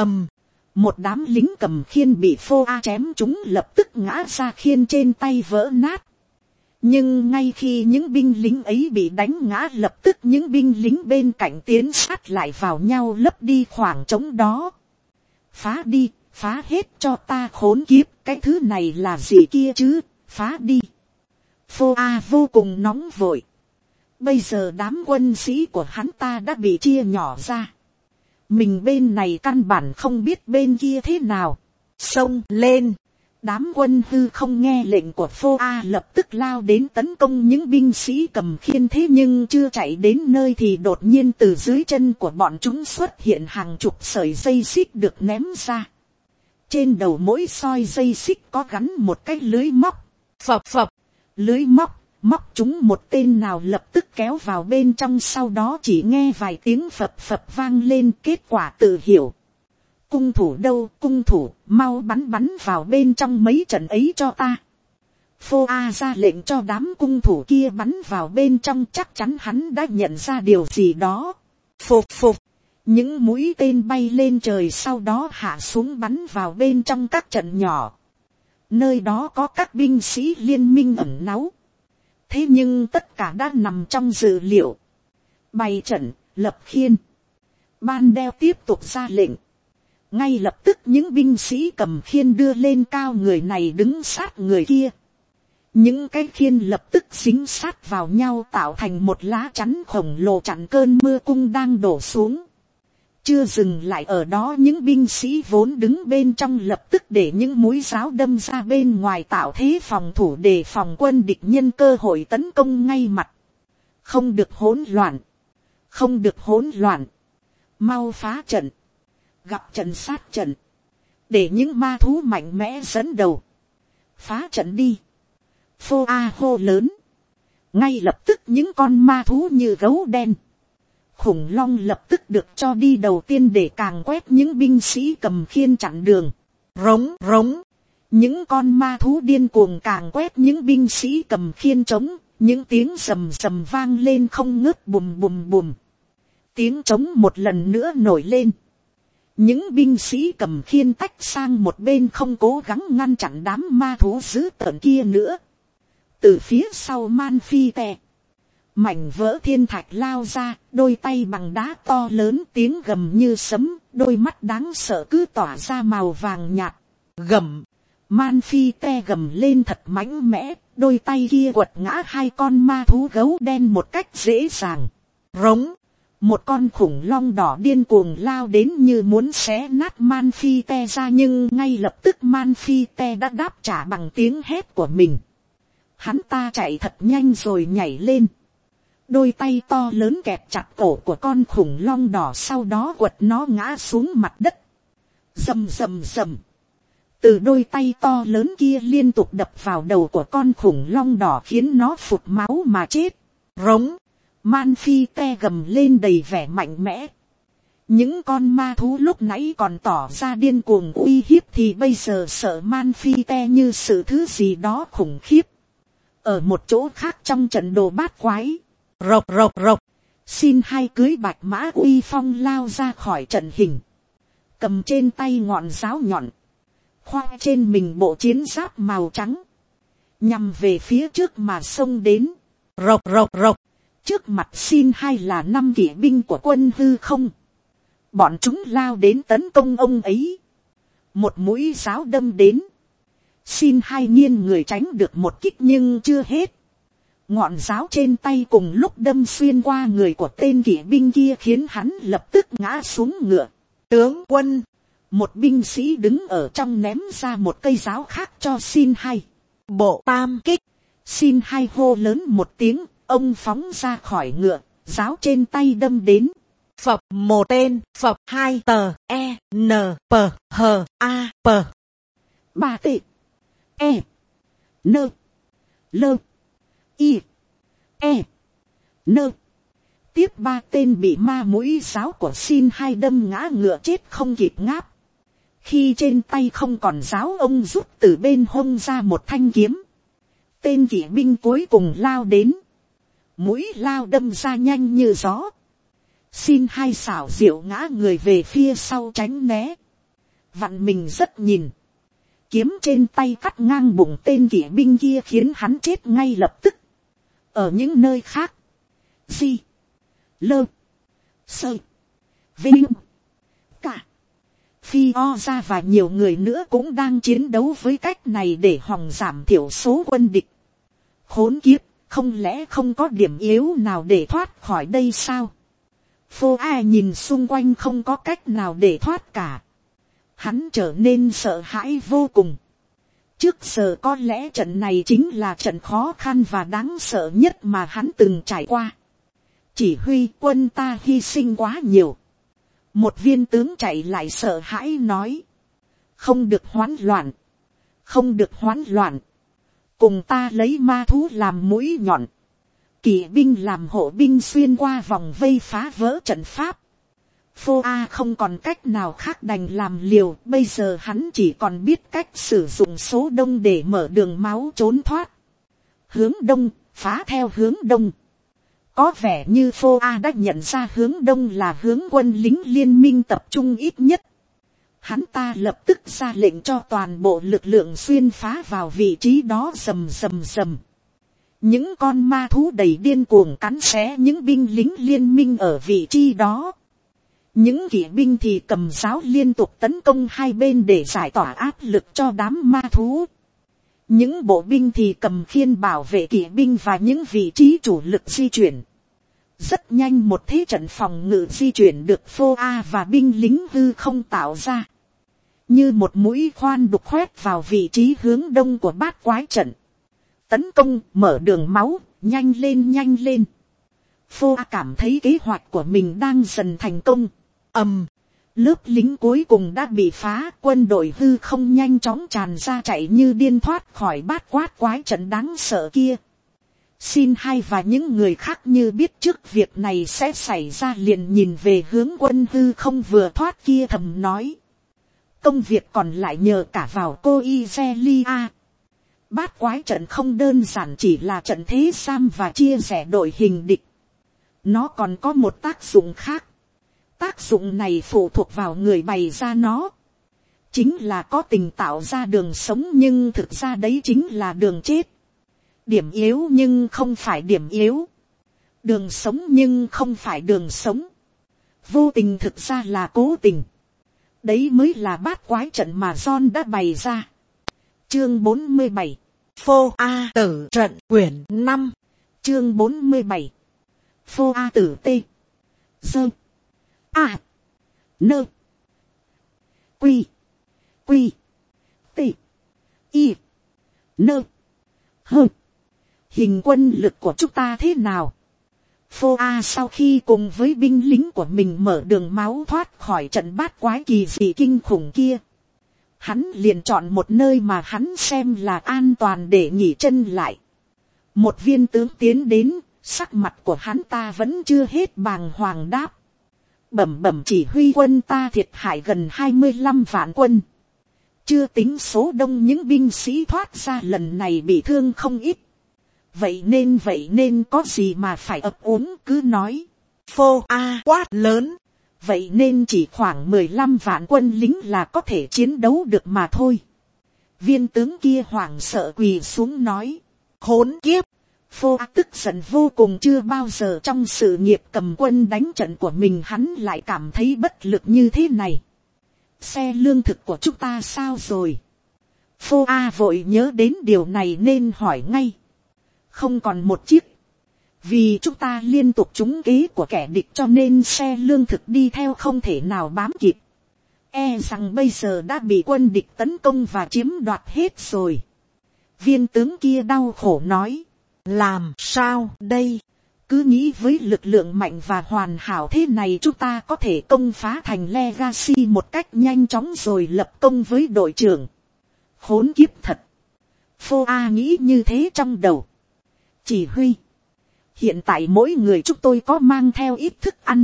Một đám lính cầm khiên bị Phô A chém chúng lập tức ngã ra, khiên trên tay vỡ nát. Nhưng ngay khi những binh lính ấy bị đánh ngã, lập tức những binh lính bên cạnh tiến sát lại vào nhau lấp đi khoảng trống đó. Phá đi, phá hết cho ta khốn kiếp, cái thứ này là gì kia chứ, phá đi. Phô A vô cùng nóng vội. Bây giờ đám quân sĩ của hắn ta đã bị chia nhỏ ra. Mình bên này căn bản không biết bên kia thế nào. Xông lên. Đám quân hư không nghe lệnh của Phô A lập tức lao đến tấn công những binh sĩ cầm khiên, thế nhưng chưa chạy đến nơi thì đột nhiên từ dưới chân của bọn chúng xuất hiện hàng chục sợi dây xích được ném ra. Trên đầu mỗi soi dây xích có gắn một cái lưới móc. Phập, lưới móc chúng một tên nào lập tức kéo vào bên trong, sau đó chỉ nghe vài tiếng phập vang lên, kết quả tự hiểu. Cung thủ đâu, cung thủ, mau bắn vào bên trong mấy trận ấy cho ta. Phô A ra lệnh cho đám cung thủ kia bắn vào bên trong, chắc chắn hắn đã nhận ra điều gì đó. Phụp, những mũi tên bay lên trời, sau đó hạ xuống bắn vào bên trong các trận nhỏ. Nơi đó có các binh sĩ liên minh ẩn náu. Thế nhưng tất cả đã nằm trong dự liệu. Bày trận, lập khiên. Ban đeo tiếp tục ra lệnh. Ngay lập tức những binh sĩ cầm khiên đưa lên cao, người này đứng sát người kia. Những cái khiên lập tức dính sát vào nhau tạo thành một lá chắn khổng lồ chặn cơn mưa cung đang đổ xuống. Chưa dừng lại ở đó, những binh sĩ vốn đứng bên trong lập tức để những mũi giáo đâm ra bên ngoài, tạo thế phòng thủ để phòng quân địch nhân cơ hội tấn công ngay mặt. Không được hỗn loạn. Mau phá trận. Gặp trận sát trận. Để những ma thú mạnh mẽ dẫn đầu. Phá trận đi. Phô A hô lớn. Ngay lập tức những con ma thú như gấu đen, khủng long lập tức được cho đi đầu tiên để càng quét những binh sĩ cầm khiên chặn đường. Rống. Những con ma thú điên cuồng càng quét những binh sĩ cầm khiên trống. Những tiếng rầm rầm vang lên không ngớt, bùm. Tiếng trống một lần nữa nổi lên. Những binh sĩ cầm khiên tách sang một bên, không cố gắng ngăn chặn đám ma thú dữ tợn kia nữa. Từ phía sau Man Phi Tè, mảnh vỡ thiên thạch lao ra, đôi tay bằng đá to lớn, tiếng gầm như sấm, đôi mắt đáng sợ cứ tỏa ra màu vàng nhạt. Gầm, Man Phi Te gầm lên thật mạnh mẽ, đôi tay kia quật ngã hai con ma thú gấu đen một cách dễ dàng. Rống, một con khủng long đỏ điên cuồng lao đến như muốn xé nát Man Phi Te ra, nhưng ngay lập tức Man Phi Te đã đáp trả bằng tiếng hét của mình. Hắn ta chạy thật nhanh rồi nhảy lên. Đôi tay to lớn kẹp chặt cổ của con khủng long đỏ, sau đó quật nó ngã xuống mặt đất. Rầm. Từ đôi tay to lớn kia liên tục đập vào đầu của con khủng long đỏ, khiến nó phụt máu mà chết. Rống, Man Phi Te gầm lên đầy vẻ mạnh mẽ. Những con ma thú lúc nãy còn tỏ ra điên cuồng uy hiếp thì bây giờ sợ Man Phi Te như sự thứ gì đó khủng khiếp. Ở một chỗ khác trong trận đồ bát quái, rộc. Xin Hai cưới bạch mã uy phong lao ra khỏi trận hình, cầm trên tay ngọn giáo nhọn, khoác trên mình bộ chiến giáp màu trắng, nhằm về phía trước mà xông đến. Rộc. Trước mặt Xin Hai là 5 kỵ binh của quân hư không. Bọn chúng lao đến tấn công ông ấy. Một mũi giáo đâm đến. Xin hai nghiêng người tránh được một kích nhưng chưa hết. Ngọn giáo trên tay cùng lúc đâm xuyên qua người của tên kỵ binh kia khiến hắn lập tức ngã xuống ngựa. Tướng quân, một binh sĩ đứng ở trong ném ra một cây giáo khác cho xin hai. Bộ tam kích. Xin hai hô lớn một tiếng, ông phóng ra khỏi ngựa, giáo trên tay đâm đến. Phập một tên, phập hai tờ, e, n, p, h, a, p. Ba tệ, e, n, l, i, e, n. Tiếp ba tên bị ma mũi giáo của xin hai đâm ngã ngựa chết không kịp ngáp. Khi trên tay không còn giáo, ông rút từ bên hông ra một thanh kiếm. Tên kỵ binh cuối cùng lao đến. Mũi lao đâm ra nhanh như gió. Xin hai xảo diệu ngã người về phía sau tránh né. Vặn mình rất nhìn. Kiếm trên tay cắt ngang bụng tên kỵ binh kia khiến hắn chết ngay lập tức. Ở những nơi khác, Di, Lơ, Sơ, Vinh, Cả, Phi O ra và nhiều người nữa cũng đang chiến đấu với cách này để hòng giảm thiểu số quân địch. Khốn kiếp, không lẽ không có điểm yếu nào để thoát khỏi đây sao? Phô A nhìn xung quanh không có cách nào để thoát cả. Hắn trở nên sợ hãi vô cùng. Trước giờ có lẽ trận này chính là trận khó khăn và đáng sợ nhất mà hắn từng trải qua. Chỉ huy quân ta hy sinh quá nhiều. Một viên tướng chạy lại sợ hãi nói. Không được hoán loạn. Không được hoán loạn. Cùng ta lấy ma thú làm mũi nhọn. Kỵ binh làm hộ binh xuyên qua vòng vây phá vỡ trận pháp. Phô A không còn cách nào khác đành làm liều. Bây giờ hắn chỉ còn biết cách sử dụng số đông để mở đường máu trốn thoát. Hướng đông, phá theo hướng đông. Có vẻ như Phô A đã nhận ra hướng đông là hướng quân lính liên minh tập trung ít nhất. Hắn ta lập tức ra lệnh cho toàn bộ lực lượng xuyên phá vào vị trí đó rầm rầm rầm. Những con ma thú đầy điên cuồng cắn xé những binh lính liên minh ở vị trí đó. Những kỵ binh thì cầm giáo liên tục tấn công hai bên để giải tỏa áp lực cho đám ma thú. Những bộ binh thì cầm khiên bảo vệ kỵ binh và những vị trí chủ lực di chuyển. Rất nhanh một thế trận phòng ngự di chuyển được Phô A và binh lính hư không tạo ra. Như một mũi khoan đục khoét vào vị trí hướng đông của bát quái trận. Tấn công, mở đường máu, nhanh lên nhanh lên. Phô A cảm thấy kế hoạch của mình đang dần thành công. Lớp lính cuối cùng đã bị phá, quân đội hư không nhanh chóng tràn ra chạy như điên thoát khỏi bát quát quái trận đáng sợ kia. Xin hai và những người khác như biết trước việc này sẽ xảy ra liền nhìn về hướng quân hư không vừa thoát kia thầm nói. Công việc còn lại nhờ cả vào cô Izelia. Bát quái trận không đơn giản chỉ là trận thế giam và chia rẽ đội hình địch. Nó còn có một tác dụng khác. Tác dụng này phụ thuộc vào người bày ra nó. Chính là có tình tạo ra đường sống nhưng thực ra đấy chính là đường chết. Điểm yếu nhưng không phải điểm yếu. Đường sống nhưng không phải đường sống. Vô tình thực ra là cố tình. Đấy mới là bát quái trận mà John đã bày ra. Chương 47. Phô A tử trận quyển 5. Chương 47. Phô A tử T. Dơ. A. Nơ. Quy. Quy. T. Y. Nơ. Hơ. Hình quân lực của chúng ta thế nào? Phô A sau khi cùng với binh lính của mình mở đường máu thoát khỏi trận bát quái kỳ dị kinh khủng kia. Hắn liền chọn một nơi mà hắn xem là an toàn để nghỉ chân lại. Một viên tướng tiến đến, sắc mặt của hắn ta vẫn chưa hết bàng hoàng đáp. Bẩm bẩm chỉ huy quân ta thiệt hại gần 25 vạn quân. Chưa tính số đông những binh sĩ thoát ra lần này bị thương không ít. Vậy nên có gì mà phải ấp úng cứ nói. Phô A quát lớn. Vậy nên chỉ khoảng 15 vạn quân lính là có thể chiến đấu được mà thôi. Viên tướng kia hoảng sợ quỳ xuống nói. Khốn kiếp. Phô A tức giận vô cùng, chưa bao giờ trong sự nghiệp cầm quân đánh trận của mình hắn lại cảm thấy bất lực như thế này. Xe lương thực của chúng ta sao rồi? Phô A vội nhớ đến điều này nên hỏi ngay. Không còn một chiếc. Vì chúng ta liên tục trúng kế của kẻ địch cho nên xe lương thực đi theo không thể nào bám kịp. E rằng bây giờ đã bị quân địch tấn công và chiếm đoạt hết rồi. Viên tướng kia đau khổ nói. Làm sao đây? Cứ nghĩ với lực lượng mạnh và hoàn hảo thế này chúng ta có thể công phá thành Legacy một cách nhanh chóng rồi lập công với đội trưởng. Khốn kiếp thật. Phô A nghĩ như thế trong đầu. Chỉ huy. Hiện tại mỗi người chúng tôi có mang theo ít thức ăn.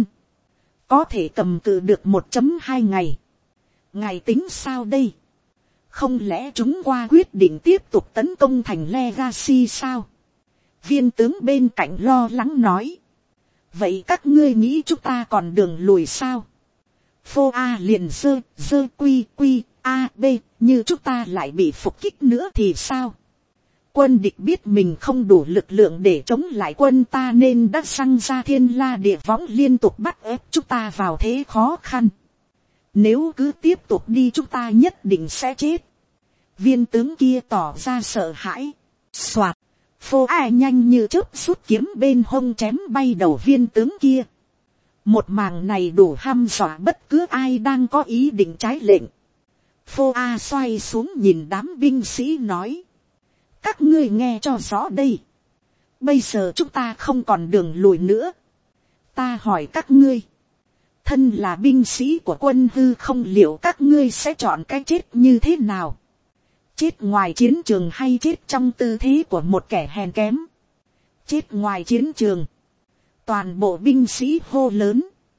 Có thể cầm cự được 1.2 ngày. Ngài tính sao đây? Không lẽ chúng qua quyết định tiếp tục tấn công thành Legacy sao? Viên tướng bên cạnh lo lắng nói. Vậy các ngươi nghĩ chúng ta còn đường lùi sao? Phô A liền dơ quy A B, như chúng ta lại bị phục kích nữa thì sao? Quân địch biết mình không đủ lực lượng để chống lại quân ta nên đã săng ra thiên la địa võng liên tục bắt ép chúng ta vào thế khó khăn. Nếu cứ tiếp tục đi chúng ta nhất định sẽ chết. Viên tướng kia tỏ ra sợ hãi. Soạt. Phô A nhanh như chớp rút kiếm bên hông chém bay đầu viên tướng kia. Một màn này đủ hăm dọa bất cứ ai đang có ý định trái lệnh. Phô A xoay xuống nhìn đám binh sĩ nói. Các ngươi nghe cho rõ đây. Bây giờ chúng ta không còn đường lùi nữa. Ta hỏi các ngươi. Thân là binh sĩ của quân hư không, liệu các ngươi sẽ chọn cái chết như thế nào? Chết ngoài chiến trường hay chết trong tư thế của một kẻ hèn kém? Chết ngoài chiến trường. Toàn bộ binh sĩ hô lớn.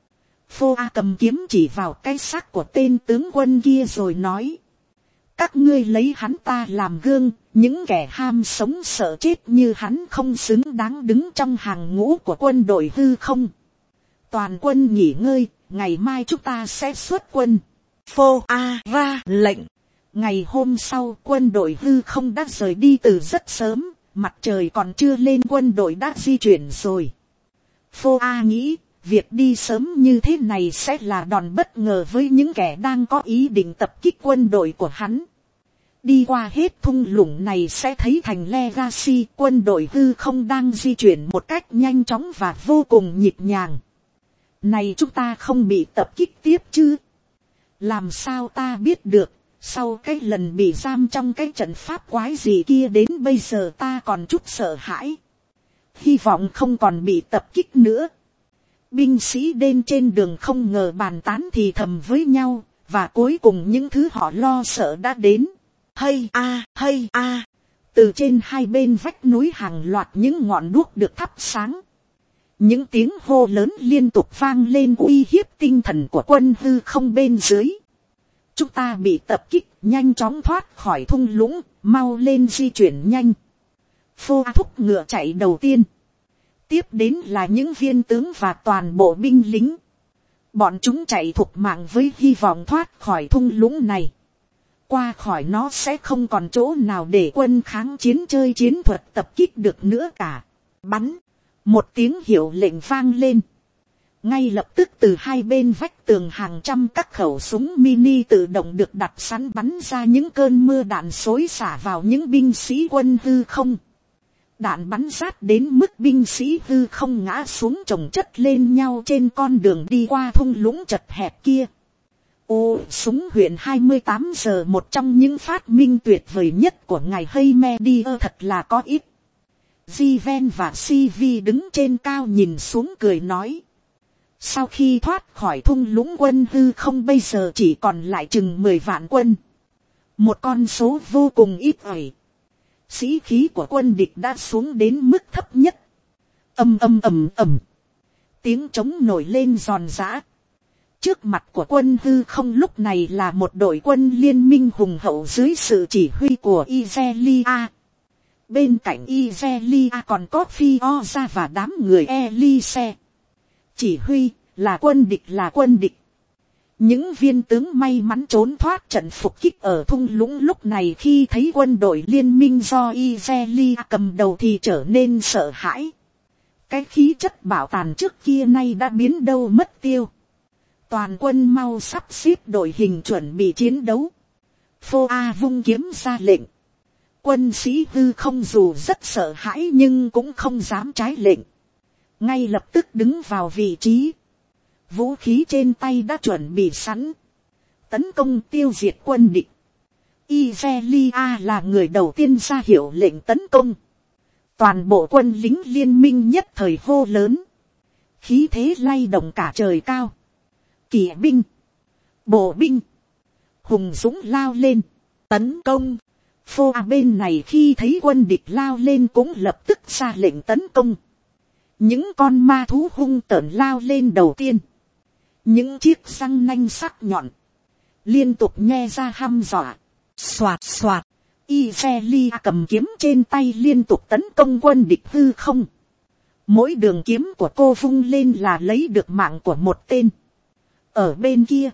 Phô A cầm kiếm chỉ vào cái xác của tên tướng quân kia rồi nói. Các ngươi lấy hắn ta làm gương, những kẻ ham sống sợ chết như hắn không xứng đáng đứng trong hàng ngũ của quân đội hư không. Toàn quân nghỉ ngơi, ngày mai chúng ta sẽ xuất quân. Phô A ra lệnh. Ngày hôm sau quân đội hư không đã rời đi từ rất sớm, mặt trời còn chưa lên quân đội đã di chuyển rồi. Phô A nghĩ, việc đi sớm như thế này sẽ là đòn bất ngờ với những kẻ đang có ý định tập kích quân đội của hắn. Đi qua hết thung lũng này sẽ thấy thành Legacy, quân đội hư không đang di chuyển một cách nhanh chóng và vô cùng nhịp nhàng. Này chúng ta không bị tập kích tiếp chứ? Làm sao ta biết được, sau cái lần bị giam trong cái trận pháp quái gì kia đến bây giờ ta còn chút sợ hãi. Hy vọng không còn bị tập kích nữa. Binh sĩ đêm trên đường không ngờ bàn tán thì thầm với nhau, và cuối cùng những thứ họ lo sợ đã đến. Hay a, từ trên hai bên vách núi hàng loạt những ngọn đuốc được thắp sáng. Những tiếng hô lớn liên tục vang lên uy hiếp tinh thần của quân hư không bên dưới. Chúng ta bị tập kích, nhanh chóng thoát khỏi thung lũng, mau lên di chuyển nhanh. Phô A thúc ngựa chạy đầu tiên. Tiếp đến là những viên tướng và toàn bộ binh lính. Bọn chúng chạy thục mạng với hy vọng thoát khỏi thung lũng này. Qua khỏi nó sẽ không còn chỗ nào để quân kháng chiến chơi chiến thuật tập kích được nữa cả. Bắn. Một tiếng hiệu lệnh vang lên. Ngay lập tức từ hai bên vách tường hàng trăm các khẩu súng mini tự động được đặt sẵn bắn ra những cơn mưa đạn xối xả vào những binh sĩ quân hư không. Đạn bắn rát đến mức binh sĩ hư không ngã xuống chồng chất lên nhau trên con đường đi qua thung lũng chật hẹp kia. Súng huyện 28 giờ, một trong những phát minh tuyệt vời nhất của ngài Haymedia thật là có ít. Jiven và CV đứng trên cao nhìn xuống cười nói. Sau khi thoát khỏi thung lũng, quân hư không bây giờ chỉ còn lại chừng 10 vạn quân. Một con số vô cùng ít ỏi. Sĩ khí của quân địch đã xuống đến mức thấp nhất. Ầm. Tiếng trống nổi lên giòn giã. Trước mặt của quân hư không lúc này là một đội quân liên minh hùng hậu dưới sự chỉ huy của Izelia. Bên cạnh Izelia còn có Fioza và đám người Elise. Chỉ huy là quân địch. Những viên tướng may mắn trốn thoát trận phục kích ở thung lũng lúc này khi thấy quân đội liên minh do Izelia cầm đầu thì trở nên sợ hãi. Cái khí chất bảo tàn trước kia nay đã biến đâu mất tiêu. Toàn quân mau sắp xếp đội hình chuẩn bị chiến đấu. Phô A vung kiếm ra lệnh. Quân sĩ hư không dù rất sợ hãi nhưng cũng không dám trái lệnh. Ngay lập tức đứng vào vị trí. Vũ khí trên tay đã chuẩn bị sẵn. Tấn công tiêu diệt quân địch. Izelia là người đầu tiên ra hiệu lệnh tấn công. Toàn bộ quân lính liên minh nhất thời hô lớn. Khí thế lay động cả trời cao. Kỵ binh, bộ binh, hùng dũng lao lên, tấn công. Phô A bên này khi thấy quân địch lao lên cũng lập tức ra lệnh tấn công. Những con ma thú hung tợn lao lên đầu tiên. Những chiếc răng nanh sắc nhọn liên tục nhe ra hăm dọa. Xoạt xoạt. Izelia cầm kiếm trên tay liên tục tấn công quân địch hư không. Mỗi đường kiếm của cô vung lên là lấy được mạng của một tên. Ở bên kia,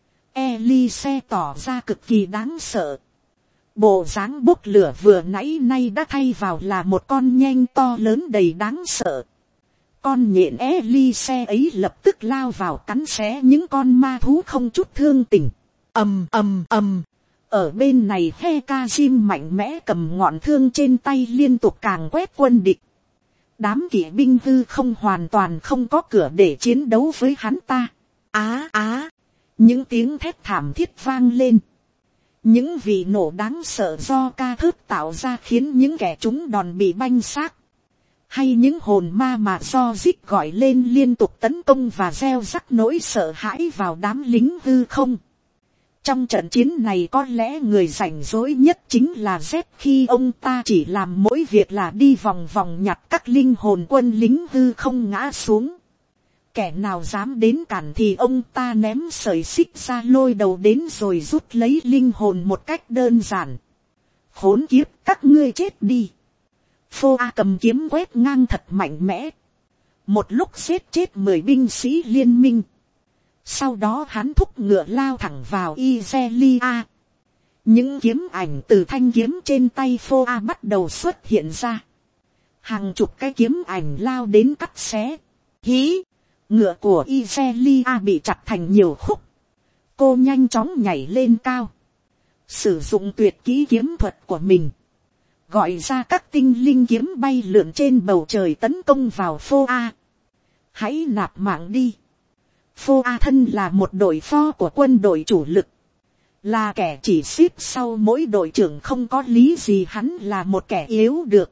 Elise tỏ ra cực kỳ đáng sợ. Bộ dáng bốc lửa vừa nãy nay đã thay vào là một con nhện to lớn đầy đáng sợ. Con nhện Elise ấy lập tức lao vào cắn xé những con ma thú không chút thương tình. Ầm ầm ầm. Ở bên này Hekazim mạnh mẽ cầm ngọn thương trên tay liên tục càng quét quân địch. Đám kỵ binh hư không hoàn toàn không có cửa để chiến đấu với hắn ta. Á á. Những tiếng thét thảm thiết vang lên. Những vị nổ đáng sợ do ca thớt tạo ra khiến những kẻ trúng đòn bị banh xác. Hay những hồn ma mà do Zig gọi lên liên tục tấn công và gieo rắc nỗi sợ hãi vào đám lính hư không. Trong trận chiến này có lẽ người rảnh rỗi nhất chính là Z khi ông ta chỉ làm mỗi việc là đi vòng vòng nhặt các linh hồn quân lính hư không ngã xuống. Kẻ nào dám đến cản thì ông ta ném sợi xích ra lôi đầu đến rồi rút lấy linh hồn một cách đơn giản. Khốn kiếp, các ngươi chết đi. Phô A cầm kiếm quét ngang thật mạnh mẽ. Một lúc giết chết 10 binh sĩ liên minh. Sau đó hắn thúc ngựa lao thẳng vào Izelia. Những kiếm ảnh từ thanh kiếm trên tay Phô A bắt đầu xuất hiện ra. Hàng chục cái kiếm ảnh lao đến cắt xé. Hí! Ngựa của Izelia bị chặt thành nhiều khúc. Cô nhanh chóng nhảy lên cao. Sử dụng tuyệt kỹ kiếm thuật của mình. Gọi ra các tinh linh kiếm bay lượn trên bầu trời tấn công vào Phô A. Hãy nạp mạng đi. Phô A thân là một đội pho của quân đội chủ lực. Là kẻ chỉ xếp sau mỗi đội trưởng, không có lý gì hắn là một kẻ yếu được.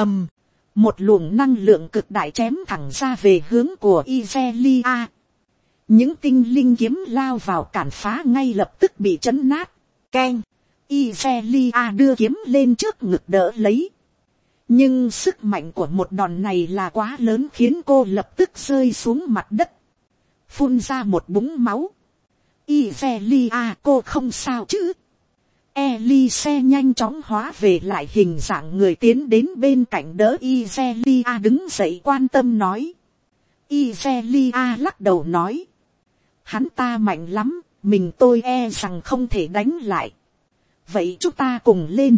Một luồng năng lượng cực đại chém thẳng ra về hướng của Izelia. Những tinh linh kiếm lao vào cản phá ngay lập tức bị chấn nát. Keng. Izelia đưa kiếm lên trước ngực đỡ lấy. Nhưng sức mạnh của một đòn này là quá lớn khiến cô lập tức rơi xuống mặt đất. Phun ra một búng máu. Izelia, cô không sao chứ? Elise nhanh chóng hóa về lại hình dạng người, tiến đến bên cạnh đỡ Izelia đứng dậy quan tâm nói. Izelia lắc đầu nói. Hắn ta mạnh lắm, mình tôi e rằng không thể đánh lại. Vậy chúng ta cùng lên.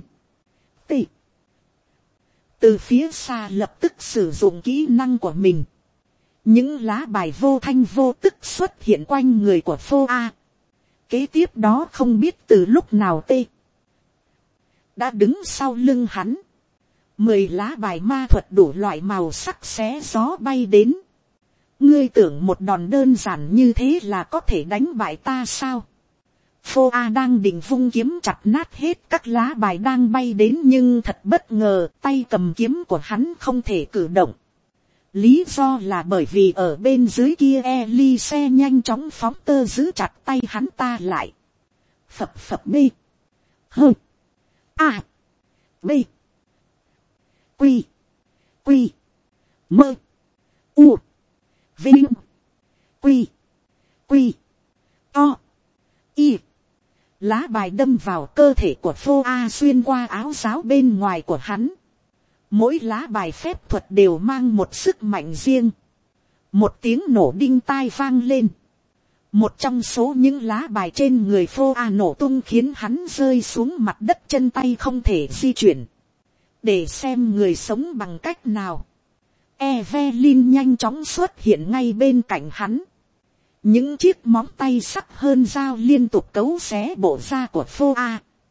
Từ phía xa lập tức sử dụng kỹ năng của mình. Những lá bài vô thanh vô tức xuất hiện quanh người của Phô A. Kế tiếp đó không biết từ lúc nào đã đứng sau lưng hắn. 10 lá bài ma thuật đủ loại màu sắc xé gió bay đến. Ngươi tưởng một đòn đơn giản như thế là có thể đánh bại ta sao? Phô A đang định vung kiếm chặt nát hết các lá bài đang bay đến, nhưng thật bất ngờ tay cầm kiếm của hắn không thể cử động. Lý do là bởi vì ở bên dưới kia Elise nhanh chóng phóng tơ giữ chặt tay hắn ta lại. Phập phập b. Hơ. A. B. Quy. Quy. Mơ. U. Vinh. Quy. Quy. To. Y. Lá bài đâm vào cơ thể của Phô A xuyên qua áo giáo bên ngoài của hắn. Mỗi lá bài phép thuật đều mang một sức mạnh riêng. Một tiếng nổ đinh tai vang lên. Một trong số những lá bài trên người Phô A nổ tung khiến hắn rơi xuống mặt đất, chân tay không thể di chuyển. Để xem người sống bằng cách nào. Evelyn nhanh chóng xuất hiện ngay bên cạnh hắn. Những chiếc móng tay sắc hơn dao liên tục cấu xé bộ da của Phô A.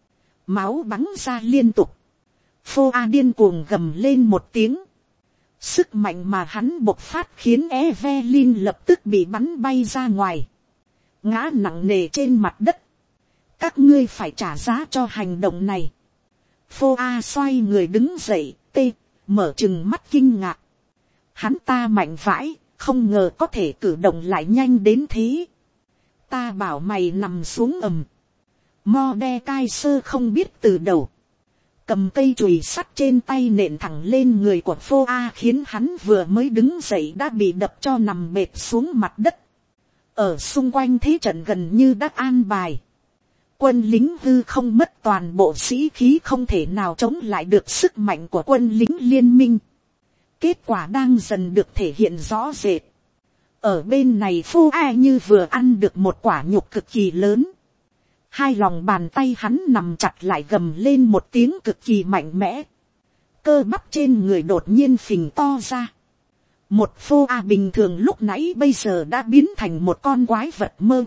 máu bắn ra liên tục. Phô A điên cuồng gầm lên một tiếng. Sức mạnh mà hắn bộc phát khiến Evelyn lập tức bị bắn bay ra ngoài, ngã nặng nề trên mặt đất. Các ngươi phải trả giá cho hành động này. Phô A xoay người đứng dậy, mở trừng mắt kinh ngạc. Hắn ta mạnh vãi, không ngờ có thể cử động lại nhanh đến thế. Ta bảo mày nằm xuống ầm. Mordecai không biết từ đầu, cầm cây chùy sắt trên tay nện thẳng lên người của Phô A, khiến hắn vừa mới đứng dậy đã bị đập cho nằm bệt xuống mặt đất. Ở xung quanh thế trận gần như đã an bài. Quân lính hư không mất toàn bộ sĩ khí, không thể nào chống lại được sức mạnh của quân lính liên minh. Kết quả đang dần được thể hiện rõ rệt. Ở bên này Phô A như vừa ăn được một quả nhục cực kỳ lớn. Hai lòng bàn tay hắn nằm chặt lại, gầm lên một tiếng cực kỳ mạnh mẽ. Cơ bắp trên người đột nhiên phình to ra. Một Phô A bình thường lúc nãy bây giờ đã biến thành một con quái vật mơ.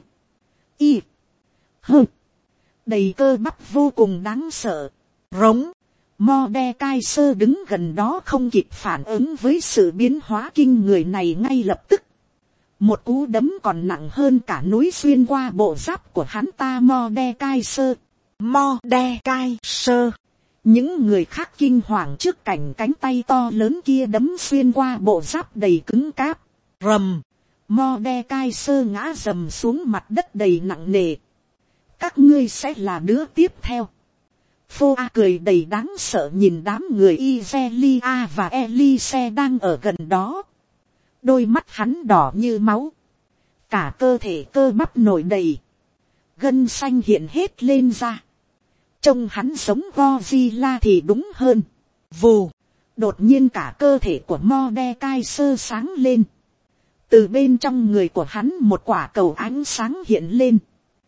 Đầy cơ bắp vô cùng đáng sợ. Rống. Mordecai đứng gần đó không kịp phản ứng với sự biến hóa kinh người này, ngay lập tức một cú đấm còn nặng hơn cả núi xuyên qua bộ giáp của hắn ta. Mordecai. Những người khác kinh hoàng trước cảnh cánh tay to lớn kia đấm xuyên qua bộ giáp đầy cứng cáp. Rầm. Mordecai ngã rầm xuống mặt đất đầy nặng nề. Các ngươi sẽ là đứa tiếp theo. Phô A cười đầy đáng sợ nhìn đám người Izelia và Elise đang ở gần đó. Đôi mắt hắn đỏ như máu. Cả cơ thể cơ bắp nổi đầy. Gân xanh hiện hết lên ra. Trông hắn giống Godzilla thì đúng hơn. Vù. Đột nhiên cả cơ thể của Mordecai sáng lên. Từ bên trong người của hắn một quả cầu ánh sáng hiện lên.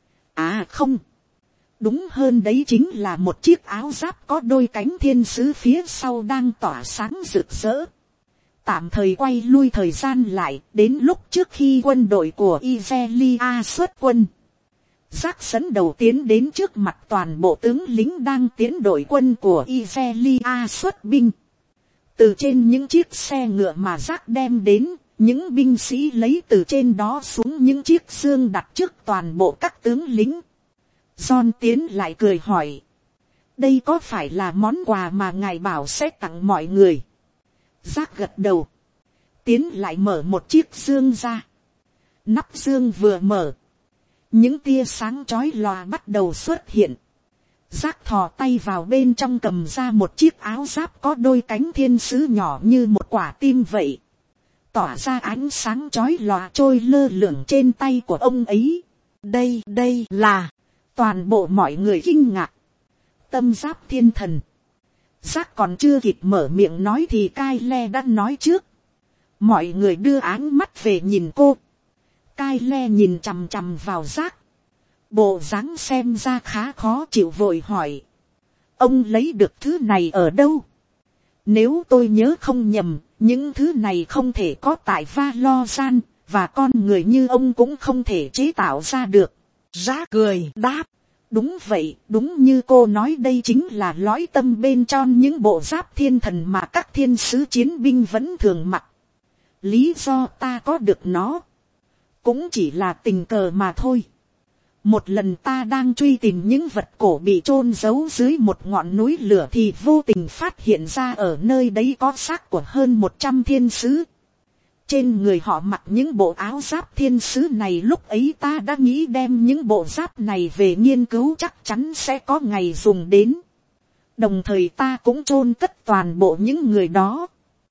À không. Đúng hơn đấy, chính là một chiếc áo giáp có đôi cánh thiên sứ phía sau đang tỏa sáng rực rỡ. Tạm thời quay lui thời gian lại, đến lúc trước khi quân đội của Izelia xuất quân. Giác dẫn đầu tiến đến trước mặt toàn bộ tướng lính đang tiến đội quân của Izelia xuất binh. Từ trên những chiếc xe ngựa mà Giác đem đến, những binh sĩ lấy từ trên đó xuống những chiếc xương đặt trước toàn bộ các tướng lính. John tiến lại cười hỏi. Đây có phải là món quà mà ngài bảo sẽ tặng mọi người? Giác gật đầu. Tiến lại mở một chiếc dương ra. Nắp dương vừa mở. Những tia sáng chói lòa bắt đầu xuất hiện. Giác thò tay vào bên trong cầm ra một chiếc áo giáp có đôi cánh thiên sứ nhỏ như một quả tim vậy. Tỏa ra ánh sáng chói lòa trôi lơ lửng trên tay của ông ấy. Đây là... Toàn bộ mọi người kinh ngạc. Tâm giáp thiên thần. Giác còn chưa kịp mở miệng nói thì Kyle đã nói trước. Mọi người đưa áng mắt về nhìn cô. Kyle nhìn chằm chằm vào Giác. Bộ dáng xem ra khá khó chịu, vội hỏi. Ông lấy được thứ này ở đâu? Nếu tôi nhớ không nhầm, những thứ này không thể có tại Valoran, và con người như ông cũng không thể chế tạo ra được. Giác cười đáp. Đúng vậy, đúng như cô nói, đây chính là lõi tâm bên trong những bộ giáp thiên thần mà các thiên sứ chiến binh vẫn thường mặc. Lý do ta có được nó cũng chỉ là tình cờ mà thôi. Một lần ta đang truy tìm những vật cổ bị chôn giấu dưới một ngọn núi lửa thì vô tình phát hiện ra ở nơi đấy có xác của hơn 100 thiên sứ. Trên người họ mặc những bộ áo giáp thiên sứ này, lúc ấy ta đã nghĩ đem những bộ giáp này về nghiên cứu, chắc chắn sẽ có ngày dùng đến. Đồng thời ta cũng chôn cất toàn bộ những người đó.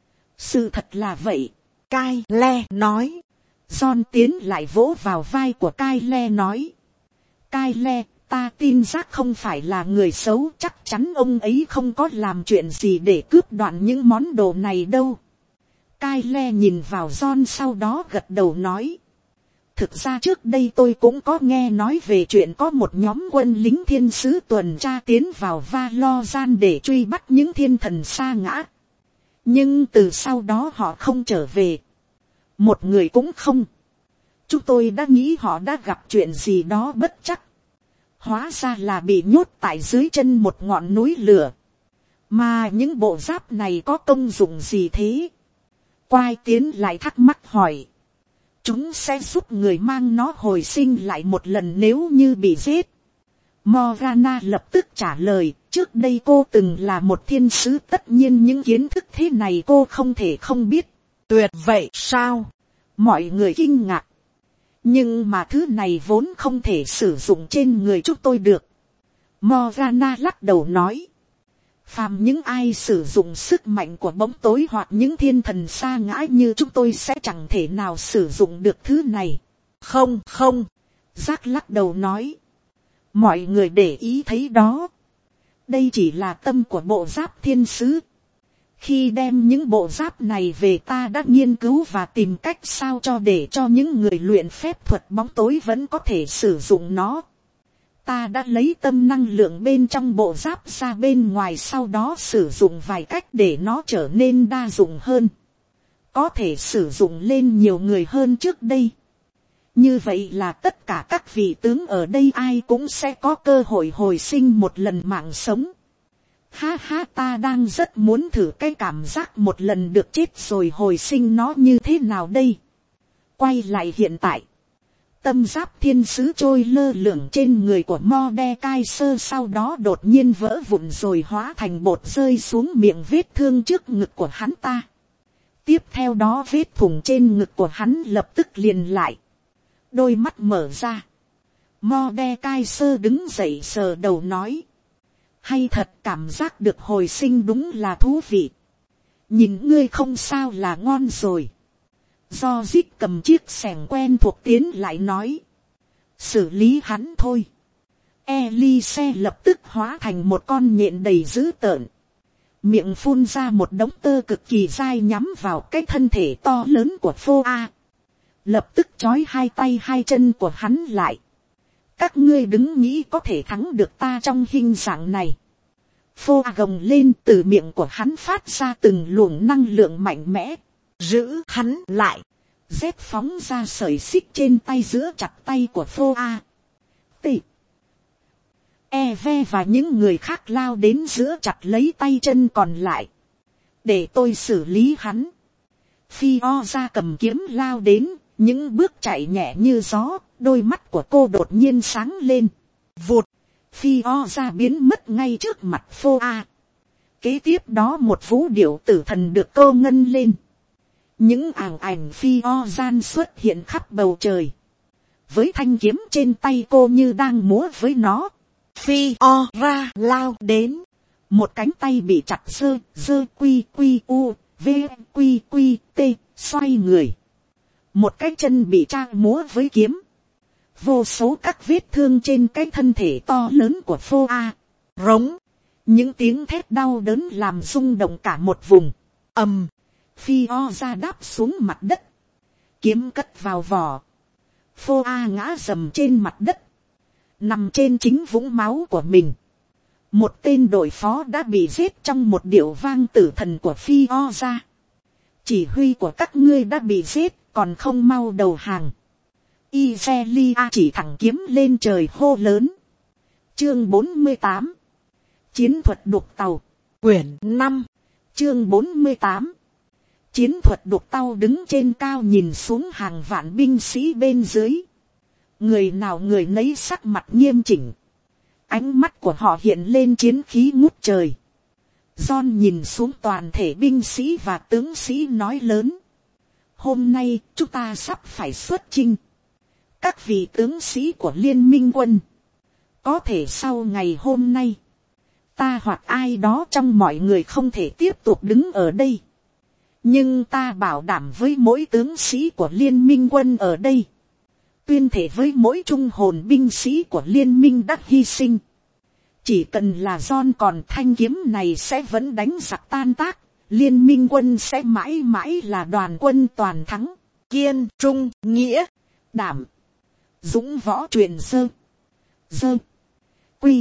Sự thật là vậy. Kyle nói. John tiến lại vỗ vào vai của Kyle nói. Kyle, ta tin Giác không phải là người xấu, chắc chắn ông ấy không có làm chuyện gì để cướp đoạt những món đồ này đâu. Kyle nhìn vào John sau đó gật đầu nói. Thực ra trước đây tôi cũng có nghe nói về chuyện có một nhóm quân lính thiên sứ tuần tra tiến vào Valoran để truy bắt những thiên thần sa ngã. Nhưng từ sau đó họ không trở về. Một người cũng không. Chúng tôi đã nghĩ họ đã gặp chuyện gì đó bất trắc. hóa ra là bị nhốt tại dưới chân một ngọn núi lửa. Mà những bộ giáp này có công dụng gì thế? Quai tiến lại thắc mắc hỏi. Chúng sẽ giúp người mang nó hồi sinh lại một lần nếu như bị giết. Morgana lập tức trả lời, trước đây cô từng là một thiên sứ, tất nhiên những kiến thức thế này cô không thể không biết. Tuyệt vậy sao? Mọi người kinh ngạc. Nhưng mà thứ này vốn không thể sử dụng trên người chúng tôi được. Morgana lắc đầu nói. Phàm những ai sử dụng sức mạnh của bóng tối hoặc những thiên thần sa ngã như chúng tôi sẽ chẳng thể nào sử dụng được thứ này. Không, không. Jack lắc đầu nói. Mọi người để ý thấy đó. Đây chỉ là tâm của bộ giáp thiên sứ. Khi đem những bộ giáp này về, ta đã nghiên cứu và tìm cách sao cho để cho những người luyện phép thuật bóng tối vẫn có thể sử dụng nó. Ta đã lấy tâm năng lượng bên trong bộ giáp ra bên ngoài, sau đó sử dụng vài cách để nó trở nên đa dụng hơn. Có thể sử dụng lên nhiều người hơn trước đây. Như vậy là tất cả các vị tướng ở đây ai cũng sẽ có cơ hội hồi sinh một lần mạng sống. Ha ha, ta đang rất muốn thử cái cảm giác một lần được chết rồi hồi sinh nó như thế nào đây. Quay lại hiện tại. Tâm giáp thiên sứ trôi lơ lửng trên người của Mordecai, sau đó đột nhiên vỡ vụn rồi hóa thành bột rơi xuống miệng vết thương trước ngực của hắn ta. Tiếp theo đó vết thủng trên ngực của hắn lập tức liền lại. Đôi mắt mở ra. Mordecai đứng dậy sờ đầu nói. Hay thật, cảm giác được hồi sinh đúng là thú vị. Nhìn ngươi không sao là ngon rồi. Do Zig cầm chiếc xẻng quen thuộc tiến lại nói. Xử lý hắn thôi. Elise lập tức hóa thành một con nhện đầy dữ tợn. Miệng phun ra một đống tơ cực kỳ dai nhắm vào cái thân thể to lớn của Phô A. Lập tức trói hai tay hai chân của hắn lại. Các ngươi đứng nghĩ có thể thắng được ta trong hình dạng này. Phô A gồng lên, từ miệng của hắn phát ra từng luồng năng lượng mạnh mẽ. Giữ hắn lại. Z phóng ra sợi xích trên tay giữa chặt tay của Phô A. T. Eve và những người khác lao đến giữa chặt lấy tay chân còn lại. Để tôi xử lý hắn. Phi O ra cầm kiếm lao đến, những bước chạy nhẹ như gió, đôi mắt của cô đột nhiên sáng lên. Vụt. Phi O ra biến mất ngay trước mặt Phô A. Kế tiếp đó một vũ điệu tử thần được cô ngân lên. Những ảng ảnh phi o gian xuất hiện khắp bầu trời. Với thanh kiếm trên tay cô như đang múa với nó. Phi o ra lao đến. Một cánh tay bị chặt dơ quy u v quy t xoay người. Một cái chân bị trang múa với kiếm. Vô số các vết thương trên cái thân thể to lớn của Phô A. Rống. Những tiếng thét đau đớn làm rung động cả một vùng. Ầm. Phi o ra đáp xuống mặt đất. Kiếm cất vào vỏ. Phô A ngã rầm trên mặt đất. Nằm trên chính vũng máu của mình. Một tên đội phó đã bị giết trong một điệu vang tử thần của Phi o ra. Chỉ huy của các ngươi đã bị giết, còn không mau đầu hàng. Iselia chỉ thẳng kiếm lên trời hô lớn. Chương 48. Chiến thuật đục tàu. Quyển 5. Chương 48. Chiến thuật đục tàu. Đứng trên cao nhìn xuống hàng vạn binh sĩ bên dưới. Người nào người nấy sắc mặt nghiêm chỉnh. Ánh mắt của họ hiện lên chiến khí ngút trời. John nhìn xuống toàn thể binh sĩ và tướng sĩ nói lớn. Hôm nay chúng ta sắp phải xuất chinh. Các vị tướng sĩ của liên minh quân. Có thể sau ngày hôm nay. Ta hoặc ai đó trong mọi người không thể tiếp tục đứng ở đây. Nhưng ta bảo đảm với mỗi tướng sĩ của liên minh quân ở đây. Tuyên thể với mỗi trung hồn binh sĩ của liên minh đã hy sinh. Chỉ cần là John còn thanh kiếm này sẽ vẫn đánh giặc tan tác. Liên minh quân sẽ mãi mãi là đoàn quân toàn thắng. Kiên, trung, nghĩa, đảm, dũng võ truyền dơ, quy,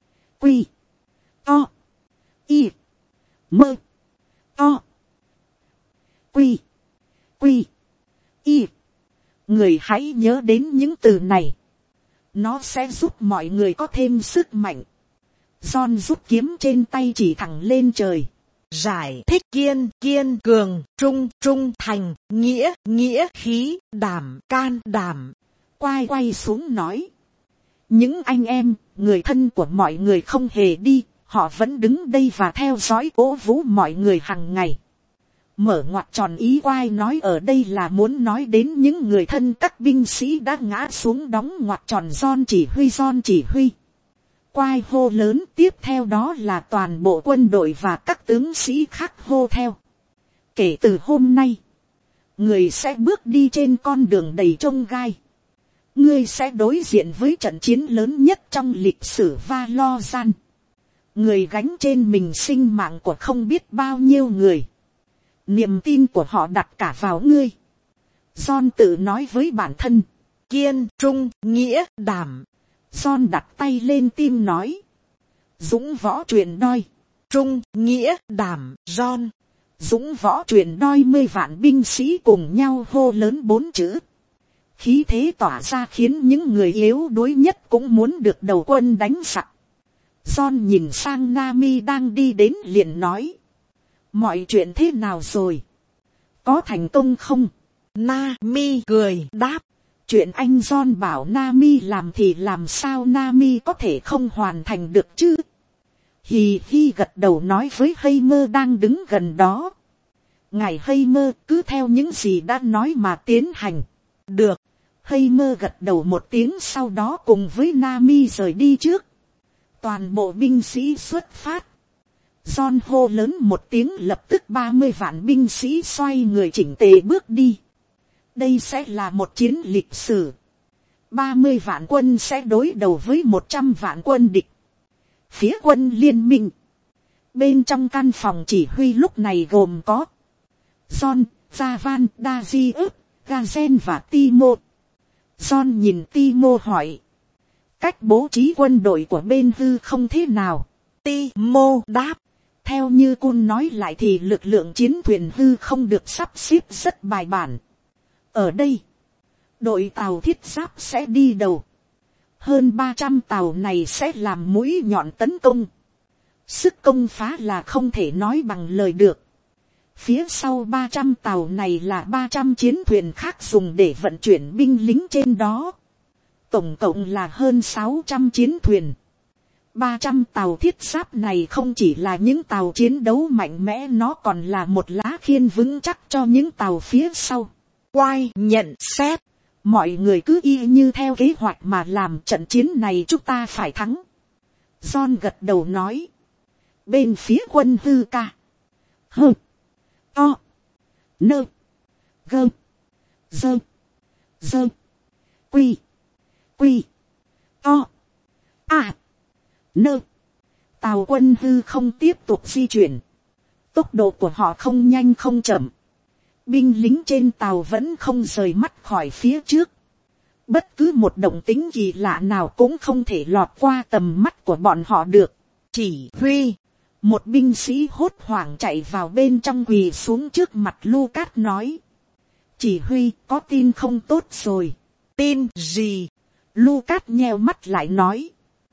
to, y, mơ, to, quy, y. Người hãy nhớ đến những từ này. Nó sẽ giúp mọi người có thêm sức mạnh. John rút kiếm trên tay chỉ thẳng lên trời. Giải thích kiên, kiên cường, trung, trung thành, nghĩa, nghĩa khí, đảm, can đảm. Quay quay xuống nói. Những anh em, người thân của mọi người không hề đi. Họ vẫn đứng đây và theo dõi cố vũ mọi người hàng ngày. Mở ngoặt tròn ý quay nói ở đây là muốn nói đến những người thân các binh sĩ đã ngã xuống, đóng ngoặt tròn John chỉ huy. Quay hô lớn, tiếp theo đó là toàn bộ quân đội và các tướng sĩ khác hô theo. Kể từ hôm nay, người sẽ bước đi trên con đường đầy chông gai. Ngươi sẽ đối diện với trận chiến lớn nhất trong lịch sử Valorant. Người gánh trên mình sinh mạng của không biết bao nhiêu người. Niềm tin của họ đặt cả vào ngươi. John tự nói với bản thân. Kiên, trung, nghĩa, đảm. John đặt tay lên tim nói. Dũng võ truyền đoi. Trung, nghĩa, đảm, John. Dũng võ truyền đoi 10 vạn binh sĩ cùng nhau hô lớn 4 chữ. Khí thế tỏa ra khiến những người yếu đuối nhất cũng muốn được đầu quân đánh sặc. John nhìn sang Nami đang đi đến liền nói. Mọi chuyện thế nào rồi? Có thành công không? Nami cười đáp. Chuyện anh John bảo Nami làm thì làm sao Nami có thể không hoàn thành được chứ? Hì hi gật đầu nói với Heimer đang đứng gần đó. Ngài Heimer cứ theo những gì đã nói mà tiến hành. Được. Heimer gật đầu một tiếng, sau đó cùng với Nami rời đi trước. Toàn bộ binh sĩ xuất phát. John hô lớn một tiếng, lập tức 30 vạn binh sĩ xoay người chỉnh tề bước đi. Đây sẽ là một chiến lịch sử. 30 vạn quân sẽ đối đầu với 100 vạn quân địch. Phía quân liên minh. Bên trong căn phòng chỉ huy lúc này gồm có John, Javan, Dazius, Gazen và Timo. John nhìn Timo hỏi. Cách bố trí quân đội của bên hư không thế nào? Timo đáp. Theo như Kun nói lại thì lực lượng chiến thuyền hư không được sắp xếp rất bài bản. Ở đây, đội tàu thiết giáp sẽ đi đầu. Hơn 300 tàu này sẽ làm mũi nhọn tấn công. Sức công phá là không thể nói bằng lời được. Phía sau 300 tàu này là 300 chiến thuyền khác dùng để vận chuyển binh lính trên đó. Tổng cộng là hơn 600 chiến thuyền. 300 tàu thiết giáp này không chỉ là những tàu chiến đấu mạnh mẽ, nó còn là một lá khiên vững chắc cho những tàu phía sau. Quay nhận xét. Mọi người cứ y như theo kế hoạch mà làm, trận chiến này chúng ta phải thắng. John gật đầu nói. Bên phía quân hư ca. Hơ. To. Nơ. Gơ. Dơ. Dơ. Quy. Quy. To. À. Nơ. Tàu quân hư không tiếp tục di chuyển. Tốc độ của họ không nhanh không chậm. Binh lính trên tàu vẫn không rời mắt khỏi phía trước. Bất cứ một động tĩnh kỳ lạ nào cũng không thể lọt qua tầm mắt của bọn họ được. Chỉ huy. Một binh sĩ hốt hoảng chạy vào bên trong quỳ xuống trước mặt Lucas nói. Chỉ huy, có tin không tốt rồi. Tin gì? Lucas nheo mắt lại nói.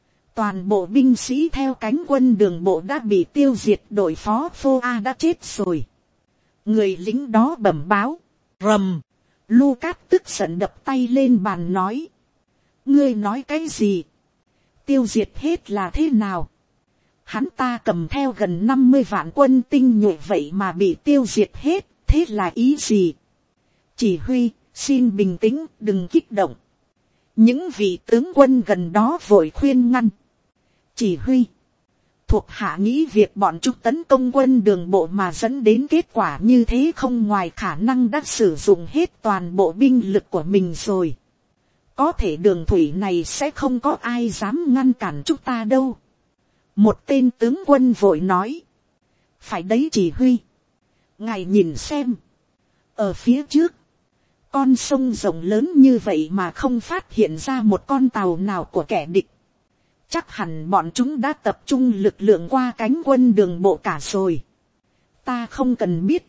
Toàn bộ binh sĩ theo cánh quân đường bộ đã bị tiêu diệt, đội phó Phô A đã chết rồi. Người lính đó bẩm báo. Rầm. Lucas tức giận đập tay lên bàn nói. Ngươi nói cái gì? Tiêu diệt hết là thế nào? Hắn ta cầm theo gần 50 vạn quân tinh nhuệ vậy mà bị tiêu diệt hết, thế là ý gì? Chỉ huy, xin bình tĩnh, đừng kích động. Những vị tướng quân gần đó vội khuyên ngăn. Chỉ huy, thuộc hạ nghĩ việc bọn chúng tấn công quân đường bộ mà dẫn đến kết quả như thế không ngoài khả năng đã sử dụng hết toàn bộ binh lực của mình rồi. Có thể đường thủy này sẽ không có ai dám ngăn cản chúng ta đâu. Một tên tướng quân vội nói. Phải đấy chỉ huy. Ngài nhìn xem. Ở phía trước. Con sông rộng lớn như vậy mà không phát hiện ra một con tàu nào của kẻ địch. Chắc hẳn bọn chúng đã tập trung lực lượng qua cánh quân đường bộ cả rồi. Ta không cần biết.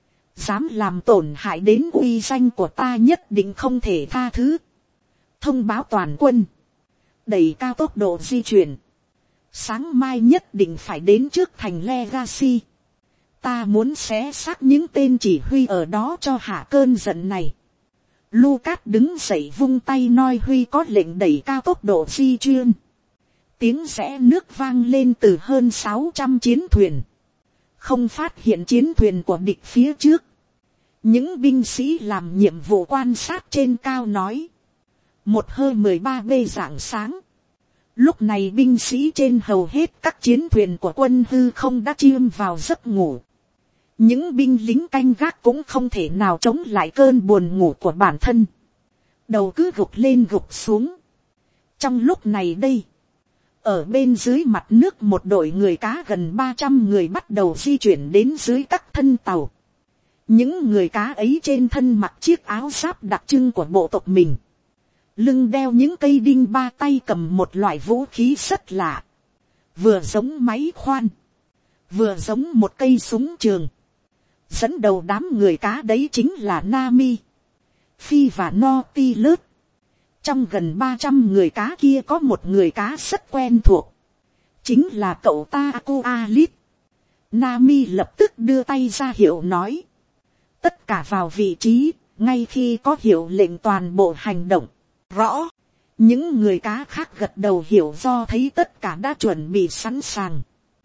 Dám làm tổn hại đến uy danh của ta nhất định không thể tha thứ. Thông báo toàn quân. đẩy cao tốc độ di chuyển. Sáng mai nhất định phải đến trước thành Legacy. Ta muốn xé xác những tên chỉ huy ở đó cho hạ cơn giận này. Lucas đứng dậy vung tay nói Huy có lệnh đẩy cao tốc độ di chuyển. Tiếng rẽ nước vang lên từ hơn 600 chiến thuyền. Không phát hiện chiến thuyền của địch phía trước. Những binh sĩ làm nhiệm vụ quan sát trên cao nói. Một hơi 13 rạng sáng. Lúc này binh sĩ trên hầu hết các chiến thuyền của quân hư không đã chìm vào giấc ngủ. Những binh lính canh gác cũng không thể nào chống lại cơn buồn ngủ của bản thân. Đầu cứ gục lên gục xuống. Trong lúc này đây, ở bên dưới mặt nước một đội người cá gần 300 người bắt đầu di chuyển đến dưới các thân tàu. Những người cá ấy trên thân mặc chiếc áo giáp đặc trưng của bộ tộc mình. Lưng đeo những cây đinh ba tay cầm một loại vũ khí rất lạ. Vừa giống máy khoan. Vừa giống một cây súng trường. Dẫn đầu đám người cá đấy chính là Nami, Phi và Nautilus. Trong gần 300 người cá kia có một người cá rất quen thuộc. Chính là cậu ta Aqualit. Nami lập tức đưa tay ra hiệu nói. Tất cả vào vị trí, ngay khi có hiệu lệnh toàn bộ hành động. Rõ. Những người cá khác gật đầu hiểu do thấy tất cả đã chuẩn bị sẵn sàng.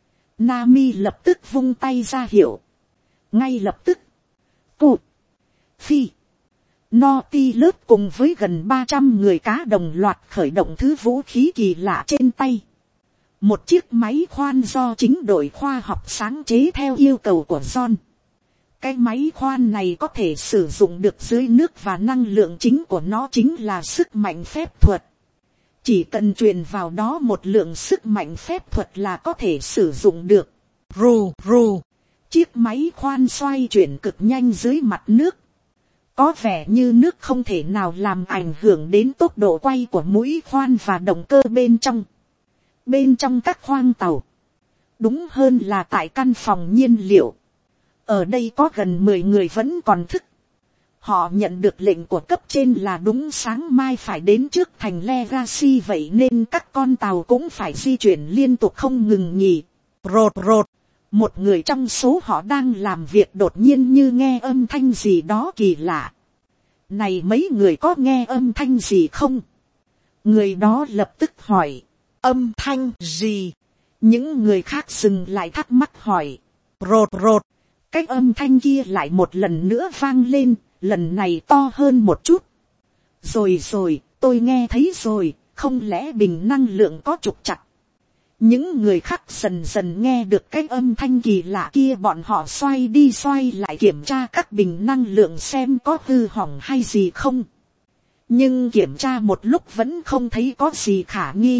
Nami lập tức vung tay ra hiệu. Ngay lập tức, Cụ, Phi, Nautilus cùng với gần 300 người cá đồng loạt khởi động thứ vũ khí kỳ lạ trên tay. Một chiếc máy khoan do chính đội khoa học sáng chế theo yêu cầu của John. Cái máy khoan này có thể sử dụng được dưới nước và năng lượng chính của nó chính là sức mạnh phép thuật. Chỉ cần truyền vào đó một lượng sức mạnh phép thuật là có thể sử dụng được. Rù rù. Chiếc máy khoan xoay chuyển cực nhanh dưới mặt nước. Có vẻ như nước không thể nào làm ảnh hưởng đến tốc độ quay của mũi khoan và động cơ bên trong. Bên trong các khoang tàu. Đúng hơn là tại căn phòng nhiên liệu. Ở đây có gần 10 người vẫn còn thức. Họ nhận được lệnh của cấp trên là đúng sáng mai phải đến trước thành Legacy, vậy nên các con tàu cũng phải di chuyển liên tục không ngừng nghỉ. Rột rột. Một người trong số họ đang làm việc đột nhiên như nghe âm thanh gì đó kỳ lạ. Này mấy người có nghe âm thanh gì không? Người đó lập tức hỏi. Âm thanh gì? Những người khác dừng lại thắc mắc hỏi. Rột rột. Cái âm thanh kia lại một lần nữa vang lên, lần này to hơn một chút. Rồi rồi, tôi nghe thấy rồi, không lẽ bình năng lượng có trục trặc? Những người khác dần dần nghe được cái âm thanh kỳ lạ kia, bọn họ xoay đi xoay lại kiểm tra các bình năng lượng xem có hư hỏng hay gì không. Nhưng kiểm tra một lúc vẫn không thấy có gì khả nghi.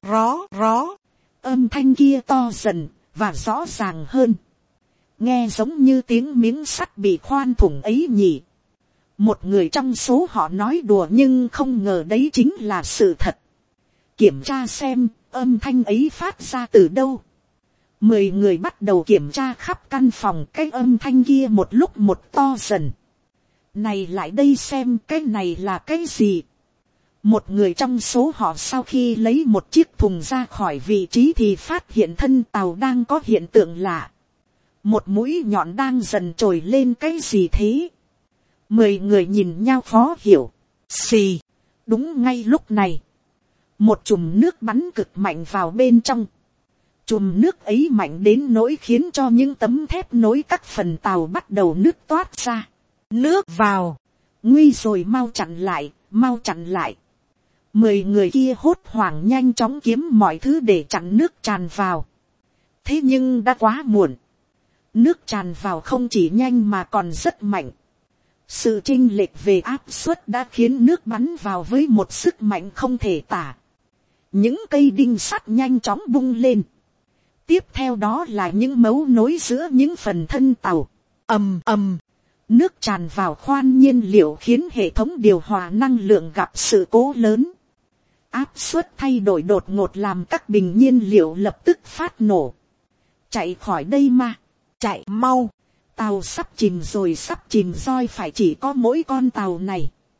Ró. Âm thanh kia to dần và rõ ràng hơn. Nghe giống như tiếng miếng sắt bị khoan thủng ấy nhỉ. Một người trong số họ nói đùa nhưng không ngờ đấy chính là sự thật. Kiểm tra xem âm thanh ấy phát ra từ đâu. 10 người bắt đầu kiểm tra khắp căn phòng, cái âm thanh kia một lúc một to dần. Này lại đây xem cái này là cái gì. Một người trong số họ sau khi lấy một chiếc thùng ra khỏi vị trí thì phát hiện thân tàu đang có hiện tượng lạ. Một mũi nhọn đang dần trồi lên, cái gì thế? 10 người nhìn nhau khó hiểu. Xì. Đúng ngay lúc này, một chùm nước bắn cực mạnh vào bên trong. Chùm nước ấy mạnh đến nỗi khiến cho những tấm thép nối các phần tàu bắt đầu nứt toát ra. Nước vào. Nguy rồi, mau chặn lại, mau chặn lại. 10 người kia hốt hoảng nhanh chóng kiếm mọi thứ để chặn nước tràn vào. Thế nhưng đã quá muộn. Nước tràn vào không chỉ nhanh mà còn rất mạnh. Sự chênh lệch về áp suất đã khiến nước bắn vào với một sức mạnh không thể tả. Những cây đinh sắt nhanh chóng bung lên. Tiếp theo đó là những mấu nối giữa những phần thân tàu. Ầm ầm. Nước tràn vào khoan nhiên liệu khiến hệ thống điều hòa năng lượng gặp sự cố lớn. Áp suất thay đổi đột ngột làm các bình nhiên liệu lập tức phát nổ. Chạy khỏi đây mà. Chạy mau. Tàu sắp chìm rồi, sắp chìm rồi, phải chỉ có mỗi con tàu này.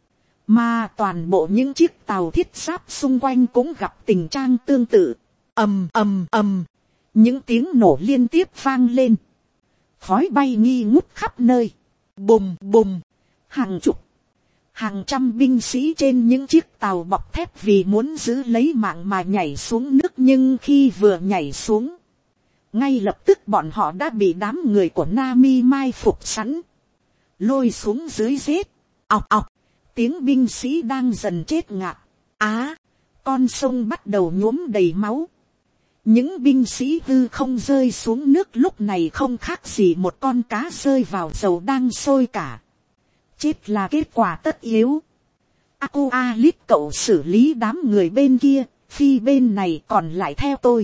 Mà toàn bộ những chiếc tàu thiết giáp xung quanh cũng gặp tình trạng tương tự. Ầm ầm ầm, những tiếng nổ liên tiếp vang lên, khói bay nghi ngút khắp nơi. Bùm bùm, hàng chục, hàng trăm binh sĩ trên những chiếc tàu bọc thép vì muốn giữ lấy mạng mà nhảy xuống nước, nhưng khi vừa nhảy xuống, ngay lập tức bọn họ đã bị đám người của Nami mai phục sẵn, lôi xuống dưới giết. Ọc ọc, tiếng binh sĩ đang dần chết ngạt. Con sông bắt đầu nhuốm đầy máu. Những binh sĩ hư không rơi xuống nước lúc này không khác gì một con cá rơi vào dầu đang sôi cả. Chết là kết quả tất yếu. Aqualit, cậu xử lý đám người bên kia, Phi bên này còn lại theo tôi.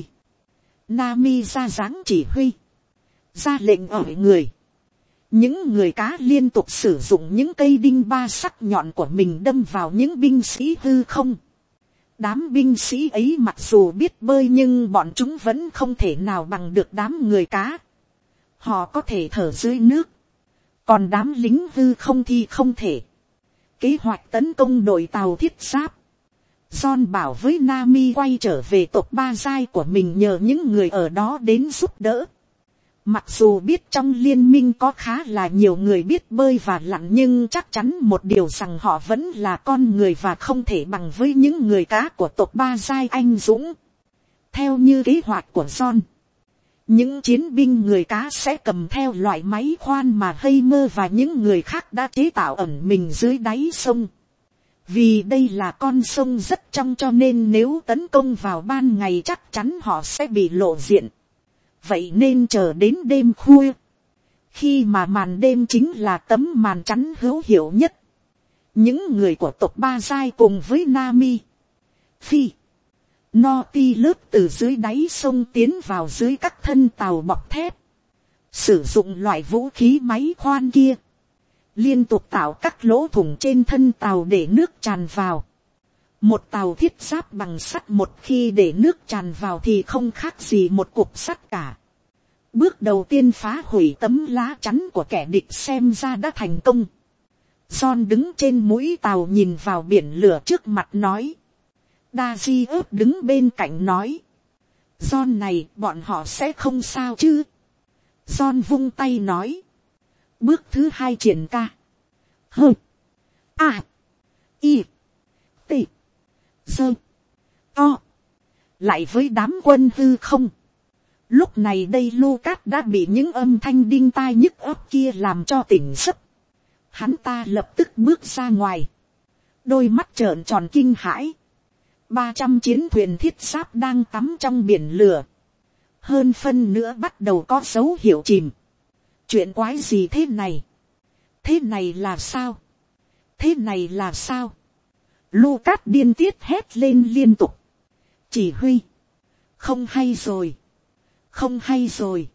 Nami ra dáng chỉ huy, ra lệnh ở người. Những người cá liên tục sử dụng những cây đinh ba sắc nhọn của mình đâm vào những binh sĩ hư không. Đám binh sĩ ấy mặc dù biết bơi nhưng bọn chúng vẫn không thể nào bằng được đám người cá. Họ có thể thở dưới nước, còn đám lính hư không thì không thể. Kế hoạch tấn công đội tàu thiết giáp, John bảo với Nami quay trở về tộc Ba Giai của mình nhờ những người ở đó đến giúp đỡ. Mặc dù biết trong liên minh có khá là nhiều người biết bơi và lặn, nhưng chắc chắn một điều rằng họ vẫn là con người và không thể bằng với những người cá của tộc Ba Giai anh dũng. Theo như kế hoạch của John, những chiến binh người cá sẽ cầm theo loại máy khoan mà Heimer và những người khác đã chế tạo ẩn mình dưới đáy sông. Vì đây là con sông rất trong, cho nên nếu tấn công vào ban ngày chắc chắn họ sẽ bị lộ diện. Vậy nên chờ đến đêm khuya, khi mà màn đêm chính là tấm màn chắn hữu hiệu nhất, những người của tộc Ba Giai cùng với Nami, Phi, Nautilus từ dưới đáy sông tiến vào dưới các thân tàu bọc thép, sử dụng loại vũ khí máy khoan kia, liên tục tạo các lỗ thủng trên thân tàu để nước tràn vào. Một tàu thiết giáp bằng sắt một khi để nước tràn vào thì không khác gì một cục sắt cả. Bước đầu tiên phá hủy tấm lá chắn của kẻ địch xem ra đã thành công. John đứng trên mũi tàu nhìn vào biển lửa trước mặt nói. Daji đứng bên cạnh nói. John này, bọn họ sẽ không sao chứ? John vung tay nói. Bước thứ 2 triển ca. Hơ. A. I. T. Sơ. To. Lại với đám quân hư không. Lúc này đây Lucas đã bị những âm thanh đinh tai nhức óc kia làm cho tỉnh giấc. Hắn ta lập tức bước ra ngoài. Đôi mắt trợn tròn kinh hãi. 300 chiến thuyền thiết giáp đang tắm trong biển lửa. Hơn phân nữa bắt đầu có dấu hiệu chìm. Chuyện quái gì thế này? Thế này là sao? Thế này là sao? Lucas điên tiết hét lên liên tục. Chỉ huy. Không hay rồi. Không hay rồi.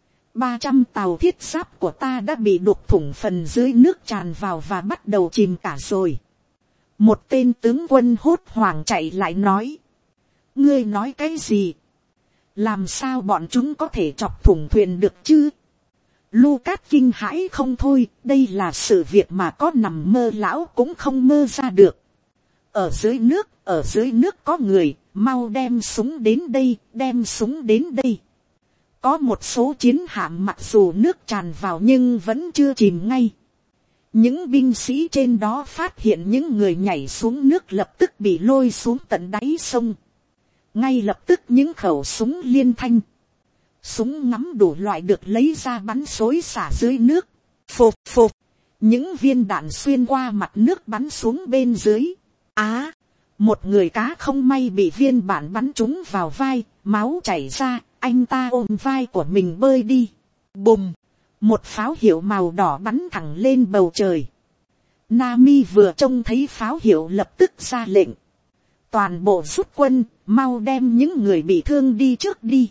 300 tàu thiết giáp của ta đã bị đục thủng, phần dưới nước tràn vào và bắt đầu chìm cả rồi. Một tên tướng quân hốt hoảng chạy lại nói. Ngươi nói cái gì? Làm sao bọn chúng có thể chọc thủng thuyền được chứ? Lucas kinh hãi không thôi, đây là sự việc mà có nằm mơ lão cũng không mơ ra được. Ở dưới nước có người, mau đem súng đến đây, đem súng đến đây. Có một số chiến hạm mặc dù nước tràn vào nhưng vẫn chưa chìm ngay. Những binh sĩ trên đó phát hiện những người nhảy xuống nước lập tức bị lôi xuống tận đáy sông. Ngay lập tức những khẩu súng liên thanh, súng ngắm đủ loại được lấy ra bắn xối xả dưới nước. Phụp phụp, những viên đạn xuyên qua mặt nước bắn xuống bên dưới. Một người cá không may bị viên đạn bắn trúng vào vai, máu chảy ra, anh ta ôm vai của mình bơi đi. Bùm, một pháo hiệu màu đỏ bắn thẳng lên bầu trời. Nami vừa trông thấy pháo hiệu lập tức ra lệnh. Toàn bộ rút quân, mau đem những người bị thương đi trước đi.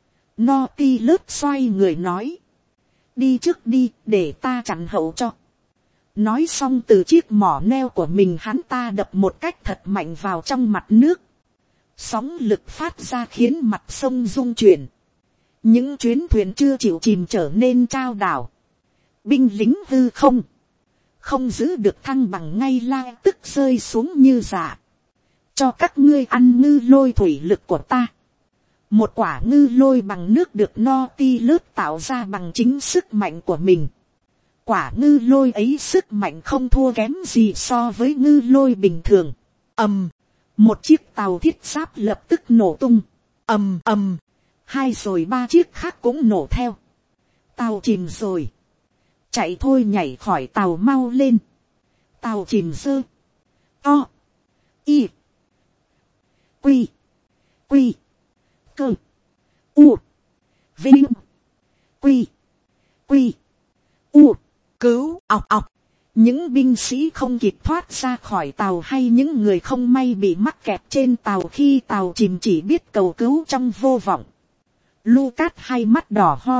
Nautilus xoay người nói. Đi trước đi, để ta chặn hậu cho. Nói xong từ chiếc mỏ neo của mình hắn ta đập một cách thật mạnh vào trong mặt nước. Sóng lực phát ra khiến mặt sông rung chuyển. Những chuyến thuyền chưa chịu chìm trở nên trao đảo. Binh lính hư không không giữ được thăng bằng, ngay la tức rơi xuống như dạ. Cho các ngươi ăn ngư lôi thủy lực của ta. Một quả ngư lôi bằng nước được no ti lớp tạo ra bằng chính sức mạnh của mình. Quả ngư lôi ấy sức mạnh không thua kém gì so với ngư lôi bình thường. Ầm, một chiếc tàu thiết giáp lập tức nổ tung. Ầm ầm, hai rồi ba chiếc khác cũng nổ theo. Tàu chìm rồi. Chạy thôi, nhảy khỏi tàu mau lên. Tàu chìm dơ. To. Y. Quy. Quy. Cơ. U. Vinh. Quy. Quy. U. Cứu, ọc ọc. Những binh sĩ không kịp thoát ra khỏi tàu hay những người không may bị mắc kẹt trên tàu khi tàu chìm chỉ biết cầu cứu trong vô vọng. Lucas hai mắt đỏ hoe.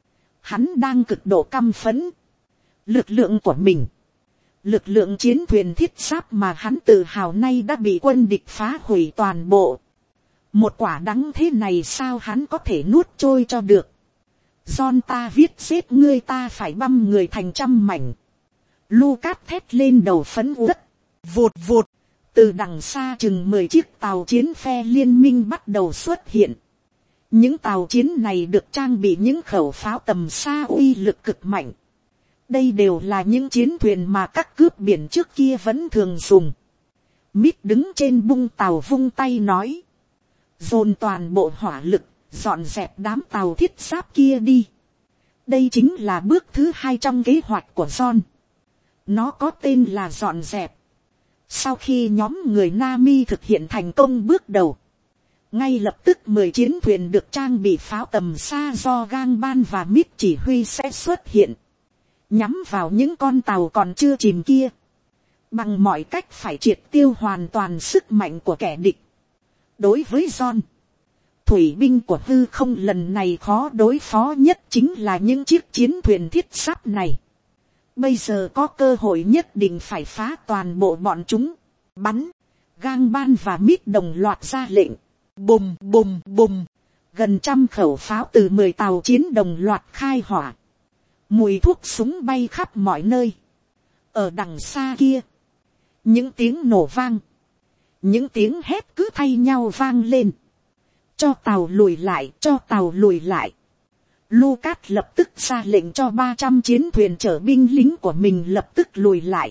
Hắn đang cực độ căm phẫn. Lực lượng của mình, lực lượng chiến thuyền thiết giáp mà hắn tự hào nay đã bị quân địch phá hủy toàn bộ. Một quả đắng thế này sao hắn có thể nuốt trôi cho được. John, ta viết giết ngươi ta phải băm người thành trăm mảnh. Lucas thét lên đầu phấn uất. Vụt vụt, từ đằng xa chừng 10 chiếc tàu chiến phe liên minh bắt đầu xuất hiện. Những tàu chiến này được trang bị những khẩu pháo tầm xa uy lực cực mạnh. Đây đều là những chiến thuyền mà các cướp biển trước kia vẫn thường dùng. Mít đứng trên bung tàu vung tay nói. Dồn toàn bộ hỏa lực, dọn dẹp đám tàu thiết giáp kia đi. Đây chính là bước thứ 2 trong kế hoạch của John. Nó có tên là dọn dẹp. Sau khi nhóm người Nami thực hiện thành công bước đầu, ngay lập tức 10 chiến thuyền được trang bị pháo tầm xa do Gang Ban và Mít chỉ huy sẽ xuất hiện. Nhắm vào những con tàu còn chưa chìm kia. Bằng mọi cách phải triệt tiêu hoàn toàn sức mạnh của kẻ địch. Đối với John, thủy binh của hư không lần này khó đối phó nhất chính là những chiếc chiến thuyền thiết giáp này. Bây giờ có cơ hội nhất định phải phá toàn bộ bọn chúng. Bắn, Gang Ban và Mít đồng loạt ra lệnh. Bùm bùm bùm, gần 100 khẩu pháo từ 10 tàu chiến đồng loạt khai hỏa. Mùi thuốc súng bay khắp mọi nơi. Ở đằng xa kia, những tiếng nổ vang, những tiếng hét cứ thay nhau vang lên. Cho tàu lùi lại, cho tàu lùi lại. Lucas lập tức ra lệnh cho 300 chiến thuyền chở binh lính của mình lập tức lùi lại.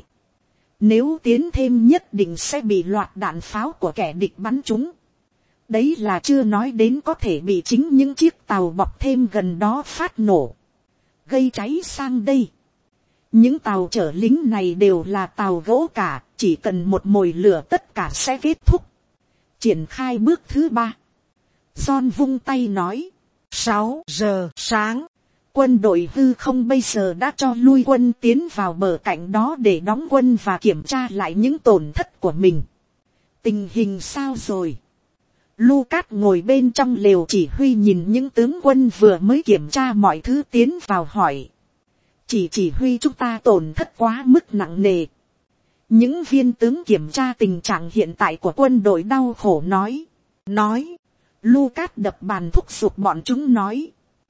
Nếu tiến thêm nhất định sẽ bị loạt đạn pháo của kẻ địch bắn trúng. Đấy là chưa nói đến có thể bị chính những chiếc tàu bọc thêm gần đó phát nổ, gây cháy sang đây. Những tàu chở lính này đều là tàu gỗ cả, chỉ cần một mồi lửa tất cả sẽ kết thúc. Triển khai bước thứ 3. John vung tay nói. 6 giờ sáng, quân đội hư không bây giờ đã cho lui quân tiến vào bờ cạnh đó để đóng quân và kiểm tra lại những tổn thất của mình. Tình hình sao rồi? Lucas ngồi bên trong lều chỉ huy nhìn những tướng quân vừa mới kiểm tra mọi thứ tiến vào hỏi. Chỉ huy chúng ta tổn thất quá mức nặng nề. Những viên tướng kiểm tra tình trạng hiện tại của quân đội đau khổ nói. Lucas đập bàn thúc giục bọn chúng nói.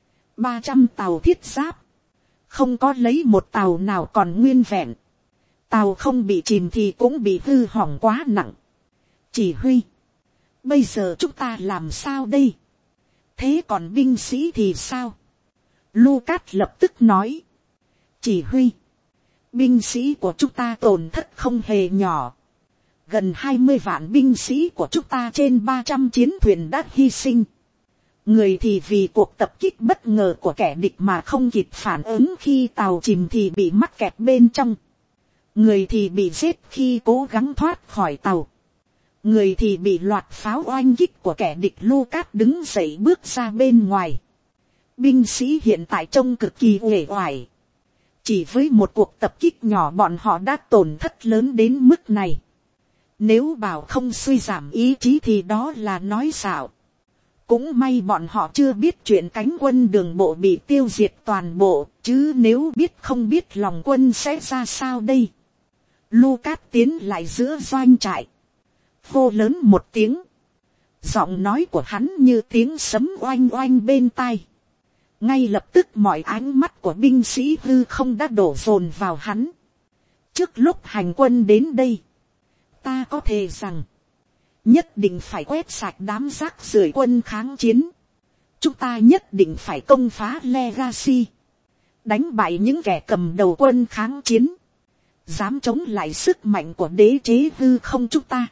300 tàu thiết giáp, không có lấy một tàu nào còn nguyên vẹn. Tàu không bị chìm thì cũng bị hư hỏng quá nặng. Chỉ huy, bây giờ chúng ta làm sao đây? Thế còn binh sĩ thì sao? Lucas lập tức nói. Chỉ huy, binh sĩ của chúng ta tổn thất không hề nhỏ. Gần 20 vạn binh sĩ của chúng ta trên 300 chiến thuyền đã hy sinh. Người thì vì cuộc tập kích bất ngờ của kẻ địch mà không kịp phản ứng khi tàu chìm thì bị mắc kẹt bên trong. Người thì bị giết khi cố gắng thoát khỏi tàu. Người thì bị loạt pháo oanh kích của kẻ địch. Lucas đứng dậy bước ra bên ngoài. Binh sĩ hiện tại trông cực kỳ uể oải. Chỉ với một cuộc tập kích nhỏ bọn họ đã tổn thất lớn đến mức này. Nếu bảo không suy giảm ý chí thì đó là nói xạo. Cũng may bọn họ chưa biết chuyện cánh quân đường bộ bị tiêu diệt toàn bộ, chứ nếu biết không biết lòng quân sẽ ra sao đây. Lucas tiến lại giữa doanh trại, hô lớn một tiếng. Giọng nói của hắn như tiếng sấm oanh oanh bên tai. Ngay lập tức mọi ánh mắt của binh sĩ hư không đã đổ dồn vào hắn. Trước lúc hành quân đến đây, ta có thề rằng, nhất định phải quét sạch đám rác rưởi quân kháng chiến. Chúng ta nhất định phải công phá Legacy, đánh bại những kẻ cầm đầu quân kháng chiến, dám chống lại sức mạnh của đế chế hư không chúng ta.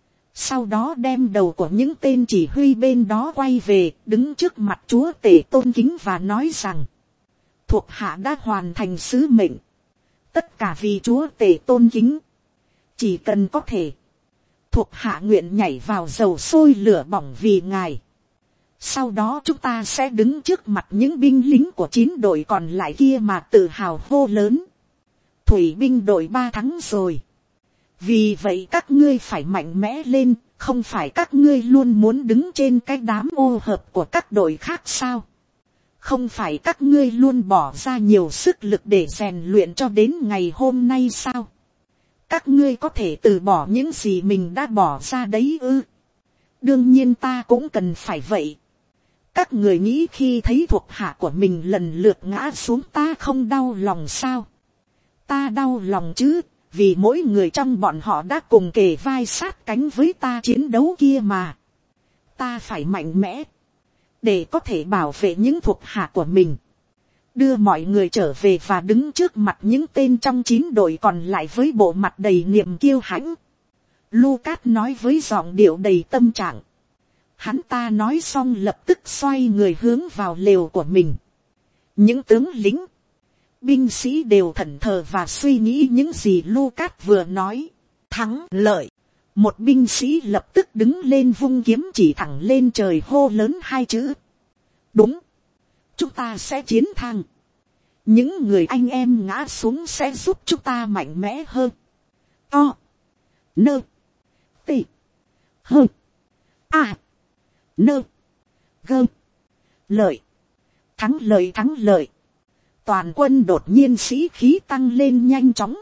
Sau đó đem đầu của những tên chỉ huy bên đó quay về, đứng trước mặt chúa tể tôn kính và nói rằng, thuộc hạ đã hoàn thành sứ mệnh, tất cả vì chúa tể tôn kính. Chỉ cần có thể, thuộc hạ nguyện nhảy vào dầu sôi lửa bỏng vì ngài. Sau đó chúng ta sẽ đứng trước mặt những binh lính của 9 đội còn lại kia mà tự hào hô lớn, thủy binh đội 3 thắng rồi. Vì vậy các ngươi phải mạnh mẽ lên, không phải các ngươi luôn muốn đứng trên cái đám ô hợp của các đội khác sao? Không phải các ngươi luôn bỏ ra nhiều sức lực để rèn luyện cho đến ngày hôm nay sao? Các ngươi có thể từ bỏ những gì mình đã bỏ ra đấy ư? Đương nhiên ta cũng cần phải vậy. Các người nghĩ khi thấy thuộc hạ của mình lần lượt ngã xuống ta không đau lòng sao? Ta đau lòng chứ, vì mỗi người trong bọn họ đã cùng kề vai sát cánh với ta chiến đấu kia mà. Ta phải mạnh mẽ, để có thể bảo vệ những thuộc hạ của mình, đưa mọi người trở về và đứng trước mặt những tên trong 9 đội còn lại với bộ mặt đầy niềm kiêu hãnh. Lucas nói với giọng điệu đầy tâm trạng. Hắn ta nói xong lập tức xoay người hướng vào lều của mình. Những tướng lính, binh sĩ đều thẫn thờ và suy nghĩ những gì Lucas vừa nói. Thắng lợi. Một binh sĩ lập tức đứng lên vung kiếm chỉ thẳng lên trời hô lớn 2 chữ. Đúng. Chúng ta sẽ chiến thắng. Những người anh em ngã xuống sẽ giúp chúng ta mạnh mẽ hơn. O. Nơ. T. Hơn. A. Nơ. Gơ. Lợi. Thắng lợi thắng lợi. Toàn quân đột nhiên sĩ khí tăng lên nhanh chóng.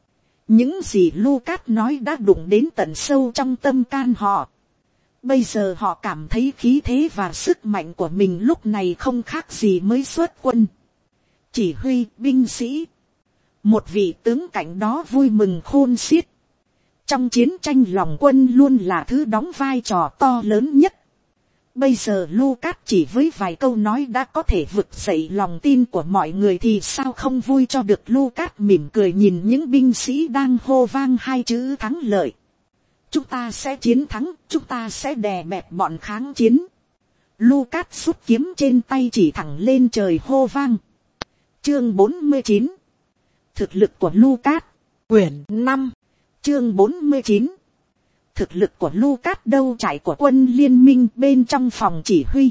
Những gì Lucas nói đã đụng đến tận sâu trong tâm can họ. Bây giờ họ cảm thấy khí thế và sức mạnh của mình lúc này không khác gì mới xuất quân. Chỉ huy binh sĩ, một vị tướng cảnh đó vui mừng khôn xiết. Trong chiến tranh lòng quân luôn là thứ đóng vai trò to lớn nhất. Bây giờ Lucas chỉ với vài câu nói đã có thể vực dậy lòng tin của mọi người thì sao không vui cho được. Lucas mỉm cười nhìn những binh sĩ đang hô vang 2 chữ thắng lợi. Chúng ta sẽ chiến thắng, chúng ta sẽ đè bẹp bọn kháng chiến. Lucas rút kiếm trên tay chỉ thẳng lên trời hô vang. Chương 49. Thực lực của Lucas. Quyển 5. Chương 49. Thực lực của Lucas đâu chạy của quân liên minh bên trong phòng chỉ huy.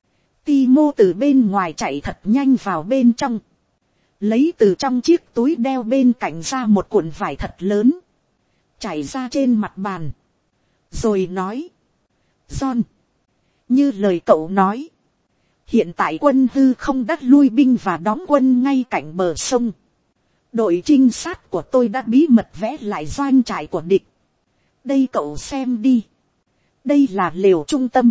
Timo từ bên ngoài chạy thật nhanh vào bên trong. Lấy từ trong chiếc túi đeo bên cạnh ra một cuộn vải thật lớn. Chảy ra trên mặt bàn. Rồi nói. John. Như lời cậu nói. Hiện tại quân hư không đã lui binh và đóng quân ngay cạnh bờ sông. Đội trinh sát của tôi đã bí mật vẽ lại doanh trại của địch. Đây cậu xem đi. Đây là lều trung tâm.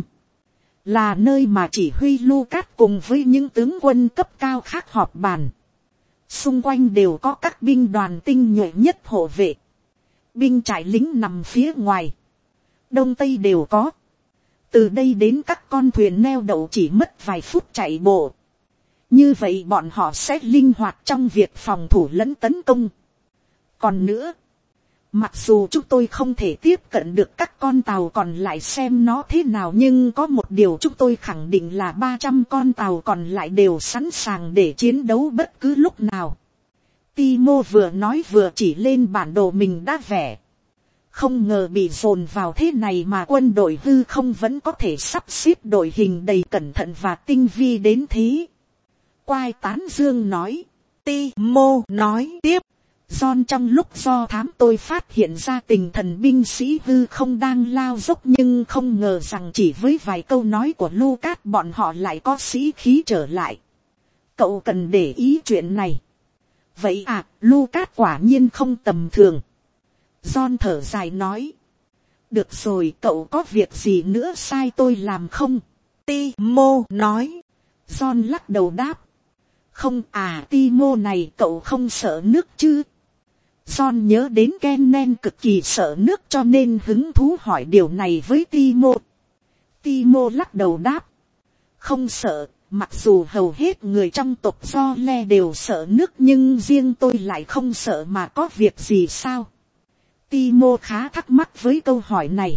Là nơi mà chỉ huy Lucas cùng với những tướng quân cấp cao khác họp bàn. Xung quanh đều có các binh đoàn tinh nhuệ nhất hộ vệ. Binh trại lính nằm phía ngoài. Đông tây đều có. Từ đây đến các con thuyền neo đậu chỉ mất vài phút chạy bộ. Như vậy bọn họ sẽ linh hoạt trong việc phòng thủ lẫn tấn công. Còn nữa, mặc dù chúng tôi không thể tiếp cận được các con tàu còn lại xem nó thế nào, nhưng có một điều chúng tôi khẳng định là 300 con tàu còn lại đều sẵn sàng để chiến đấu bất cứ lúc nào. Timo vừa nói vừa chỉ lên bản đồ mình đã vẽ. Không ngờ bị dồn vào thế này mà quân đội hư không vẫn có thể sắp xếp đội hình đầy cẩn thận và tinh vi đến thế. Quai tán dương nói. Timo nói tiếp. John, trong lúc do thám tôi phát hiện ra tình thần binh sĩ hư không đang lao dốc, nhưng không ngờ rằng chỉ với vài câu nói của Lucas bọn họ lại có sĩ khí trở lại. Cậu cần để ý chuyện này. Vậy à, Lucas quả nhiên không tầm thường. John thở dài nói. Được rồi, cậu có việc gì nữa sai tôi làm không? Timo nói. John lắc đầu đáp. Không à, Timo này cậu không sợ nước chứ? John nhớ đến Kennen cực kỳ sợ nước cho nên hứng thú hỏi điều này với Timo. Timo lắc đầu đáp. Không sợ, mặc dù hầu hết người trong tộc Do Le đều sợ nước nhưng riêng tôi lại không sợ mà có việc gì sao? Timo khá thắc mắc với câu hỏi này.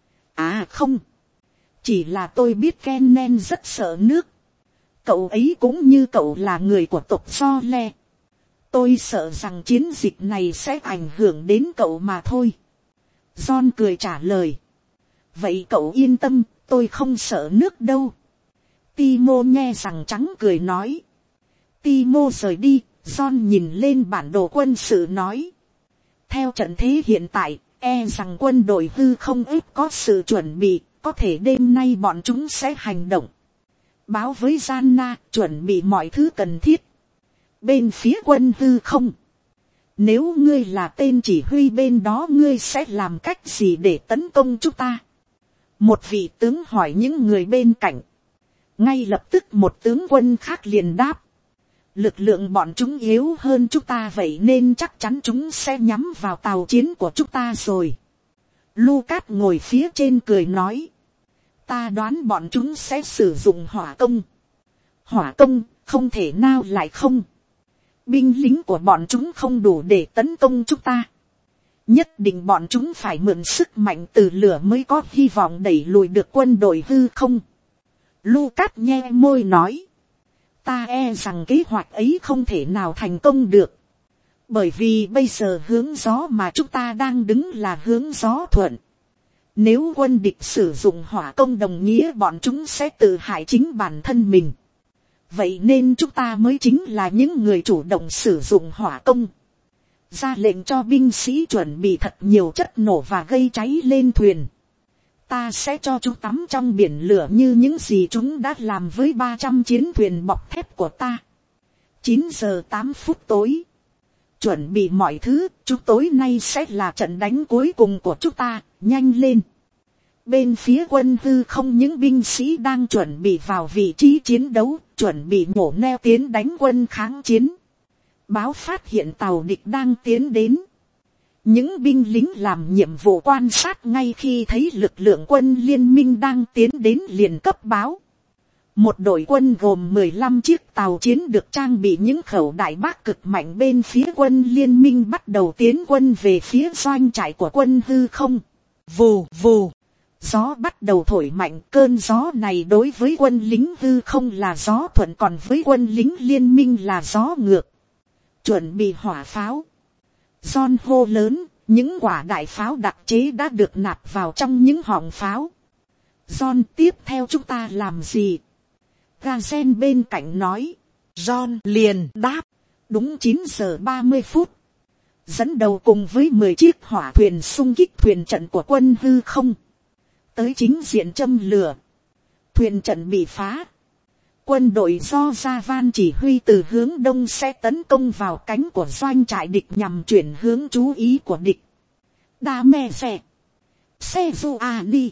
À không, chỉ là tôi biết Kennen rất sợ nước. Cậu ấy cũng như cậu là người của tộc Do Le. Tôi sợ rằng chiến dịch này sẽ ảnh hưởng đến cậu mà thôi. John cười trả lời. Vậy cậu yên tâm, tôi không sợ nước đâu. Timo nghe rằng trắng cười nói. Timo rời đi, John nhìn lên bản đồ quân sự nói. Theo trận thế hiện tại, e rằng quân đội hư không ít có sự chuẩn bị, có thể đêm nay bọn chúng sẽ hành động. Báo với Gianna, chuẩn bị mọi thứ cần thiết. Bên phía quân hư không. Nếu ngươi là tên chỉ huy bên đó, ngươi sẽ làm cách gì để tấn công chúng ta? Một vị tướng hỏi những người bên cạnh. Ngay lập tức một tướng quân khác liền đáp. Lực lượng bọn chúng yếu hơn chúng ta, vậy nên chắc chắn chúng sẽ nhắm vào tàu chiến của chúng ta rồi. Lucas ngồi phía trên cười nói. Ta đoán bọn chúng sẽ sử dụng hỏa công. Hỏa công, không thể nào lại không. Binh lính của bọn chúng không đủ để tấn công chúng ta. Nhất định bọn chúng phải mượn sức mạnh từ lửa mới có hy vọng đẩy lùi được quân đội hư không. Lucas nhe môi nói. Ta e rằng kế hoạch ấy không thể nào thành công được. Bởi vì bây giờ hướng gió mà chúng ta đang đứng là hướng gió thuận. Nếu quân địch sử dụng hỏa công đồng nghĩa bọn chúng sẽ tự hại chính bản thân mình. Vậy nên chúng ta mới chính là những người chủ động sử dụng hỏa công. Ra lệnh cho binh sĩ chuẩn bị thật nhiều chất nổ và gây cháy lên thuyền. Ta sẽ cho chúng tắm trong biển lửa như những gì chúng đã làm với 300 chiến thuyền bọc thép của ta. 9 giờ 8 phút tối. Chuẩn bị mọi thứ, chúng tối nay sẽ là trận đánh cuối cùng của chúng ta, nhanh lên. Bên phía quân hư không, những binh sĩ đang chuẩn bị vào vị trí chiến đấu, chuẩn bị nhổ neo tiến đánh quân kháng chiến. Báo phát hiện tàu địch đang tiến đến. Những binh lính làm nhiệm vụ quan sát ngay khi thấy lực lượng quân liên minh đang tiến đến liền cấp báo. Một đội quân gồm 15 chiếc tàu chiến được trang bị những khẩu đại bác cực mạnh bên phía quân liên minh bắt đầu tiến quân về phía doanh trại của quân hư không. Vù vù. Gió bắt đầu thổi mạnh, cơn gió này đối với quân lính hư không là gió thuận, còn với quân lính liên minh là gió ngược. Chuẩn bị hỏa pháo. John hô lớn, những quả đại pháo đặc chế đã được nạp vào trong những họng pháo. John, tiếp theo chúng ta làm gì? Gazen bên cạnh nói. John liền đáp. Đúng 9 giờ 30 phút. Dẫn đầu cùng với 10 chiếc hỏa thuyền xung kích thuyền trận của quân hư không. Tới chính diện châm lửa. Thuyền trận bị phá. Quân đội do Javan chỉ huy từ hướng đông sẽ tấn công vào cánh của doanh trại địch nhằm chuyển hướng chú ý của địch. Đa me xe. Sejuani.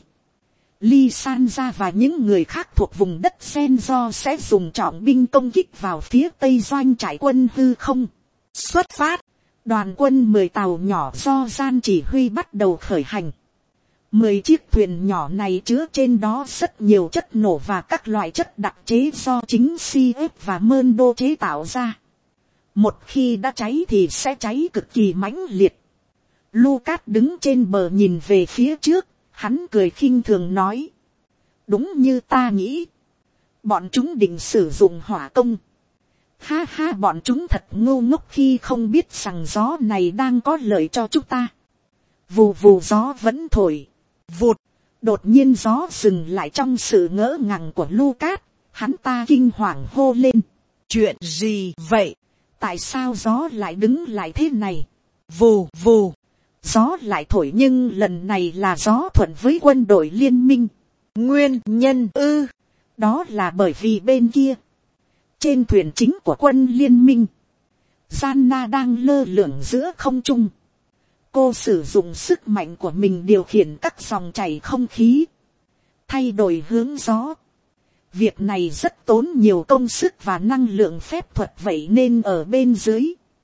Lisanza và những người khác thuộc vùng đất Senzo sẽ dùng trọng binh công kích vào phía tây doanh trại quân hư không. Xuất phát. Đoàn quân 10 tàu nhỏ do Gian chỉ huy bắt đầu khởi hành. 10 chiếc thuyền nhỏ này chứa trên đó rất nhiều chất nổ và các loại chất đặc chế do chính CF và Mendo chế tạo ra. Một khi đã cháy thì sẽ cháy cực kỳ mãnh liệt. Lucas đứng trên bờ nhìn về phía trước, hắn cười khinh thường nói. Đúng như ta nghĩ. Bọn chúng định sử dụng hỏa công. Ha ha, bọn chúng thật ngu ngốc khi không biết rằng gió này đang có lợi cho chúng ta. Vù vù gió vẫn thổi. Vụt, đột nhiên gió dừng lại trong sự ngỡ ngàng của Lucas, hắn ta kinh hoàng hô lên. Chuyện gì vậy? Tại sao gió lại đứng lại thế này? Vù vù, gió lại thổi nhưng lần này là gió thuận với quân đội liên minh. Nguyên nhân ư? Đó là bởi vì bên kia, trên thuyền chính của quân liên minh, Gianna đang lơ lửng giữa không trung. Cô sử dụng sức mạnh của mình điều khiển các dòng chảy không khí, thay đổi hướng gió. Việc này rất tốn nhiều công sức và năng lượng phép thuật, vậy nên ở bên dưới,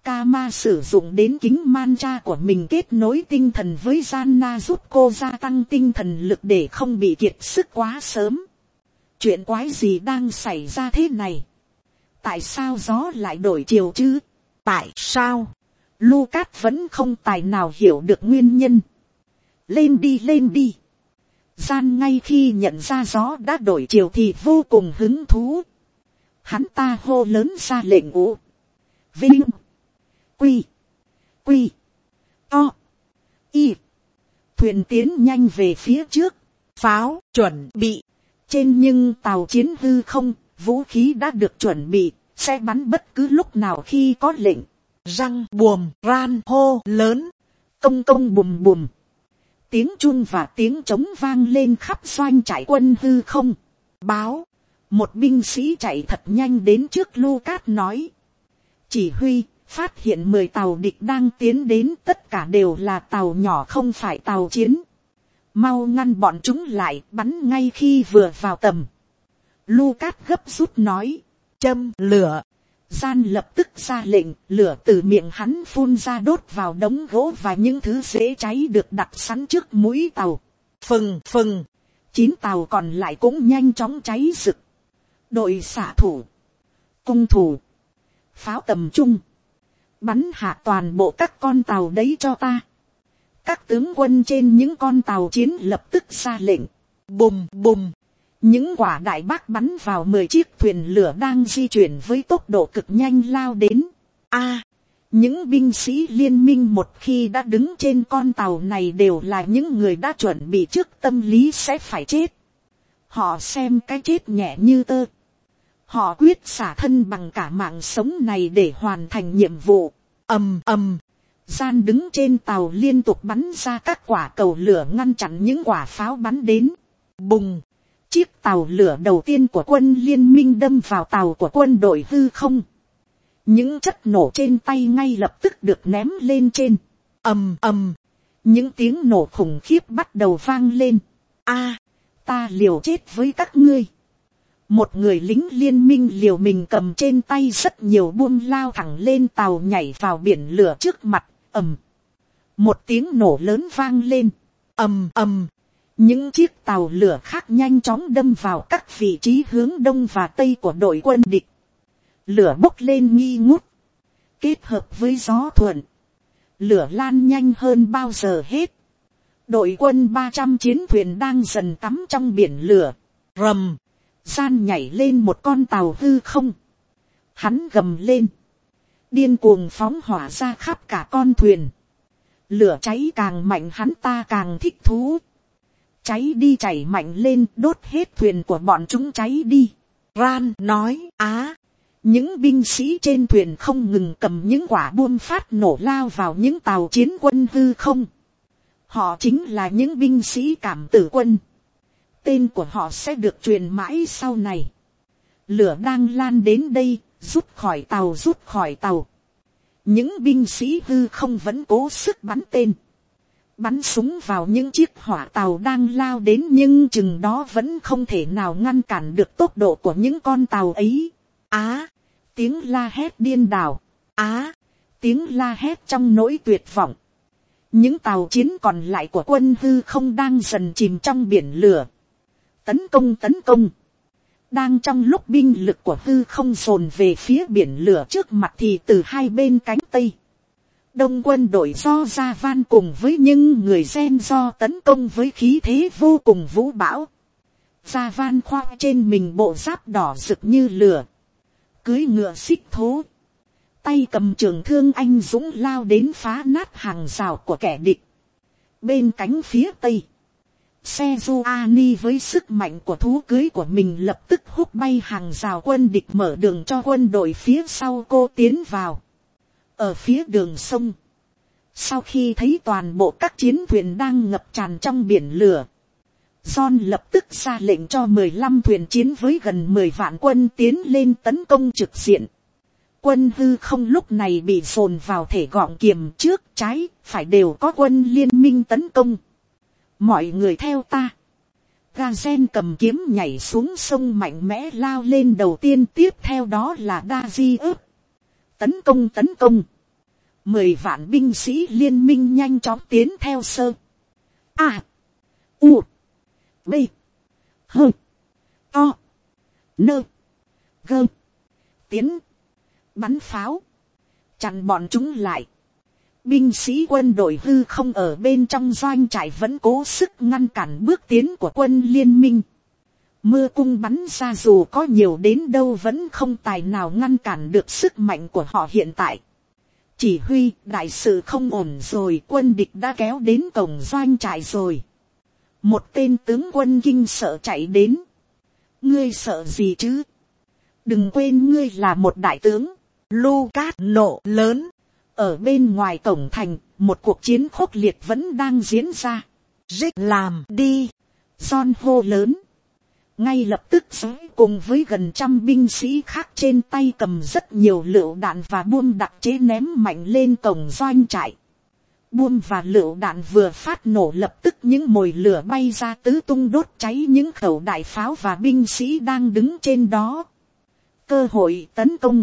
Kama sử dụng đến kính mantra của mình kết nối tinh thần với Gianna, giúp cô gia tăng tinh thần lực để không bị kiệt sức quá sớm. Chuyện quái gì đang xảy ra thế này? Tại sao gió lại đổi chiều chứ? Tại sao? Lucas vẫn không tài nào hiểu được nguyên nhân. Lên đi, lên đi. Gian ngay khi nhận ra gió đã đổi chiều thì vô cùng hứng thú. Hắn ta hô lớn ra lệnh ủ. Vinh. Quy. Quy. To. Y. Thuyền tiến nhanh về phía trước. Pháo chuẩn bị. Trên nhưng tàu chiến hư không, vũ khí đã được chuẩn bị, sẽ bắn bất cứ lúc nào khi có lệnh. Răng buồm ran hô lớn. Công công bùm bùm. Tiếng chun và tiếng trống vang lên khắp doanh trại quân hư không. Báo. Một binh sĩ chạy thật nhanh đến trước Lucas nói. Chỉ huy, phát hiện 10 tàu địch đang tiến đến, tất cả đều là tàu nhỏ không phải tàu chiến. Mau ngăn bọn chúng lại, bắn ngay khi vừa vào tầm. Lucas gấp rút nói. Châm lửa. Gian lập tức ra lệnh, lửa từ miệng hắn phun ra đốt vào đống gỗ và những thứ dễ cháy được đặt sẵn trước mũi tàu. Phừng phừng. 9 tàu còn lại cũng nhanh chóng cháy rực. Đội xạ thủ, cung thủ, pháo tầm trung, bắn hạ toàn bộ các con tàu đấy cho ta. Các tướng quân trên những con tàu chiến lập tức ra lệnh. Bùm bùm. Những quả đại bác bắn vào 10 chiếc thuyền lửa đang di chuyển với tốc độ cực nhanh lao đến. Những binh sĩ liên minh một khi đã đứng trên con tàu này đều là những người đã chuẩn bị trước tâm lý sẽ phải chết. Họ xem cái chết nhẹ như tơ. Họ quyết xả thân bằng cả mạng sống này để hoàn thành nhiệm vụ. Ầm ầm. Gian đứng trên tàu liên tục bắn ra các quả cầu lửa ngăn chặn những quả pháo bắn đến. Bùng. Chiếc tàu lửa đầu tiên của quân liên minh đâm vào tàu của quân đội hư không. Những chất nổ trên tay ngay lập tức được ném lên trên. Ầm ầm. Những tiếng nổ khủng khiếp bắt đầu vang lên. Ta liều chết với các ngươi. Một người lính liên minh liều mình cầm trên tay rất nhiều buông lao thẳng lên tàu nhảy vào biển lửa trước mặt. Ầm. Một tiếng nổ lớn vang lên. Ầm ầm. Những chiếc tàu lửa khác nhanh chóng đâm vào các vị trí hướng đông và tây của đội quân địch. Lửa bốc lên nghi ngút. Kết hợp với gió thuận. Lửa lan nhanh hơn bao giờ hết. Đội quân 300 chiến thuyền đang dần tắm trong biển lửa. Rầm. Gian nhảy lên một con tàu hư không. Hắn gầm lên. Điên cuồng phóng hỏa ra khắp cả con thuyền. Lửa cháy càng mạnh hắn ta càng thích thú. Cháy đi chảy mạnh lên, đốt hết thuyền của bọn chúng cháy đi. Ran nói. Những binh sĩ trên thuyền không ngừng cầm những quả bom phát nổ lao vào những tàu chiến quân hư không. Họ chính là những binh sĩ cảm tử quân. Tên của họ sẽ được truyền mãi sau này. Lửa đang lan đến đây, rút khỏi tàu, rút khỏi tàu. Những binh sĩ hư không vẫn cố sức bắn tên. Bắn súng vào những chiếc hỏa tàu đang lao đến, nhưng chừng đó vẫn không thể nào ngăn cản được tốc độ của những con tàu ấy. Tiếng la hét điên đảo. Tiếng la hét trong nỗi tuyệt vọng. Những tàu chiến còn lại của quân hư không đang dần chìm trong biển lửa. Tấn công, tấn công. Đang trong lúc binh lực của hư không dồn về phía biển lửa trước mặt thì từ hai bên cánh tây, đông quân đội do Gia Van cùng với những người gen do tấn công với khí thế vô cùng vũ bão. Gia Van khoác trên mình bộ giáp đỏ rực như lửa, cưỡi ngựa xích thố, tay cầm trường thương anh dũng lao đến phá nát hàng rào của kẻ địch. Bên cánh phía tây, Sejuani với sức mạnh của thú cưới của mình lập tức hút bay hàng rào quân địch, mở đường cho quân đội phía sau cô tiến vào. Ở phía đường sông, sau khi thấy toàn bộ các chiến thuyền đang ngập tràn trong biển lửa, John lập tức ra lệnh cho 15 thuyền chiến với gần 10 vạn quân tiến lên tấn công trực diện. Quân hư không lúc này bị dồn vào thể gọng kiềm, trước trái phải đều có quân liên minh tấn công. Mọi người theo ta. Gazen cầm kiếm nhảy xuống sông mạnh mẽ lao lên đầu tiên, tiếp theo đó là Daji ướp. Tấn công, tấn công. 10 vạn binh sĩ liên minh nhanh chóng tiến theo sơ. A. U. B. H. O. Nơ. Gơ. Tiến. Bắn pháo. Chặn bọn chúng lại. Binh sĩ quân đội hư không ở bên trong doanh trại vẫn cố sức ngăn cản bước tiến của quân liên minh. Mưa cung bắn ra dù có nhiều đến đâu vẫn không tài nào ngăn cản được sức mạnh của họ hiện tại. Chỉ huy, đại sự không ổn rồi, quân địch đã kéo đến cổng doanh trại rồi. Một tên tướng quân kinh sợ chạy đến. Ngươi sợ gì chứ? Đừng quên ngươi là một đại tướng. Lucas nộ lớn. Ở bên ngoài cổng thành, một cuộc chiến khốc liệt vẫn đang diễn ra. Rick làm đi. John hô lớn. Ngay lập tức Zoe cùng với gần 100 binh sĩ khác trên tay cầm rất nhiều lựu đạn và buông đặc chế ném mạnh lên cổng doanh trại. Buông và lựu đạn vừa phát nổ lập tức những mồi lửa bay ra tứ tung đốt cháy những khẩu đại pháo và binh sĩ đang đứng trên đó. Cơ hội tấn công.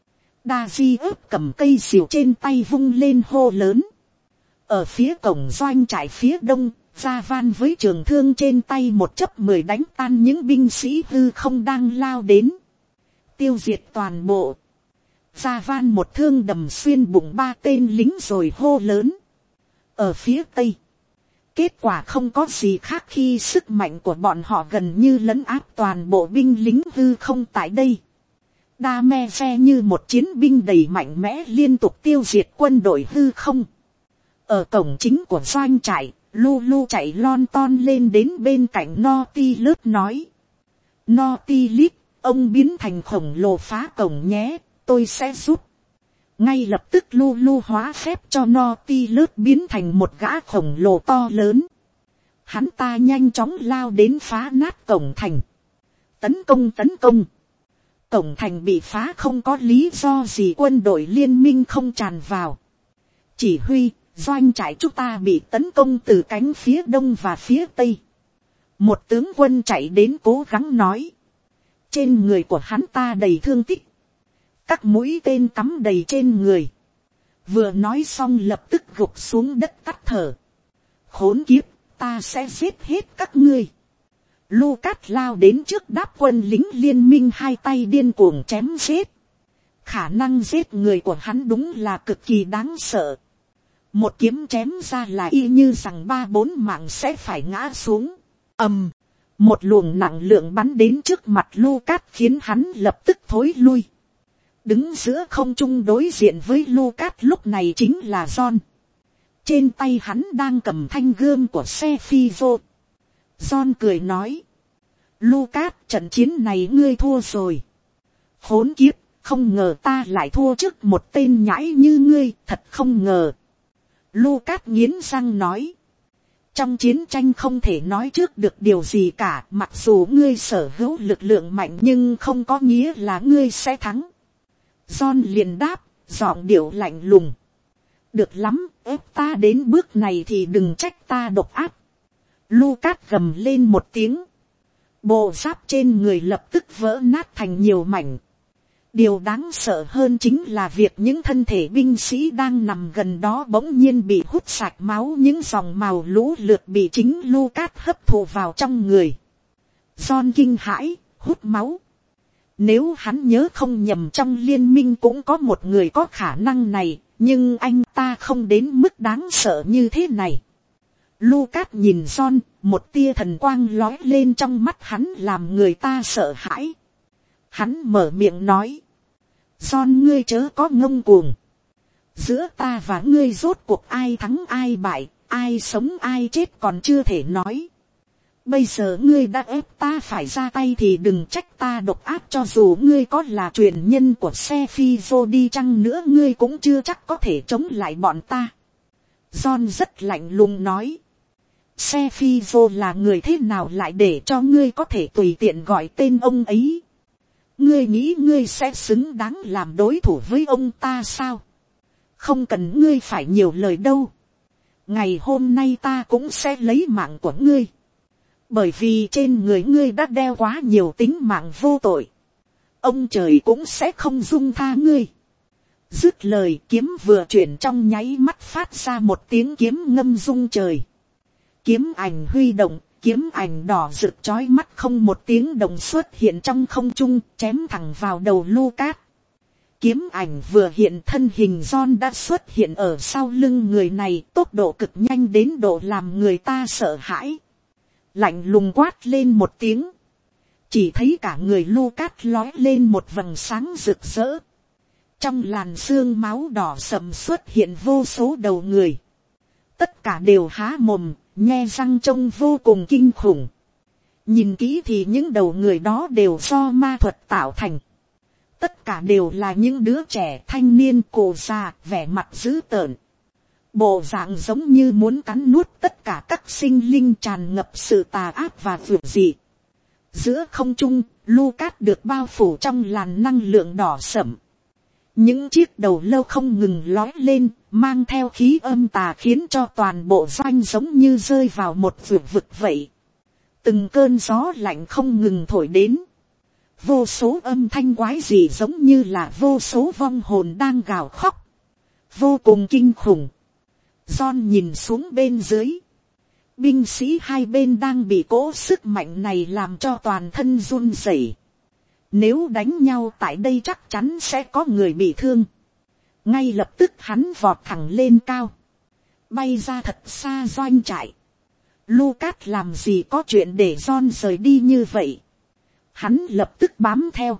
Davi ớp cầm cây xìu trên tay vung lên hô lớn. Ở phía cổng doanh trại phía đông, Gia Van với trường thương trên tay 1/10 đánh tan những binh sĩ hư không đang lao đến. Tiêu diệt toàn bộ. Gia Van một thương đầm xuyên bụng 3 tên lính rồi hô lớn. Ở phía tây. Kết quả không có gì khác khi sức mạnh của bọn họ gần như lấn áp toàn bộ binh lính hư không tại đây. Đa xe như một chiến binh đầy mạnh mẽ liên tục tiêu diệt quân đội hư không. Ở cổng chính của doanh trại, Lulu chạy lon ton lên đến bên cạnh Nautilus nói. Nautilus, ông biến thành khổng lồ phá cổng nhé, tôi sẽ giúp. Ngay lập tức Lulu hóa phép cho Nautilus biến thành một gã khổng lồ to lớn. Hắn ta nhanh chóng lao đến phá nát cổng thành. Tấn công tấn công. Cổng thành bị phá không có lý do gì quân đội liên minh không tràn vào. Chỉ huy, doanh trại chúng ta bị tấn công từ cánh phía đông và phía tây. Một tướng quân chạy đến cố gắng nói. Trên người của hắn ta đầy thương tích. Các mũi tên cắm đầy trên người. Vừa nói xong lập tức gục xuống đất tắt thở. Khốn kiếp, ta sẽ giết hết các ngươi. Lucas lao đến trước đáp quân lính liên minh hai tay điên cuồng chém giết. Khả năng giết người của hắn đúng là cực kỳ đáng sợ. Một kiếm chém ra là y như rằng 3-4 mạng sẽ phải ngã xuống. Một luồng nặng lượng bắn đến trước mặt Lucas khiến hắn lập tức thối lui. Đứng giữa không trung đối diện với Lucas lúc này chính là John. Trên tay hắn đang cầm thanh gươm của xe phi vô. John cười nói. Lucas, trận chiến này ngươi thua rồi. Khốn kiếp, không ngờ ta lại thua trước một tên nhãi như ngươi, thật không ngờ. Lucas nghiến răng nói. Trong chiến tranh không thể nói trước được điều gì cả, mặc dù ngươi sở hữu lực lượng mạnh nhưng không có nghĩa là ngươi sẽ thắng. John liền đáp, giọng điệu lạnh lùng. Được lắm, ép ta đến bước này thì đừng trách ta độc ác. Lucas gầm lên một tiếng. Bộ giáp trên người lập tức vỡ nát thành nhiều mảnh. Điều đáng sợ hơn chính là việc những thân thể binh sĩ đang nằm gần đó bỗng nhiên bị hút sạch máu, những dòng màu lũ lượt bị chính Lucas hấp thụ vào trong người. John kinh hãi, hút máu. Nếu hắn nhớ không nhầm trong liên minh cũng có một người có khả năng này, nhưng anh ta không đến mức đáng sợ như thế này. Lucas nhìn John, một tia thần quang lói lên trong mắt hắn làm người ta sợ hãi. Hắn mở miệng nói. John, ngươi chớ có ngông cuồng. Giữa ta và ngươi rốt cuộc ai thắng ai bại, ai sống ai chết còn chưa thể nói. Bây giờ ngươi đã ép ta phải ra tay thì đừng trách ta độc ác, cho dù ngươi có là truyền nhân của xe phi vô đi chăng nữa ngươi cũng chưa chắc có thể chống lại bọn ta. John rất lạnh lùng nói. Xe phi vô là người thế nào lại để cho ngươi có thể tùy tiện gọi tên ông ấy? Ngươi nghĩ ngươi sẽ xứng đáng làm đối thủ với ông ta sao? Không cần ngươi phải nhiều lời đâu. Ngày hôm nay ta cũng sẽ lấy mạng của ngươi. Bởi vì trên người ngươi đã đeo quá nhiều tính mạng vô tội. Ông trời cũng sẽ không dung tha ngươi. Dứt lời kiếm vừa chuyển trong nháy mắt phát ra một tiếng kiếm ngâm rung trời. Kiếm ảnh huy động, kiếm ảnh đỏ rực chói mắt không một tiếng động xuất hiện trong không trung, chém thẳng vào đầu Lucas. Kiếm ảnh vừa hiện, thân hình John đã xuất hiện ở sau lưng người này, tốc độ cực nhanh đến độ làm người ta sợ hãi. Lạnh lùng quát lên một tiếng. Chỉ thấy cả người Lucas lói lên một vầng sáng rực rỡ. Trong làn xương máu đỏ sậm xuất hiện vô số đầu người. Tất cả đều há mồm, nhe răng trông vô cùng kinh khủng. Nhìn kỹ thì những đầu người đó đều do ma thuật tạo thành. Tất cả đều là những đứa trẻ thanh niên cổ già, vẻ mặt dữ tợn. Bộ dạng giống như muốn cắn nuốt tất cả các sinh linh, tràn ngập sự tà ác và vượt dị. Giữa không trung, Lucas được bao phủ trong làn năng lượng đỏ sẫm. Những chiếc đầu lâu không ngừng lói lên, mang theo khí âm tà khiến cho toàn bộ doanh giống như rơi vào một vực vậy. Từng cơn gió lạnh không ngừng thổi đến. Vô số âm thanh quái dị giống như là vô số vong hồn đang gào khóc. Vô cùng kinh khủng. John nhìn xuống bên dưới. Binh sĩ hai bên đang bị cỗ sức mạnh này làm cho toàn thân run rẩy. Nếu đánh nhau tại đây chắc chắn sẽ có người bị thương. Ngay lập tức hắn vọt thẳng lên cao. Bay ra thật xa doanh trại. Lucas làm gì có chuyện để John rời đi như vậy. Hắn lập tức bám theo.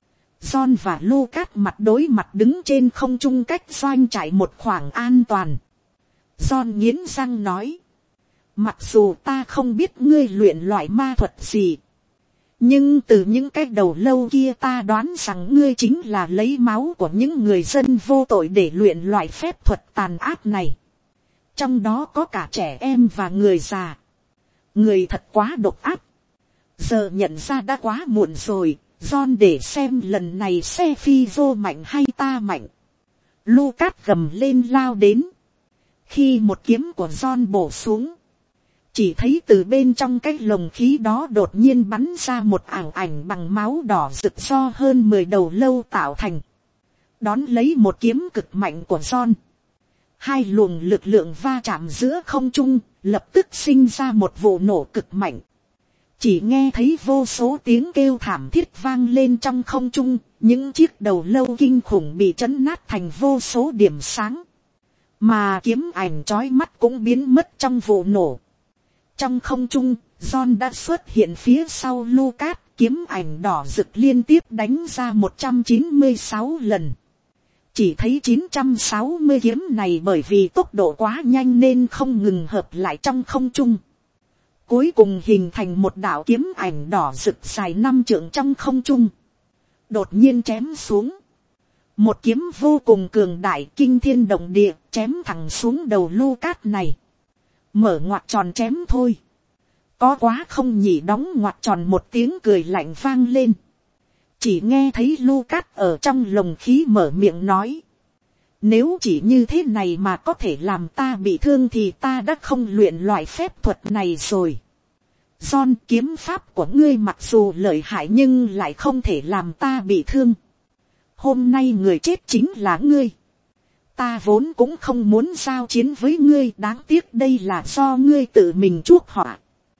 John và Lucas mặt đối mặt đứng trên không trung cách doanh trại một khoảng an toàn. John nghiến răng nói. Mặc dù ta không biết ngươi luyện loại ma thuật gì. Nhưng từ những cái đầu lâu kia ta đoán rằng ngươi chính là lấy máu của những người dân vô tội để luyện loại phép thuật tàn ác này. Trong đó có cả trẻ em và người già. Người thật quá độc ác. Giờ nhận ra đã quá muộn rồi. John để xem lần này xe phi vô mạnh hay ta mạnh. Lucas gầm lên lao đến. Khi một kiếm của John bổ xuống. Chỉ thấy từ bên trong cái lồng khí đó đột nhiên bắn ra một ảo ảnh bằng máu đỏ rực do hơn 10 đầu lâu tạo thành. Đón lấy một kiếm cực mạnh của John. Hai luồng lực lượng va chạm giữa không trung, lập tức sinh ra một vụ nổ cực mạnh. Chỉ nghe thấy vô số tiếng kêu thảm thiết vang lên trong không trung, những chiếc đầu lâu kinh khủng bị trấn nát thành vô số điểm sáng. Mà kiếm ảnh chói mắt cũng biến mất trong vụ nổ. Trong không trung, John đã xuất hiện phía sau Lucas, kiếm ảnh đỏ rực liên tiếp đánh ra 196 lần. Chỉ thấy 960 kiếm này bởi vì tốc độ quá nhanh nên không ngừng hợp lại trong không trung. Cuối cùng hình thành một đạo kiếm ảnh đỏ rực dài 5 trượng trong không trung. Đột nhiên chém xuống. Một kiếm vô cùng cường đại kinh thiên động địa chém thẳng xuống đầu Lucas này. Mở ngoặc tròn chém thôi. Có quá không nhỉ, đóng ngoặc tròn một tiếng cười lạnh vang lên. Chỉ nghe thấy Lucas ở trong lồng khí mở miệng nói. Nếu chỉ như thế này mà có thể làm ta bị thương thì ta đã không luyện loại phép thuật này rồi. John, kiếm pháp của ngươi mặc dù lợi hại nhưng lại không thể làm ta bị thương. Hôm nay người chết chính là ngươi. Ta vốn cũng không muốn giao chiến với ngươi, đáng tiếc đây là do ngươi tự mình chuốc họa.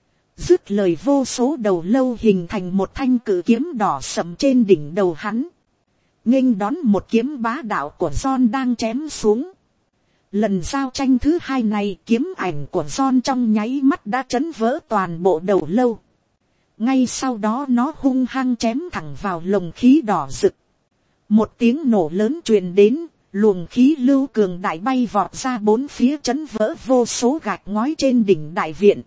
Dứt lời vô số đầu lâu hình thành một thanh cự kiếm đỏ sẫm trên đỉnh đầu hắn. Nghênh đón một kiếm bá đạo của John đang chém xuống. Lần giao tranh thứ hai này kiếm ảnh của John trong nháy mắt đã chấn vỡ toàn bộ đầu lâu. Ngay sau đó nó hung hăng chém thẳng vào lồng khí đỏ rực. Một tiếng nổ lớn truyền đến. Luồng khí lưu cường đại bay vọt ra bốn phía chấn vỡ vô số gạch ngói trên đỉnh đại viện.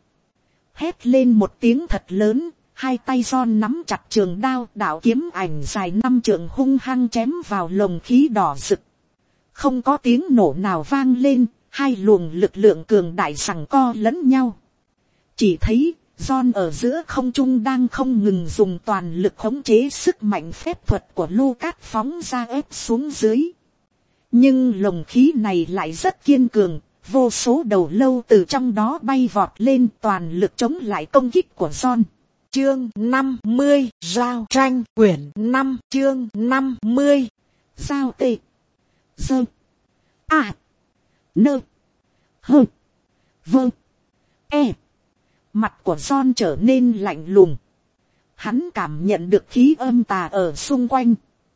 Hét lên một tiếng thật lớn, hai tay John nắm chặt trường đao, đạo kiếm ảnh dài 5 trượng hung hăng chém vào lồng khí đỏ rực. Không có tiếng nổ nào vang lên, hai luồng lực lượng cường đại giằng co lẫn nhau. Chỉ thấy John ở giữa không trung đang không ngừng dùng toàn lực khống chế sức mạnh phép thuật của Lucas phóng ra ép xuống dưới. Nhưng lồng khí này lại rất kiên cường, vô số đầu lâu từ trong đó bay vọt lên toàn lực chống lại công kích của John. Chương 50, giao tranh quyển 5 chương 50. Giao tê. Dơ. A. Nơ. Hơ. Vơ. E. Mặt của John trở nên lạnh lùng. Hắn cảm nhận được khí âm tà ở xung quanh.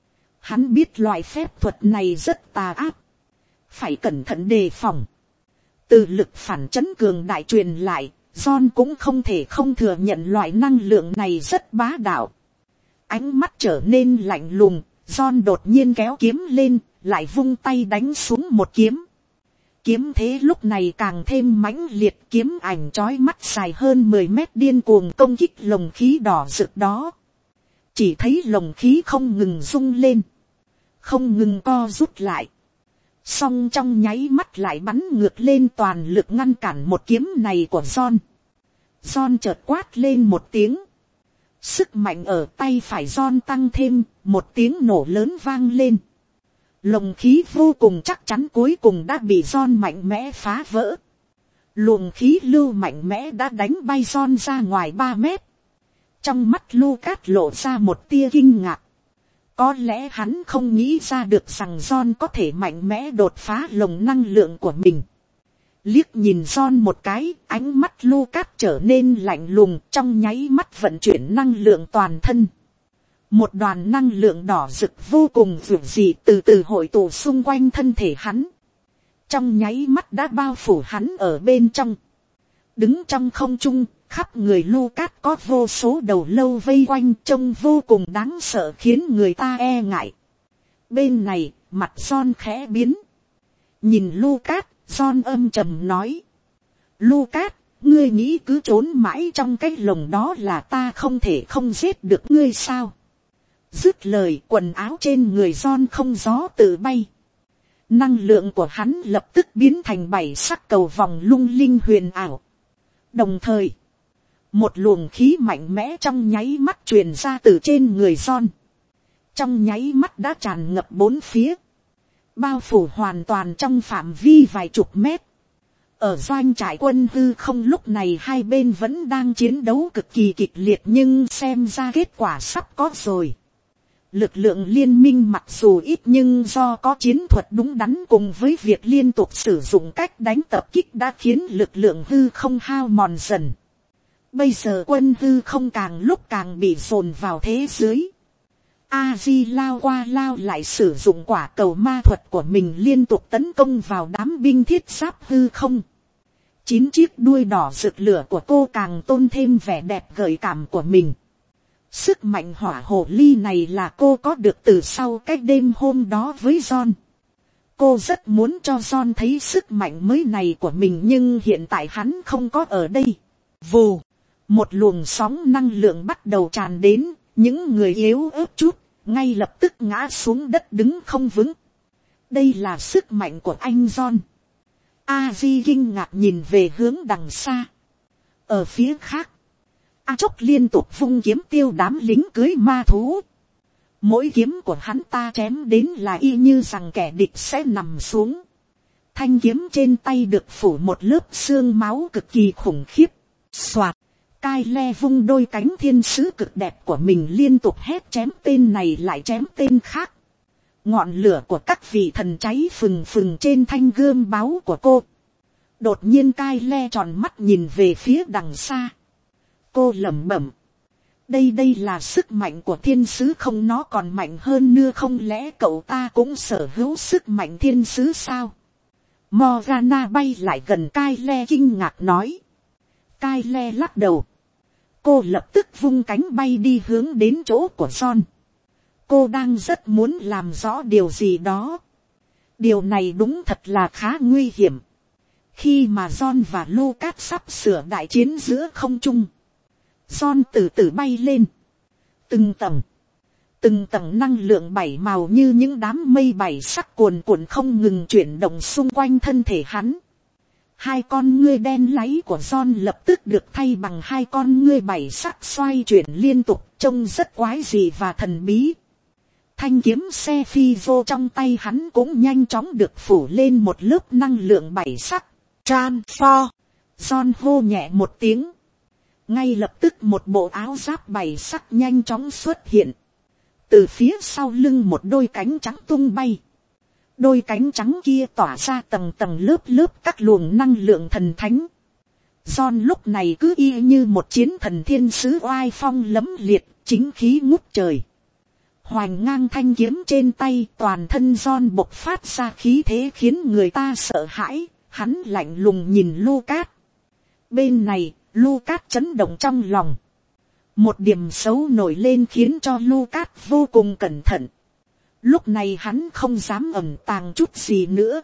Hắn biết loại phép thuật này rất tà ác. Phải cẩn thận đề phòng. Từ lực phản chấn cường đại truyền lại, John cũng không thể không thừa nhận loại năng lượng này rất bá đạo. Ánh mắt trở nên lạnh lùng, John đột nhiên kéo kiếm lên, lại vung tay đánh xuống một kiếm. Kiếm thế lúc này càng thêm mãnh liệt, kiếm ảnh chói mắt dài hơn 10 mét điên cuồng công kích lồng khí đỏ rực đó. Chỉ thấy lồng khí không ngừng rung lên, không ngừng co rút lại. Song trong nháy mắt lại bắn ngược lên, toàn lực ngăn cản một kiếm này của John. John chợt quát lên một tiếng. Sức mạnh ở tay phải John tăng thêm, một tiếng nổ lớn vang lên. Lồng khí vô cùng chắc chắn cuối cùng đã bị John mạnh mẽ phá vỡ. Luồng khí lưu mạnh mẽ đã đánh bay John ra ngoài 3 mét. Trong mắt Lucas lộ ra một tia kinh ngạc. Có lẽ hắn không nghĩ ra được rằng John có thể mạnh mẽ đột phá lồng năng lượng của mình. Liếc nhìn John một cái, ánh mắt Lucas trở nên lạnh lùng, trong nháy mắt vận chuyển năng lượng toàn thân. Một đoàn năng lượng đỏ rực vô cùng vượt dị từ từ hội tụ xung quanh thân thể hắn. Trong nháy mắt đã bao phủ hắn ở bên trong. Đứng trong không trung, khắp người Lucas có vô số đầu lâu vây quanh, trông vô cùng đáng sợ khiến người ta e ngại. Bên này, mặt John khẽ biến. Nhìn Lucas, John âm trầm nói. Lucas, ngươi nghĩ cứ trốn mãi trong cái lồng đó là ta không thể không giết được ngươi sao? Dứt lời, quần áo trên người John không gió tự bay. Năng lượng của hắn lập tức biến thành 7 sắc cầu vòng lung linh huyền ảo. Đồng thời, một luồng khí mạnh mẽ trong nháy mắt truyền ra từ trên người John. Trong nháy mắt đã tràn ngập 4 phía. Bao phủ hoàn toàn trong phạm vi vài chục mét. Ở doanh trại quân hư không lúc này hai bên vẫn đang chiến đấu cực kỳ kịch liệt, nhưng xem ra kết quả sắp có rồi. Lực lượng liên minh mặc dù ít nhưng do có chiến thuật đúng đắn cùng với việc liên tục sử dụng cách đánh tập kích đã khiến lực lượng hư không hao mòn dần. Bây giờ quân hư không càng lúc càng bị dồn vào thế dưới. A-di lao qua lao lại sử dụng quả cầu ma thuật của mình liên tục tấn công vào đám binh thiết giáp hư không. 9 chiếc đuôi đỏ rực lửa của cô càng tôn thêm vẻ đẹp gợi cảm của mình. Sức mạnh hỏa hồ ly này là cô có được từ sau cái đêm hôm đó với John. Cô rất muốn cho John thấy sức mạnh mới này của mình, nhưng hiện tại hắn không có ở đây. Vù, một luồng sóng năng lượng bắt đầu tràn đến, những người yếu ớt chút, ngay lập tức ngã xuống đất đứng không vững. Đây là sức mạnh của anh John. A-di kinh ngạc nhìn về hướng đằng xa. Ở phía khác, A Chốc liên tục vung kiếm tiêu đám lính cưới ma thú. Mỗi kiếm của hắn ta chém đến là y như rằng kẻ địch sẽ nằm xuống. Thanh kiếm trên tay được phủ một lớp xương máu cực kỳ khủng khiếp. Soạt, Cai Le vung đôi cánh thiên sứ cực đẹp của mình liên tục hét chém tên này lại chém tên khác. Ngọn lửa của các vị thần cháy phừng phừng trên thanh gươm báu của cô. Đột nhiên Cai Le tròn mắt nhìn về phía đằng xa. Cô lẩm bẩm. Đây là sức mạnh của thiên sứ không, nó còn mạnh hơn nữa, không lẽ cậu ta cũng sở hữu sức mạnh thiên sứ sao? Morgana bay lại gần Cai Le kinh ngạc nói. Cai Le lắc đầu. Cô lập tức vung cánh bay đi hướng đến chỗ của John. Cô đang rất muốn làm rõ điều gì đó. Điều này đúng thật là khá nguy hiểm. Khi mà John và Lucas sắp sửa đại chiến giữa không trung, John từ từ bay lên. Từng tầng năng lượng 7 màu như những đám mây 7 sắc cuồn cuộn không ngừng chuyển động xung quanh thân thể hắn. Hai con ngươi đen láy của John lập tức được thay bằng hai con ngươi 7 sắc xoay chuyển liên tục, trông rất quái dị và thần bí. Thanh kiếm xe phi vô trong tay hắn cũng nhanh chóng được phủ lên một lớp năng lượng 7 sắc. Transform. John hô nhẹ một tiếng. Ngay lập tức một bộ áo giáp 7 sắc nhanh chóng xuất hiện. Từ phía sau lưng một đôi cánh trắng tung bay. Đôi cánh trắng kia tỏa ra tầng tầng lớp lớp các luồng năng lượng thần thánh. John lúc này cứ y như một chiến thần thiên sứ oai phong lẫm liệt, chính khí ngút trời. Hoành ngang thanh kiếm trên tay, toàn thân John bộc phát ra khí thế khiến người ta sợ hãi. Hắn lạnh lùng nhìn Lucas. Bên này, Lucas chấn động trong lòng. Một điểm xấu nổi lên khiến cho Lucas vô cùng cẩn thận. Lúc này hắn không dám ẩn tàng chút gì nữa.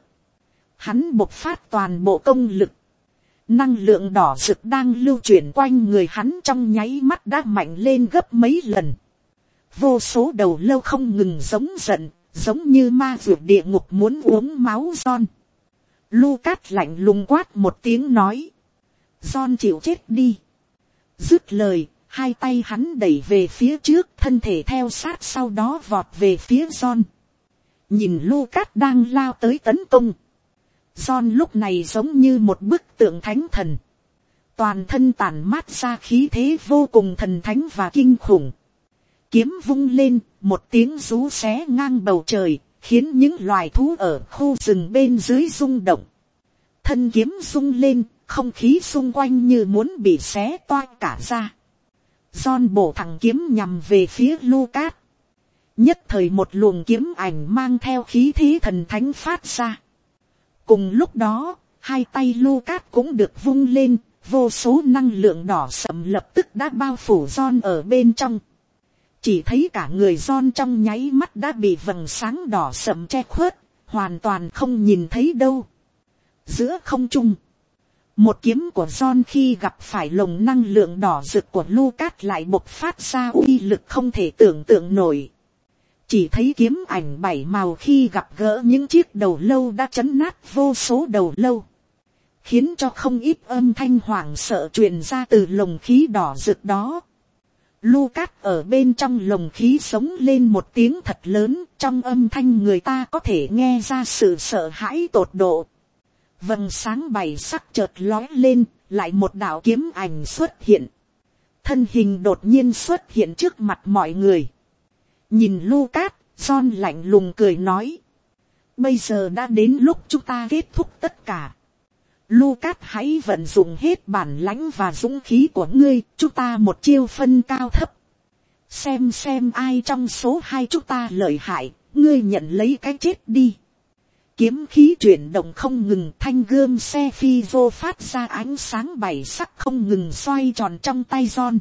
Hắn bộc phát toàn bộ công lực. Năng lượng đỏ rực đang lưu chuyển quanh người hắn trong nháy mắt đã mạnh lên gấp mấy lần. Vô số đầu lâu không ngừng giống giận, giống như ma vượt địa ngục muốn uống máu John. Lucas lạnh lùng quát một tiếng nói. John chịu chết đi. Dứt lời, hai tay hắn đẩy về phía trước, thân thể theo sát sau đó vọt về phía John. Nhìn Lucas đang lao tới tấn công. John lúc này giống như một bức tượng thánh thần. Toàn thân tản mát ra khí thế vô cùng thần thánh và kinh khủng. Kiếm vung lên, một tiếng rú xé ngang bầu trời, khiến những loài thú ở khu rừng bên dưới rung động. Thân kiếm rung lên, không khí xung quanh như muốn bị xé toang cả ra. John bổ thẳng kiếm nhằm về phía Lucas. Nhất thời một luồng kiếm ảnh mang theo khí thế thần thánh phát ra. Cùng lúc đó, hai tay Lucas cũng được vung lên, vô số năng lượng đỏ sẫm lập tức đã bao phủ John ở bên trong. Chỉ thấy cả người John trong nháy mắt đã bị vầng sáng đỏ sẫm che khuất, hoàn toàn không nhìn thấy đâu. Giữa không trung, một kiếm của John khi gặp phải lồng năng lượng đỏ rực của Lucas lại bộc phát ra uy lực không thể tưởng tượng nổi. Chỉ thấy kiếm ảnh bảy màu khi gặp gỡ những chiếc đầu lâu đã chấn nát vô số đầu lâu, khiến cho không ít âm thanh hoảng sợ truyền ra từ lồng khí đỏ rực đó. Lucas ở bên trong lồng khí sống lên một tiếng thật lớn, trong âm thanh người ta có thể nghe ra sự sợ hãi tột độ. Vầng sáng bảy sắc chợt lóe lên, lại một đạo kiếm ảnh xuất hiện. Thân hình đột nhiên xuất hiện trước mặt mọi người. Nhìn Lucas, John lạnh lùng cười nói. Bây giờ đã đến lúc chúng ta kết thúc tất cả. Lucas, hãy vận dụng hết bản lãnh và dũng khí của ngươi, chúng ta một chiêu phân cao thấp. Xem ai trong số hai chúng ta lợi hại, ngươi nhận lấy cái chết đi. Kiếm khí chuyển động không ngừng, thanh gươm xe phi vô phát ra ánh sáng bảy sắc không ngừng xoay tròn trong tay John.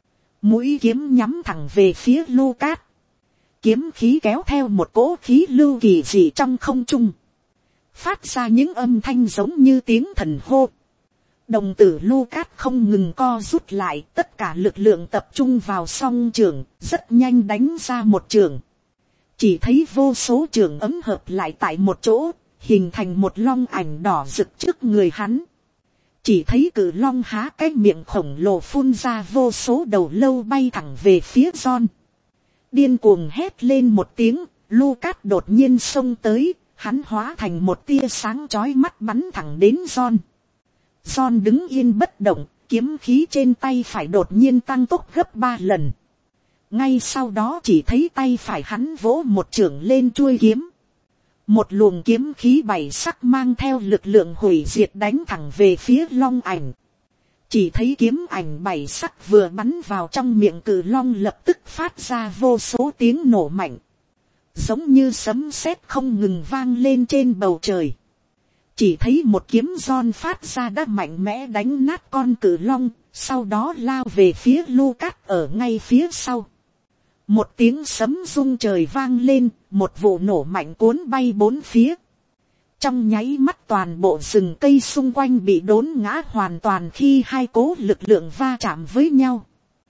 Mũi kiếm nhắm thẳng về phía Lucas. Kiếm khí kéo theo một cỗ khí lưu kỳ dị trong không trung, phát ra những âm thanh giống như tiếng thần hô. Đồng tử Lucas không ngừng co rút lại, tất cả lực lượng tập trung vào song trường, rất nhanh đánh ra một trường. Chỉ thấy vô số trường ấm hợp lại tại một chỗ, hình thành một long ảnh đỏ rực trước người hắn. Chỉ thấy cự long há cái miệng khổng lồ phun ra vô số đầu lâu bay thẳng về phía John. Điên cuồng hét lên một tiếng, Lucas đột nhiên xông tới, hắn hóa thành một tia sáng chói mắt bắn thẳng đến John. John đứng yên bất động, kiếm khí trên tay phải đột nhiên tăng tốc gấp 3 lần. Ngay sau đó chỉ thấy tay phải hắn vỗ một chưởng lên chuôi kiếm. Một luồng kiếm khí bảy sắc mang theo lực lượng hủy diệt đánh thẳng về phía long ảnh. Chỉ thấy kiếm ảnh bảy sắc vừa bắn vào trong miệng cự long lập tức phát ra vô số tiếng nổ mạnh. Giống như sấm sét không ngừng vang lên trên bầu trời. Chỉ thấy một kiếm John phát ra đã mạnh mẽ đánh nát con cự long, sau đó lao về phía Lucas ở ngay phía sau. Một tiếng sấm rung trời vang lên, một vụ nổ mạnh cuốn bay bốn phía. Trong nháy mắt toàn bộ rừng cây xung quanh bị đốn ngã hoàn toàn khi hai cố lực lượng va chạm với nhau.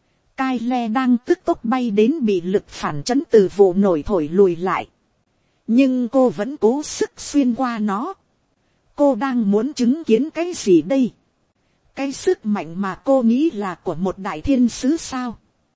Kyle đang tức tốc bay đến bị lực phản chấn từ vụ nổi thổi lùi lại. Nhưng cô vẫn cố sức xuyên qua nó. Cô đang muốn chứng kiến cái gì đây? Cái sức mạnh mà cô nghĩ là của một đại thiên sứ sao?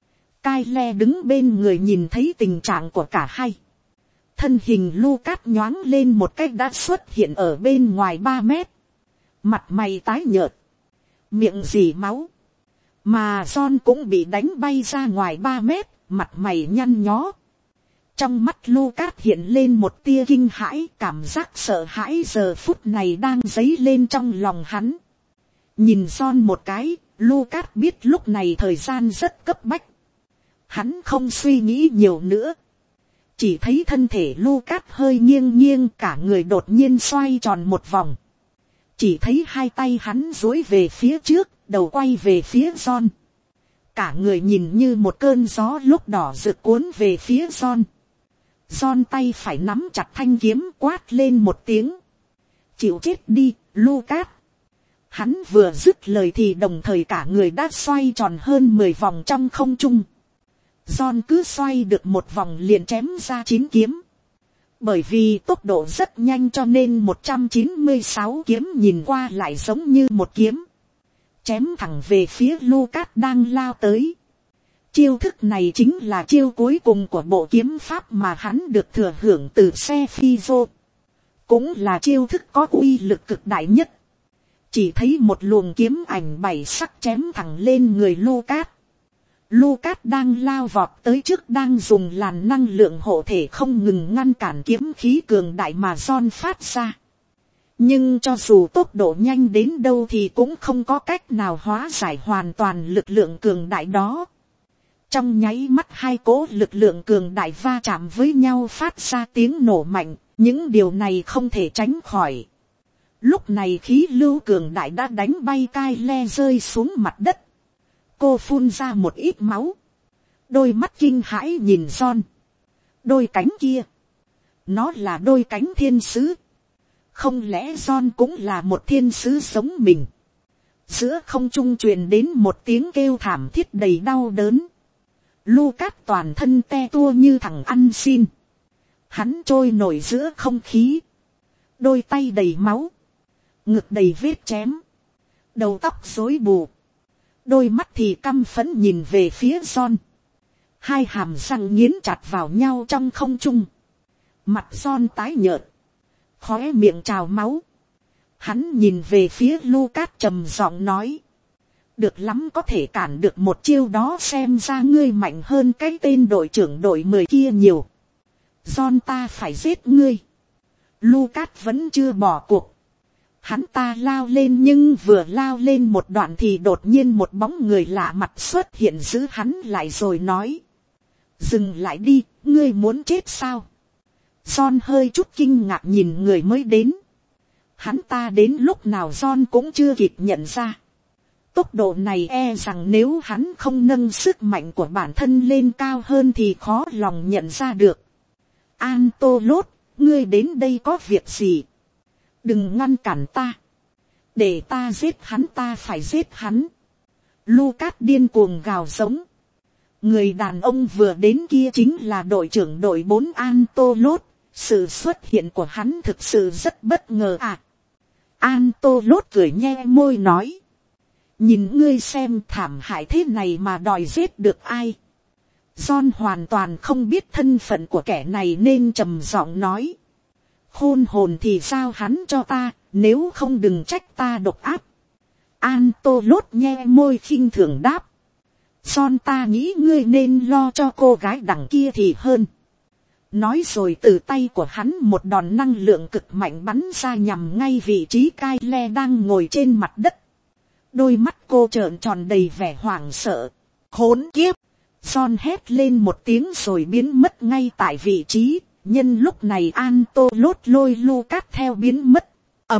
Kyle đứng bên người nhìn thấy tình trạng của cả hai. Thân hình Lucas nhoáng lên một cách đã xuất hiện ở bên ngoài 3 mét. Mặt mày tái nhợt, miệng rỉ máu. Mà John cũng bị đánh bay ra ngoài 3 mét, mặt mày nhăn nhó. Trong mắt Lucas hiện lên một tia kinh hãi, cảm giác sợ hãi giờ phút này đang dấy lên trong lòng hắn. Nhìn John một cái, Lucas biết lúc này thời gian rất cấp bách. Hắn không suy nghĩ nhiều nữa. Chỉ thấy thân thể Lucas hơi nghiêng nghiêng, cả người đột nhiên xoay tròn một vòng. Chỉ thấy hai tay hắn duỗi về phía trước, đầu quay về phía John. Cả người nhìn như một cơn gió lúc đỏ rực cuốn về phía John. John tay phải nắm chặt thanh kiếm, quát lên một tiếng. Chịu chết đi, Lucas. Hắn vừa dứt lời thì đồng thời cả người đã xoay tròn hơn 10 vòng trong không trung. John cứ xoay được một vòng liền chém ra 9 kiếm. Bởi vì tốc độ rất nhanh cho nên 196 kiếm nhìn qua lại giống như một kiếm. Chém thẳng về phía Lucas đang lao tới. Chiêu thức này chính là chiêu cuối cùng của bộ kiếm pháp mà hắn được thừa hưởng từ Sephiroth. Cũng là chiêu thức có uy lực cực đại nhất. Chỉ thấy một luồng kiếm ảnh 7 sắc chém thẳng lên người Lucas. Lucas đang lao vọt tới trước, đang dùng làn năng lượng hộ thể không ngừng ngăn cản kiếm khí cường đại mà John phát ra. Nhưng cho dù tốc độ nhanh đến đâu thì cũng không có cách nào hóa giải hoàn toàn lực lượng cường đại đó. Trong nháy mắt hai cỗ lực lượng cường đại va chạm với nhau phát ra tiếng nổ mạnh, những điều này không thể tránh khỏi. Lúc này khí lưu cường đại đã đánh bay Kyle rơi xuống mặt đất. Cô phun ra một ít máu. Đôi mắt kinh hãi nhìn John. Đôi cánh kia. Nó là đôi cánh thiên sứ. Không lẽ John cũng là một thiên sứ giống mình? Giữa không trung truyền đến một tiếng kêu thảm thiết đầy đau đớn. Lucas toàn thân te tua như thằng ăn xin. Hắn trôi nổi giữa không khí. Đôi tay đầy máu. Ngực đầy vết chém. Đầu tóc rối bù. Đôi mắt thì căm phẫn nhìn về phía John. Hai hàm răng nghiến chặt vào nhau trong không trung. Mặt John tái nhợt. Khóe miệng trào máu. Hắn nhìn về phía Lucas trầm giọng nói. Được lắm, có thể cản được một chiêu đó xem ra ngươi mạnh hơn cái tên đội trưởng đội 10 kia nhiều. John, ta phải giết ngươi. Lucas vẫn chưa bỏ cuộc. Hắn ta lao lên, nhưng vừa lao lên một đoạn thì đột nhiên một bóng người lạ mặt xuất hiện giữ hắn lại rồi nói. Dừng lại đi, ngươi muốn chết sao? John hơi chút kinh ngạc nhìn người mới đến. Hắn ta đến lúc nào John cũng chưa kịp nhận ra. Tốc độ này e rằng nếu hắn không nâng sức mạnh của bản thân lên cao hơn thì khó lòng nhận ra được. Antolot, ngươi đến đây có việc gì? Đừng ngăn cản ta. Để ta giết hắn, ta phải giết hắn. Lucas điên cuồng gào giống. Người đàn ông vừa đến kia chính là đội trưởng đội 4 Antolot. Sự xuất hiện của hắn thực sự rất bất ngờ à. Antolot cười nhe môi nói. Nhìn ngươi xem, thảm hại thế này mà đòi giết được ai. John hoàn toàn không biết thân phận của kẻ này nên trầm giọng nói. Khôn hồn thì giao hắn cho ta, nếu không đừng trách ta độc ác. Antolot nhe môi khinh thường đáp. John, ta nghĩ ngươi nên lo cho cô gái đằng kia thì hơn. Nói rồi từ tay của hắn một đòn năng lượng cực mạnh bắn ra nhằm ngay vị trí Kyle đang ngồi trên mặt đất. Đôi mắt cô trợn tròn đầy vẻ hoảng sợ. Khốn kiếp! John hét lên một tiếng rồi biến mất ngay tại vị trí. Nhân lúc này Antolot lôi Lucas theo biến mất.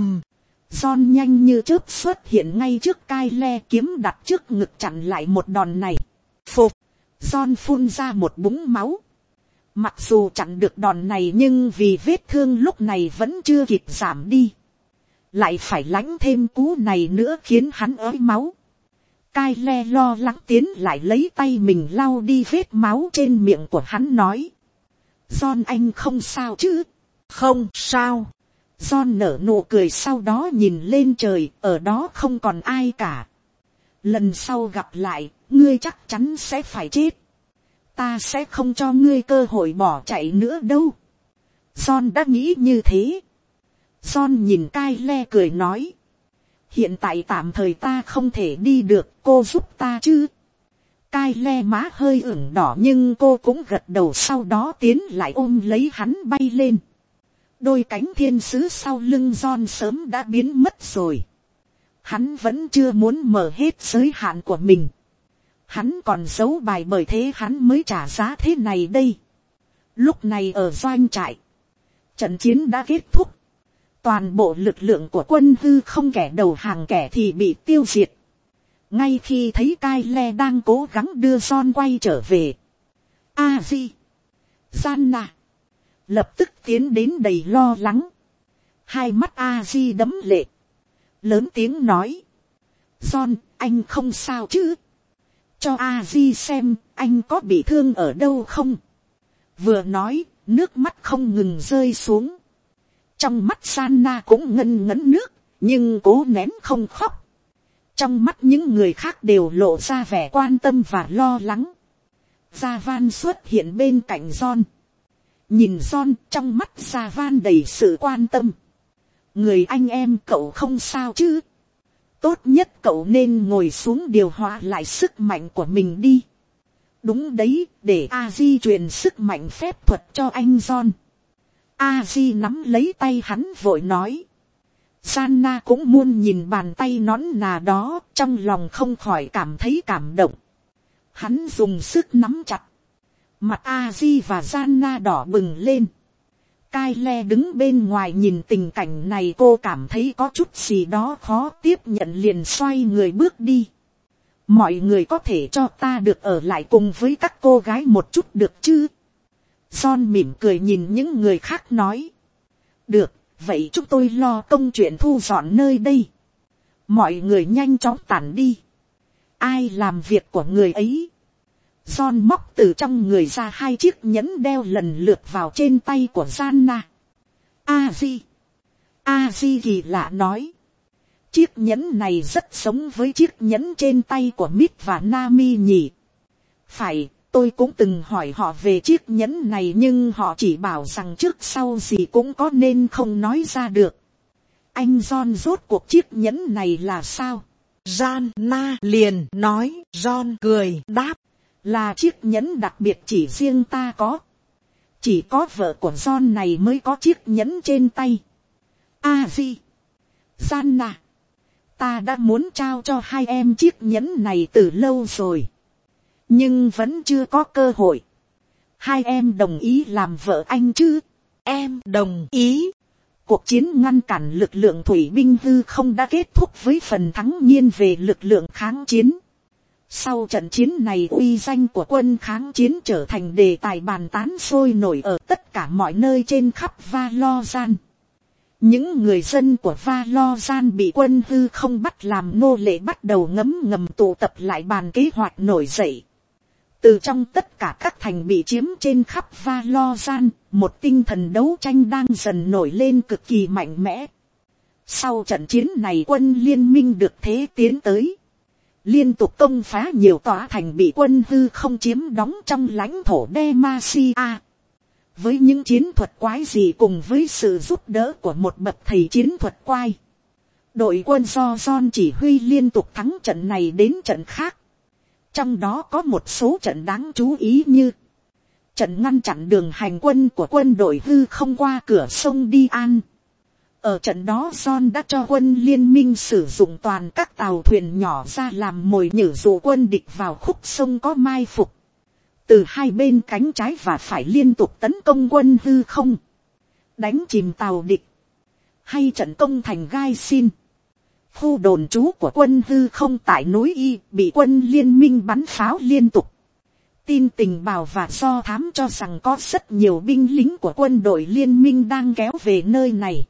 John nhanh như chớp xuất hiện ngay trước Kyle, kiếm đặt trước ngực chặn lại một đòn này. Phục! John phun ra một búng máu. Mặc dù chặn được đòn này nhưng vì vết thương lúc này vẫn chưa kịp giảm đi. Lại phải lãnh thêm cú này nữa khiến hắn ói máu. Kyle lo lắng tiến lại lấy tay mình lau đi vết máu trên miệng của hắn nói. John, anh không sao chứ? Không sao. John nở nụ cười, sau đó nhìn lên trời, ở đó không còn ai cả. Lần sau gặp lại, ngươi chắc chắn sẽ phải chết. Ta sẽ không cho ngươi cơ hội bỏ chạy nữa đâu. John đã nghĩ như thế. John nhìn Kyle cười nói. Hiện tại tạm thời ta không thể đi được, cô giúp ta chứ? Cai le má hơi ửng đỏ nhưng cô cũng gật đầu, sau đó tiến lại ôm lấy hắn bay lên. Đôi cánh thiên sứ sau lưng John sớm đã biến mất rồi. Hắn vẫn chưa muốn mở hết giới hạn của mình. Hắn còn giấu bài, bởi thế hắn mới trả giá thế này đây. Lúc này ở doanh trại, trận chiến đã kết thúc. Toàn bộ lực lượng của quân hư không, kẻ đầu hàng kẻ thì bị tiêu diệt. Ngay khi thấy Cai le đang cố gắng đưa John quay trở về, A-di, Zanna lập tức tiến đến đầy lo lắng. Hai mắt A-di đẫm lệ, lớn tiếng nói: John, anh không sao chứ? Cho A-di xem anh có bị thương ở đâu không? Vừa nói, nước mắt không ngừng rơi xuống. Trong mắt Zanna cũng ngân ngấn nước, nhưng cố nén không khóc. Trong mắt những người khác đều lộ ra vẻ quan tâm và lo lắng. Gia Van xuất hiện bên cạnh John. Nhìn John, trong mắt Gia Van đầy sự quan tâm. Người anh em cậu không sao chứ? Tốt nhất cậu nên ngồi xuống điều hòa lại sức mạnh của mình đi. Đúng đấy, để A-di truyền sức mạnh phép thuật cho anh John. A-di nắm lấy tay hắn vội nói. Zanna cũng muốn nhìn bàn tay nõn nà đó, trong lòng không khỏi cảm thấy cảm động. Hắn dùng sức nắm chặt. Mặt A-di và Zanna đỏ bừng lên. Cai le đứng bên ngoài nhìn tình cảnh này, cô cảm thấy có chút gì đó khó tiếp nhận, liền xoay người bước đi. Mọi người có thể cho ta được ở lại cùng với các cô gái một chút được chứ? John mỉm cười nhìn những người khác nói. Được, vậy chúng tôi lo công chuyện thu dọn nơi đây. Mọi người nhanh chóng tản đi. Ai làm việc của người ấy? John móc từ trong người ra hai chiếc nhẫn đeo lần lượt vào trên tay của Zanna. A-di kỳ lạ nói. Chiếc nhẫn này rất giống với chiếc nhẫn trên tay của Mít và Nami nhỉ? Phải, tôi cũng từng hỏi họ về chiếc nhẫn này nhưng họ chỉ bảo rằng trước sau gì cũng có nên không nói ra được. Anh John, rốt cuộc chiếc nhẫn này là sao? Zanna liền nói. John cười đáp. Là chiếc nhẫn đặc biệt chỉ riêng ta có. Chỉ có vợ của John này mới có chiếc nhẫn trên tay. A-di, Zanna, ta đã muốn trao cho hai em chiếc nhẫn này từ lâu rồi. Nhưng vẫn chưa có cơ hội. Hai em đồng ý làm vợ anh chứ? Em đồng ý. Cuộc chiến ngăn cản lực lượng thủy binh hư không đã kết thúc với phần thắng nghiêng về lực lượng kháng chiến. Sau trận chiến này, uy danh của quân kháng chiến trở thành đề tài bàn tán sôi nổi ở tất cả mọi nơi trên khắp Valorant. Những người dân của Valorant bị quân hư không bắt làm nô lệ bắt đầu ngấm ngầm tụ tập lại bàn kế hoạch nổi dậy. Từ trong tất cả các thành bị chiếm trên khắp Valorant, một tinh thần đấu tranh đang dần nổi lên cực kỳ mạnh mẽ. Sau trận chiến này, quân liên minh được thế tiến tới. Liên tục công phá nhiều tòa thành bị quân hư không chiếm đóng trong lãnh thổ Demacia. Với những chiến thuật quái dị cùng với sự giúp đỡ của một bậc thầy chiến thuật quái, đội quân do John chỉ huy liên tục thắng trận này đến trận khác. Trong đó có một số trận đáng chú ý như trận ngăn chặn đường hành quân của quân đội hư không qua cửa sông Dian. Ở trận đó John đã cho quân liên minh sử dụng toàn các tàu thuyền nhỏ ra làm mồi nhử dụ quân địch vào khúc sông có mai phục. Từ hai bên cánh trái và phải liên tục tấn công quân hư không, đánh chìm tàu địch. Hay trận công thành Gai Xin, khu đồn trú của quân hư không tại núi Y, bị quân liên minh bắn pháo liên tục. Tin tình báo và do thám cho rằng có rất nhiều binh lính của quân đội liên minh đang kéo về nơi này.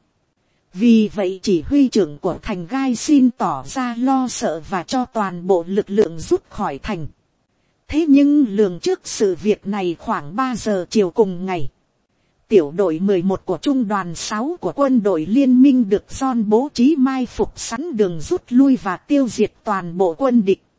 Vì vậy chỉ huy trưởng của thành Gai Xin tỏ ra lo sợ và cho toàn bộ lực lượng rút khỏi thành. Thế nhưng lường trước sự việc này, khoảng 3 giờ chiều cùng ngày, tiểu đội 11 của trung đoàn 6 của quân đội liên minh được John bố trí mai phục sẵn đường rút lui và tiêu diệt toàn bộ quân địch.